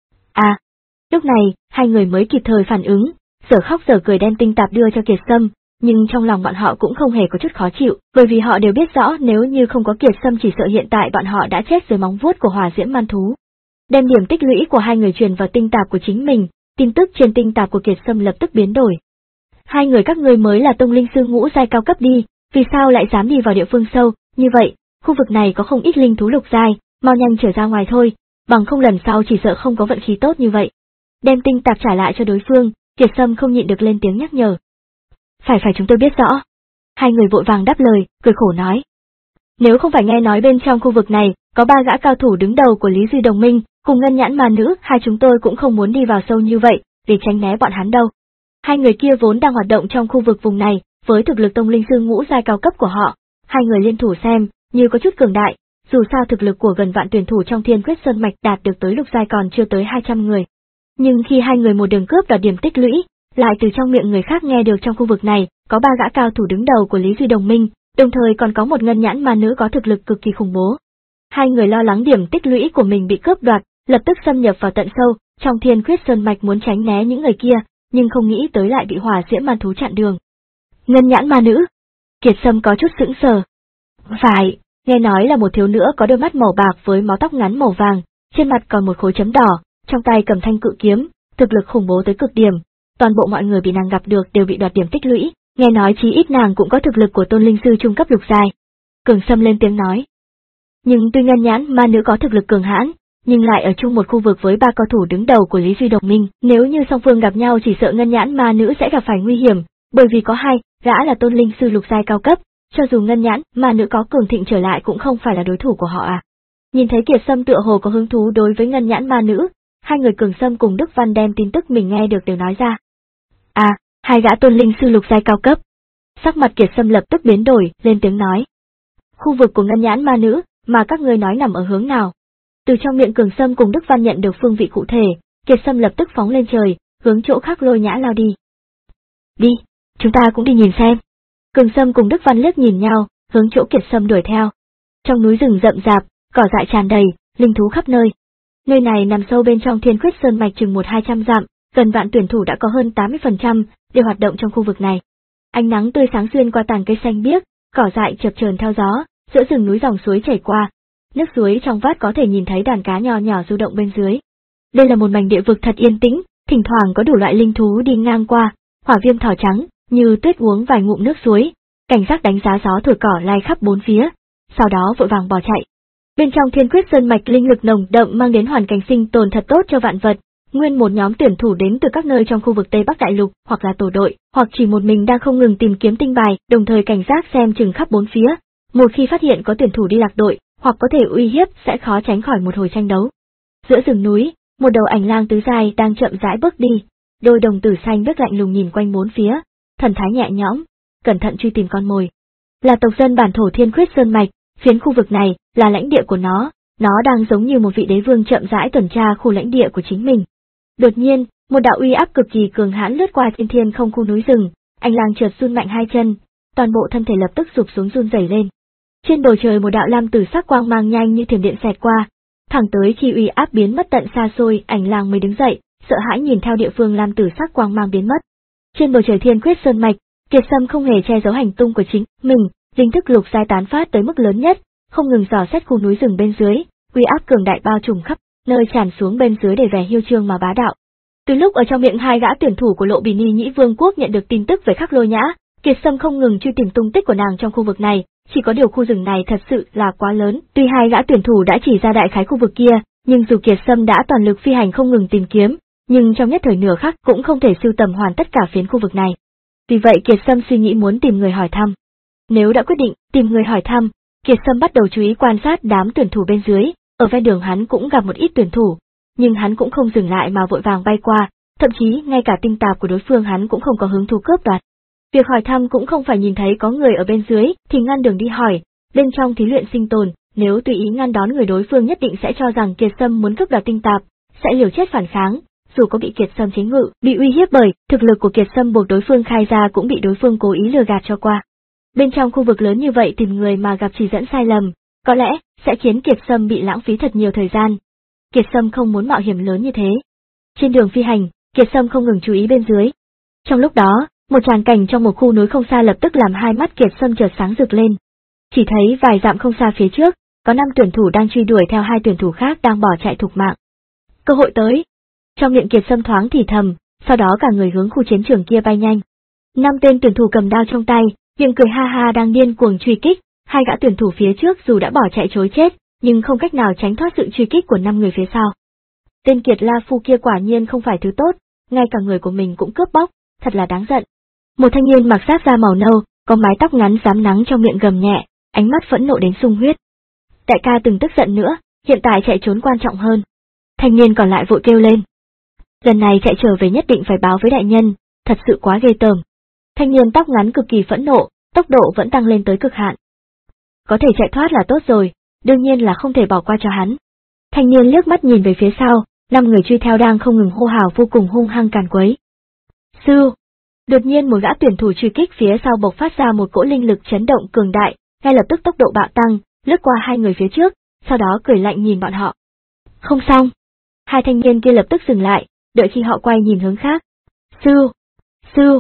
À, lúc này, hai người mới kịp thời phản ứng, giờ khóc giờ cười đem tinh tạp đưa cho Kiệt Sâm, nhưng trong lòng bọn họ cũng không hề có chút khó chịu, bởi vì họ đều biết rõ nếu như không có Kiệt Sâm chỉ sợ hiện tại bọn họ đã chết dưới móng vuốt của hỏa diễm man thú. Đem điểm tích lũy của hai người truyền vào tinh tạp của chính mình, tin tức trên tinh tạp của Kiệt Sâm lập tức biến đổi. Hai người các ngươi mới là tông linh sư ngũ giai cao cấp đi, vì sao lại dám đi vào địa phương sâu, như vậy, khu vực này có không ít linh thú lục giai, mau nhanh trở ra ngoài thôi, bằng không lần sau chỉ sợ không có vận khí tốt như vậy. Đem tinh tạp trả lại cho đối phương, Kiệt Sâm không nhịn được lên tiếng nhắc nhở. Phải phải chúng tôi biết rõ. Hai người vội vàng đáp lời, cười khổ nói. Nếu không phải nghe nói bên trong khu vực này, có ba gã cao thủ đứng đầu của Lý Duy Đồng Minh, cùng ngân nhãn ma nữ, hai chúng tôi cũng không muốn đi vào sâu như vậy, để tránh né bọn hắn đâu. Hai người kia vốn đang hoạt động trong khu vực vùng này, với thực lực tông linh sư ngũ giai cao cấp của họ, hai người liên thủ xem, như có chút cường đại, dù sao thực lực của gần vạn tuyển thủ trong Thiên Quyết Sơn Mạch đạt được tới lục giai còn chưa tới hai trăm người. Nhưng khi hai người một đường cướp đoạt điểm tích lũy, lại từ trong miệng người khác nghe được trong khu vực này, có ba gã cao thủ đứng đầu của Lý Duy Đồng Minh, đồng thời còn có một ngân nhãn ma nữ có thực lực cực kỳ khủng bố. Hai người lo lắng điểm tích lũy của mình bị cướp đoạt, lập tức xâm nhập vào tận sâu, trong Thiên Quyết Sơn Mạch muốn tránh né những người kia, nhưng không nghĩ tới lại bị hỏa diễm man thú chặn đường. Ngân nhãn ma nữ. Kiệt Sâm có chút sững sờ. Phải, nghe nói là một thiếu nữ có đôi mắt màu bạc với mái tóc ngắn màu vàng, trên mặt còn một khối chấm đỏ, trong tay cầm thanh cự kiếm, thực lực khủng bố tới cực điểm. Toàn bộ mọi người bị nàng gặp được đều bị đoạt điểm tích lũy, nghe nói chí ít nàng cũng có thực lực của tôn linh sư trung cấp lục giai. Cường Sâm lên tiếng nói. Nhưng tuy ngân nhãn ma nữ có thực lực cường hãn, nhưng lại ở chung một khu vực với ba cao thủ đứng đầu của Lý Duy Đồng Minh, nếu như song phương gặp nhau chỉ sợ ngân nhãn ma nữ sẽ gặp phải nguy hiểm, bởi vì có hai gã là tôn linh sư lục giai cao cấp, cho dù ngân nhãn ma nữ có cường thịnh trở lại cũng không phải là đối thủ của họ à. Nhìn thấy Kiệt Sâm tựa hồ có hứng thú đối với ngân nhãn ma nữ, hai người Cường Sâm cùng Đức Văn đem tin tức mình nghe được đều nói ra. À, hai gã tôn linh sư lục giai cao cấp. Sắc mặt Kiệt Sâm lập tức biến đổi, lên tiếng nói. Khu vực của ngân nhãn ma nữ, mà các ngươi nói nằm ở hướng nào? Từ trong miệng Cường Sâm cùng Đức Văn nhận được phương vị cụ thể, Kiệt Sâm lập tức phóng lên trời, hướng chỗ khác Lôi Nhã lao đi. Đi, chúng ta cũng đi nhìn xem. Cường Sâm cùng Đức Văn liếc nhìn nhau, hướng chỗ Kiệt Sâm đuổi theo. Trong núi rừng rậm rạp, cỏ dại tràn đầy, linh thú khắp nơi. Nơi này nằm sâu bên trong Thiên Quyết Sơn Mạch chừng một hai trăm dặm, gần vạn tuyển thủ đã có hơn tám mươi phần trăm đều hoạt động trong khu vực này. Ánh nắng tươi sáng xuyên qua tàn cây xanh biếc, cỏ dại chập chờn theo gió, giữa rừng núi dòng suối chảy qua, nước suối trong vắt có thể nhìn thấy đàn cá nhỏ nhỏ du động bên dưới. Đây là một mảnh địa vực thật yên tĩnh, thỉnh thoảng có đủ loại linh thú đi ngang qua, hỏa viêm thỏ trắng, như tuyết uống vài ngụm nước suối, cảnh giác đánh giá gió thổi cỏ lai khắp bốn phía, sau đó vội vàng bỏ chạy. Bên trong Thiên Quyết Sơn Mạch linh lực nồng đậm mang đến hoàn cảnh sinh tồn thật tốt cho vạn vật. Nguyên một nhóm tuyển thủ đến từ các nơi trong khu vực Tây Bắc Đại Lục, hoặc là tổ đội, hoặc chỉ một mình đang không ngừng tìm kiếm tinh bài, đồng thời cảnh giác xem chừng khắp bốn phía, Một khi phát hiện có tuyển thủ đi lạc đội, hoặc có thể uy hiếp sẽ khó tránh khỏi một hồi tranh đấu. Giữa rừng núi, một đầu ảnh lang tứ dài đang chậm rãi bước đi, đôi đồng tử xanh biếc lạnh lùng nhìn quanh bốn phía, thần thái nhẹ nhõm, cẩn thận truy tìm con mồi. Là tộc dân bản thổ Thiên Khuyết Sơn Mạch, phiến khu vực này là lãnh địa của nó, nó đang giống như một vị đế vương chậm rãi tuần tra khu lãnh địa của chính mình. Đột nhiên, một đạo uy áp cực kỳ cường hãn lướt qua trên thiên không khu núi rừng, ảnh lang chợt run mạnh hai chân, toàn bộ thân thể lập tức sụp xuống run rẩy lên. Trên bầu trời một đạo lam tử sắc quang mang nhanh như thiểm điện xẹt qua, thẳng tới khi uy áp biến mất tận xa xôi, ảnh lang mới đứng dậy, sợ hãi nhìn theo địa phương lam tử sắc quang mang biến mất. Trên bầu trời Thiên Khuyết Sơn Mạch, Kiệt Sâm không hề che giấu hành tung của chính mình, linh thức lục giai tán phát tới mức lớn nhất, không ngừng dò xét khu núi rừng bên dưới, uy áp cường đại bao trùm khắp nơi tràn xuống bên dưới để vẻ hiêu trương mà bá đạo. Từ lúc ở trong miệng hai gã tuyển thủ của Lộ Bì Ni Nhĩ Vương quốc nhận được tin tức về Khắc Lôi Nhã, Kiệt Sâm không ngừng truy tìm tung tích của nàng trong khu vực này, chỉ có điều khu rừng này thật sự là quá lớn, tuy hai gã tuyển thủ đã chỉ ra đại khái khu vực kia, nhưng dù Kiệt Sâm đã toàn lực phi hành không ngừng tìm kiếm, nhưng trong nhất thời nửa khắc cũng không thể sưu tầm hoàn tất cả phiến khu vực này. Vì vậy Kiệt Sâm suy nghĩ muốn tìm người hỏi thăm. Nếu đã quyết định tìm người hỏi thăm, Kiệt Sâm bắt đầu chú ý quan sát đám tuyển thủ bên dưới, ở ven đường hắn cũng gặp một ít tuyển thủ, nhưng hắn cũng không dừng lại mà vội vàng bay qua, thậm chí ngay cả tinh tạp của đối phương hắn cũng không có hứng thú cướp đoạt. Việc hỏi thăm cũng không phải nhìn thấy có người ở bên dưới thì ngăn đường đi hỏi, bên trong thí luyện sinh tồn, nếu tùy ý ngăn đón người đối phương nhất định sẽ cho rằng Kiệt Sâm muốn cướp đoạt tinh tạp, sẽ liều chết phản kháng, dù có bị Kiệt Sâm chế ngự, bị uy hiếp bởi thực lực của Kiệt Sâm buộc đối phương khai ra cũng bị đối phương cố ý lừa gạt cho qua. Bên trong khu vực lớn như vậy tìm người mà gặp chỉ dẫn sai lầm, có lẽ sẽ khiến Kiệt Sâm bị lãng phí thật nhiều thời gian. Kiệt Sâm không muốn mạo hiểm lớn như thế. Trên đường phi hành, Kiệt Sâm không ngừng chú ý bên dưới. Trong lúc đó, một tràng cảnh trong một khu núi không xa lập tức làm hai mắt Kiệt Sâm chợt sáng rực lên. Chỉ thấy vài dặm không xa phía trước, có năm tuyển thủ đang truy đuổi theo hai tuyển thủ khác đang bỏ chạy thục mạng. Cơ hội tới. Trong miệng Kiệt Sâm thoáng thì thầm, sau đó cả người hướng khu chiến trường kia bay nhanh. Năm tên tuyển thủ cầm đao trong tay, miệng cười ha ha đang điên cuồng truy kích, hai gã tuyển thủ phía trước dù đã bỏ chạy trối chết, nhưng không cách nào tránh thoát sự truy kích của năm người phía sau. Tên Kiệt La Phu kia quả nhiên không phải thứ tốt, ngay cả người của mình cũng cướp bóc, thật là đáng giận. Một thanh niên mặc giáp da màu nâu, có mái tóc ngắn rám nắng trong miệng gầm nhẹ, ánh mắt phẫn nộ đến sung huyết. Đại ca đừng tức giận nữa, hiện tại chạy trốn quan trọng hơn. Thanh niên còn lại vội kêu lên. Lần này chạy trở về nhất định phải báo với đại nhân, thật sự quá ghê tởm. Thanh niên tóc ngắn cực kỳ phẫn nộ, tốc độ vẫn tăng lên tới cực hạn. Có thể chạy thoát là tốt rồi, đương nhiên là không thể bỏ qua cho hắn. Thanh niên liếc mắt nhìn về phía sau, năm người truy theo đang không ngừng hô hào vô cùng hung hăng càn quấy. Sư! Đột nhiên một gã tuyển thủ truy kích phía sau bộc phát ra một cỗ linh lực chấn động cường đại, ngay lập tức tốc độ bạo tăng, lướt qua hai người phía trước, sau đó cười lạnh nhìn bọn họ. Không xong! Hai thanh niên kia lập tức dừng lại, đợi khi họ quay nhìn hướng khác. Sư! Sư!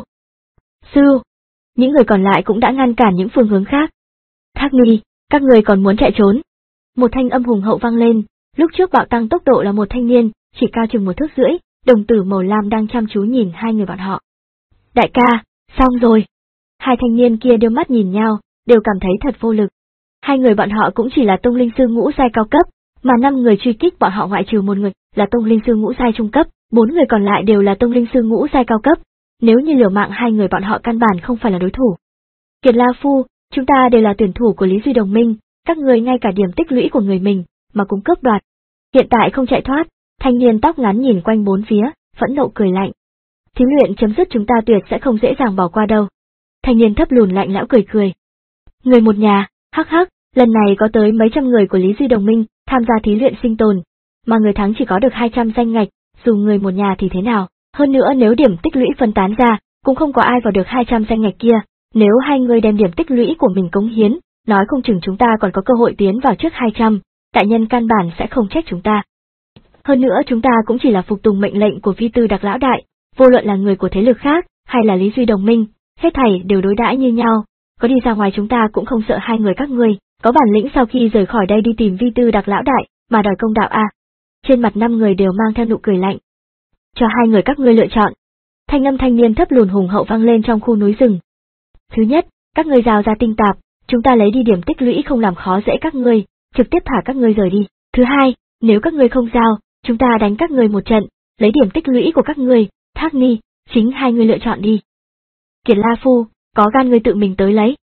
Sư! Những người còn lại cũng đã ngăn cản những phương hướng khác. Thác Nghi, các người còn muốn chạy trốn? Một thanh âm hùng hậu vang lên, lúc trước bạo tăng tốc độ là một thanh niên, chỉ cao chừng một thước rưỡi, đồng tử màu lam đang chăm chú nhìn hai người bọn họ. Đại ca, xong rồi. Hai thanh niên kia đưa mắt nhìn nhau, đều cảm thấy thật vô lực. Hai người bọn họ cũng chỉ là tông linh sư ngũ giai cao cấp, mà năm người truy kích bọn họ ngoại trừ một người là tông linh sư ngũ giai trung cấp, bốn người còn lại đều là tông linh sư ngũ giai cao cấp. Nếu như liều mạng hai người bọn họ căn bản không phải là đối thủ. Kiệt La Phu, chúng ta đều là tuyển thủ của Lý Duy Đồng Minh, các người ngay cả điểm tích lũy của người mình mà cũng cướp đoạt. Hiện tại không chạy thoát, thanh niên tóc ngắn nhìn quanh bốn phía, phẫn nộ cười lạnh. Thí luyện chấm dứt chúng ta tuyệt sẽ không dễ dàng bỏ qua đâu. Thanh niên thấp lùn lạnh lẽo cười cười. Người một nhà, hắc hắc, lần này có tới mấy trăm người của Lý Duy Đồng Minh tham gia thí luyện sinh tồn, mà người thắng chỉ có được hai trăm danh ngạch, dù người một nhà thì thế nào, hơn nữa nếu điểm tích lũy phân tán ra, cũng không có ai vào được hai trăm danh ngạch kia, nếu hai người đem điểm tích lũy của mình cống hiến, nói không chừng chúng ta còn có cơ hội tiến vào trước hai trăm, đại nhân căn bản sẽ không trách chúng ta. Hơn nữa chúng ta cũng chỉ là phục tùng mệnh lệnh của Vi Tư Đặc Lão Đại, vô luận là người của thế lực khác, hay là Lý Duy Đồng Minh, hết thảy đều đối đãi như nhau, có đi ra ngoài chúng ta cũng không sợ hai người các ngươi, có bản lĩnh sau khi rời khỏi đây đi tìm Vi Tư Đặc Lão Đại, mà đòi công đạo a. Trên mặt năm người đều mang theo nụ cười lạnh. Cho hai người các ngươi lựa chọn. Thanh âm thanh niên thấp lùn hùng hậu vang lên trong khu núi rừng. Thứ nhất, các ngươi giao ra tinh tạp, chúng ta lấy đi điểm tích lũy không làm khó dễ các ngươi, trực tiếp thả các ngươi rời đi. Thứ hai, nếu các ngươi không giao, chúng ta đánh các ngươi một trận, lấy điểm tích lũy của các ngươi. Thác Ni, chính hai người lựa chọn đi. Kiệt La Phu, có gan ngươi tự mình tới lấy.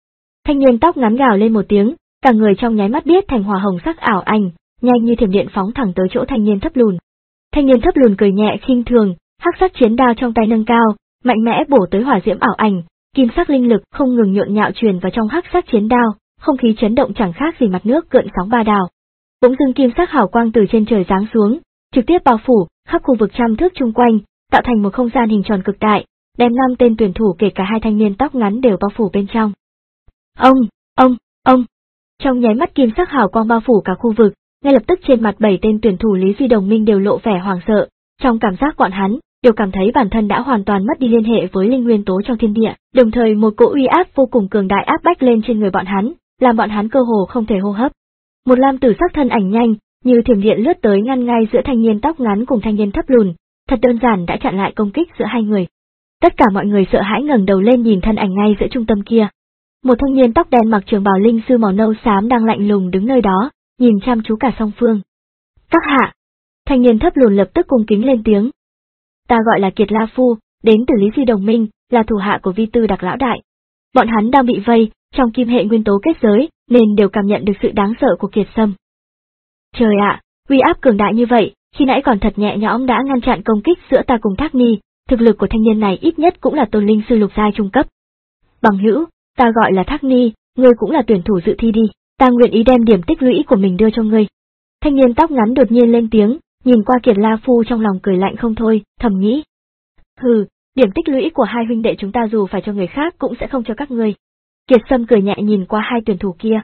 Thanh niên tóc ngắn gào lên một tiếng, cả người trong nháy mắt biết thành hỏa hồng sắc ảo ảnh, nhanh như thiểm điện phóng thẳng tới chỗ thanh niên thấp lùn. Thanh niên thấp lùn cười nhẹ khinh thường, hắc sắc chiến đao trong tay nâng cao, mạnh mẽ bổ tới hỏa diễm ảo ảnh, kim sắc linh lực không ngừng nhộn nhạo truyền vào trong hắc sắc chiến đao, không khí chấn động chẳng khác gì mặt nước gợn sóng ba đảo. Bỗng dưng kim sắc hào quang từ trên trời giáng xuống, trực tiếp bao phủ khắp khu vực trăm thước chung quanh, tạo thành một không gian hình tròn cực đại, đem năm tên tuyển thủ kể cả hai thanh niên tóc ngắn đều bao phủ bên trong. Ông, ông, ông! Trong nháy mắt kim sắc hào quang bao phủ cả khu vực, ngay lập tức trên mặt bảy tên tuyển thủ Lý Duy Đồng Minh đều lộ vẻ hoảng sợ, trong cảm giác bọn hắn đều cảm thấy bản thân đã hoàn toàn mất đi liên hệ với linh nguyên tố trong thiên địa, đồng thời một cỗ uy áp vô cùng cường đại áp bách lên trên người bọn hắn, làm bọn hắn cơ hồ không thể hô hấp. Một lam tử sắc thân ảnh nhanh, như thiểm điện lướt tới ngăn ngay giữa thanh niên tóc ngắn cùng thanh niên thấp lùn, thật đơn giản đã chặn lại công kích giữa hai người. Tất cả mọi người sợ hãi ngẩng đầu lên nhìn thân ảnh ngay giữa trung tâm kia. Một thanh niên tóc đen mặc trường bào linh sư màu nâu xám đang lạnh lùng đứng nơi đó, nhìn chăm chú cả song phương. Các hạ! Thanh niên thấp lùn lập tức cung kính lên tiếng. Ta gọi là Kiệt La Phu, đến từ Lý Duy Đồng Minh, là thủ hạ của Vi Tư Đặc lão đại. Bọn hắn đang bị vây trong kim hệ nguyên tố kết giới, nên đều cảm nhận được sự đáng sợ của Kiệt Sâm. Trời ạ, uy áp cường đại như vậy, khi nãy còn thật nhẹ nhõm đã ngăn chặn công kích giữa ta cùng Thác Ni, thực lực của thanh niên này ít nhất cũng là tôn linh sư lục giai trung cấp. Bằng hữu, ta gọi là Thác Ni, ngươi cũng là tuyển thủ dự thi đi, ta nguyện ý đem điểm tích lũy của mình đưa cho ngươi. Thanh niên tóc ngắn đột nhiên lên tiếng, nhìn qua Kiệt La Phu trong lòng cười lạnh không thôi, thầm nghĩ. Hừ, điểm tích lũy của hai huynh đệ chúng ta dù phải cho người khác cũng sẽ không cho các ngươi. Kiệt Sâm cười nhẹ nhìn qua hai tuyển thủ kia.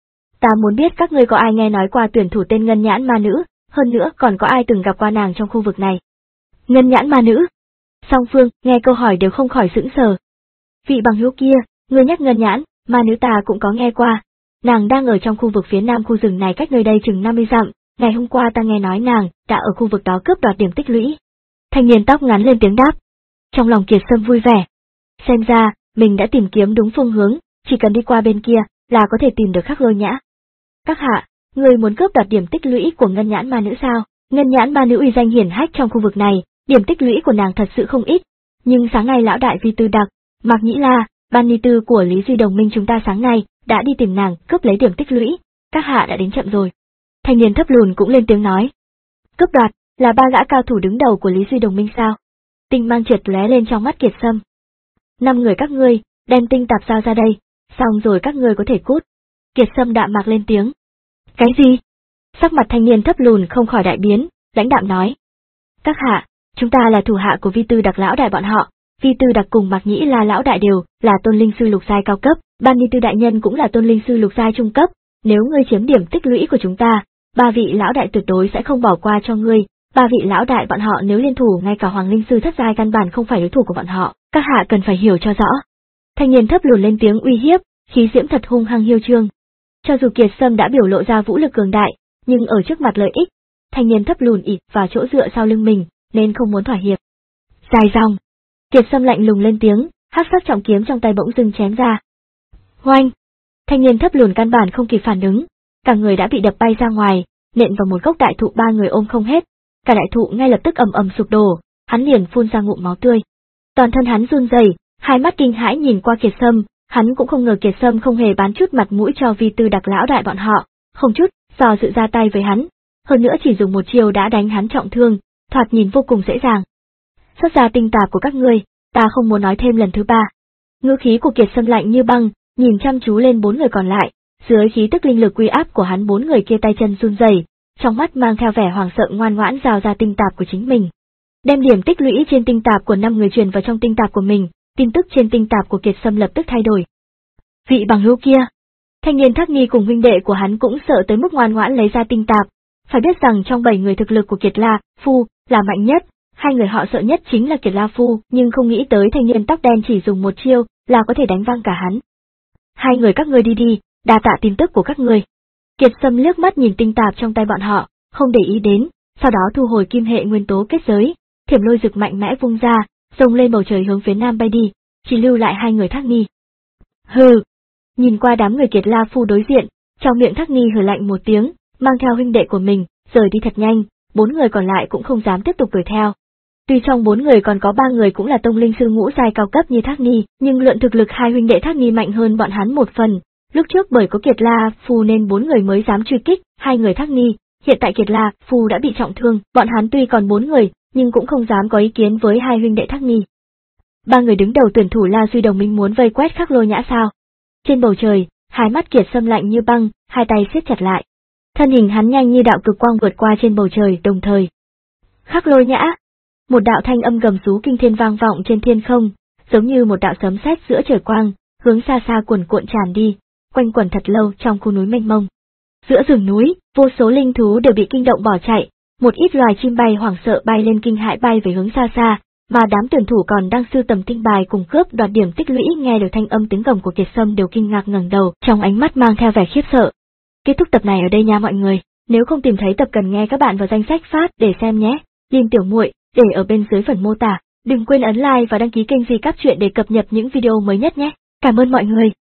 Ta muốn biết các ngươi có ai nghe nói qua tuyển thủ tên Ngân Nhãn Ma Nữ, hơn nữa còn có ai từng gặp qua nàng trong khu vực này. Ngân Nhãn Ma Nữ? Song phương, nghe câu hỏi đều không khỏi sững sờ. Vị bằng hữu kia, ngươi nhắc Ngân Nhãn, Ma Nữ ta cũng có nghe qua. Nàng đang ở trong khu vực phía nam khu rừng này cách nơi đây chừng năm mươi dặm, ngày hôm qua ta nghe nói nàng đã ở khu vực đó cướp đoạt điểm tích lũy. Thanh niên tóc ngắn lên tiếng đáp. Trong lòng Kiệt Sâm vui vẻ. Xem ra, mình đã tìm kiếm đúng phương hướng, chỉ cần đi qua bên kia là có thể tìm được Khắc Lôi Nhã. Các hạ, người muốn cướp đoạt điểm tích lũy của Ngân Nhãn Ma Nữ sao? Ngân Nhãn Ma Nữ uy danh hiển hách trong khu vực này, điểm tích lũy của nàng thật sự không ít. Nhưng sáng nay lão đại Vi Tư Đặc, Mạc Nhĩ La, ban ni tư của Lý Duy Đồng Minh chúng ta sáng nay đã đi tìm nàng cướp lấy điểm tích lũy. Các hạ đã đến chậm rồi. Thanh niên thấp lùn cũng lên tiếng nói. Cướp đoạt là ba gã cao thủ đứng đầu của Lý Duy Đồng Minh sao? Tinh mang trượt lóe lên trong mắt Kiệt Sâm. Năm người các ngươi, đem tinh tạp giao ra đây, xong rồi các ngươi có thể cút. Kiệt Sâm đạm mạc lên tiếng. Cái gì? Sắc mặt thanh niên thấp lùn không khỏi đại biến, lãnh đạm nói. Các hạ, chúng ta là thủ hạ của Vi Tư Đặc lão đại bọn họ, Vi Tư Đặc cùng Mạc Nhĩ La lão đại đều là tôn linh sư lục giai cao cấp, Ban Ni Tư đại nhân cũng là tôn linh sư lục giai trung cấp, nếu ngươi chiếm điểm tích lũy của chúng ta, ba vị lão đại tuyệt đối sẽ không bỏ qua cho ngươi, ba vị lão đại bọn họ nếu liên thủ ngay cả Hoàng linh sư thất giai căn bản không phải đối thủ của bọn họ, các hạ cần phải hiểu cho rõ. Thanh niên thấp lùn lên tiếng uy hiếp, khí diễm thật hung hăng hiêu trương. Cho dù Kiệt Sâm đã biểu lộ ra vũ lực cường đại, nhưng ở trước mặt lợi ích, thanh niên thấp lùn ỉ vào chỗ dựa sau lưng mình, nên không muốn thỏa hiệp. Dài dòng. Kiệt Sâm lạnh lùng lên tiếng, hắc sắc trọng kiếm trong tay bỗng dưng chém ra. Hoanh! Thanh niên thấp lùn căn bản không kịp phản ứng, cả người đã bị đập bay ra ngoài, nện vào một gốc đại thụ ba người ôm không hết, cả đại thụ ngay lập tức ầm ầm sụp đổ, hắn liền phun ra ngụm máu tươi. Toàn thân hắn run rẩy, hai mắt kinh hãi nhìn qua Kiệt Sâm, hắn cũng không ngờ Kiệt Sâm không hề bán chút mặt mũi cho Vi Tư Đặc lão đại bọn họ, không chút do dự ra tay với hắn, hơn nữa chỉ dùng một chiêu đã đánh hắn trọng thương, thoạt nhìn vô cùng dễ dàng. Xuất ra tinh tạp của các ngươi, ta không muốn nói thêm lần thứ ba. Ngữ khí của Kiệt Sâm lạnh như băng, nhìn chăm chú lên bốn người còn lại, dưới khí tức linh lực uy áp của hắn bốn người kia tay chân run rẩy, trong mắt mang theo vẻ hoảng sợ ngoan ngoãn giao ra tinh tạp của chính mình. Đem điểm tích lũy trên tinh tạp của năm người truyền vào trong tinh tạp của mình, tin tức trên tinh tạp của Kiệt Sâm lập tức thay đổi. Vị bằng hữu kia, thanh niên Thác Ni cùng huynh đệ của hắn cũng sợ tới mức ngoan ngoãn lấy ra tinh tạp, phải biết rằng trong bảy người thực lực của Kiệt La Phu là mạnh nhất, hai người họ sợ nhất chính là Kiệt La Phu, nhưng không nghĩ tới thanh niên tóc đen chỉ dùng một chiêu là có thể đánh văng cả hắn. Hai người các ngươi đi đi, đa tạ tin tức của các ngươi. Kiệt Sâm liếc mắt nhìn tinh tạp trong tay bọn họ, không để ý đến, sau đó thu hồi kim hệ nguyên tố kết giới, thiểm lôi rực mạnh mẽ vung ra, xông lên bầu trời hướng phía nam bay đi, chỉ lưu lại hai người Thác Ni. Hừ! Nhìn qua đám người Kiệt La Phu đối diện, trong miệng Thác Ni hừ lạnh một tiếng, mang theo huynh đệ của mình, rời đi thật nhanh, bốn người còn lại cũng không dám tiếp tục đuổi theo. Tuy trong bốn người còn có ba người cũng là tông linh sư ngũ giai cao cấp như Thác Ni, nhưng luận thực lực hai huynh đệ Thác Ni mạnh hơn bọn hắn một phần, Lúc trước bởi có Kiệt La Phu nên bốn người mới dám truy kích, hai người Thác Ni, hiện tại Kiệt La Phu đã bị trọng thương, bọn hắn tuy còn bốn người, nhưng cũng không dám có ý kiến với hai huynh đệ Thác Ni. Ba người đứng đầu tuyển thủ La Duy đồng minh muốn vây quét Khắc Lôi Nhã sao? Trên bầu trời, hai mắt Kiệt Sâm lạnh như băng, hai tay siết chặt lại. Thân hình hắn nhanh như đạo cực quang vượt qua trên bầu trời, đồng thời. Khắc Lôi Nhã! Một đạo thanh âm gầm rú kinh thiên vang vọng trên thiên không, giống như một đạo sấm sét giữa trời quang, hướng xa xa cuồn cuộn tràn đi, quanh quẩn thật lâu trong khu núi mênh mông. Giữa rừng núi, vô số linh thú đều bị kinh động bỏ chạy, một ít loài chim bay hoảng sợ bay lên kinh hãi bay về hướng xa xa, mà đám tuyển thủ còn đang sưu tầm tinh bài cùng cướp đoạt điểm tích lũy nghe được thanh âm tiếng gầm của Kiệt Sâm đều kinh ngạc ngẩng đầu, trong ánh mắt mang theo vẻ khiếp sợ. Kết thúc tập này ở đây nha mọi người, nếu không tìm thấy tập cần nghe các bạn vào danh sách phát để xem nhé. Link tiểu muội để ở bên dưới phần mô tả. Đừng quên ấn like và đăng ký kênh Di Các Truyện để cập nhật những video mới nhất nhé. Cảm ơn mọi người.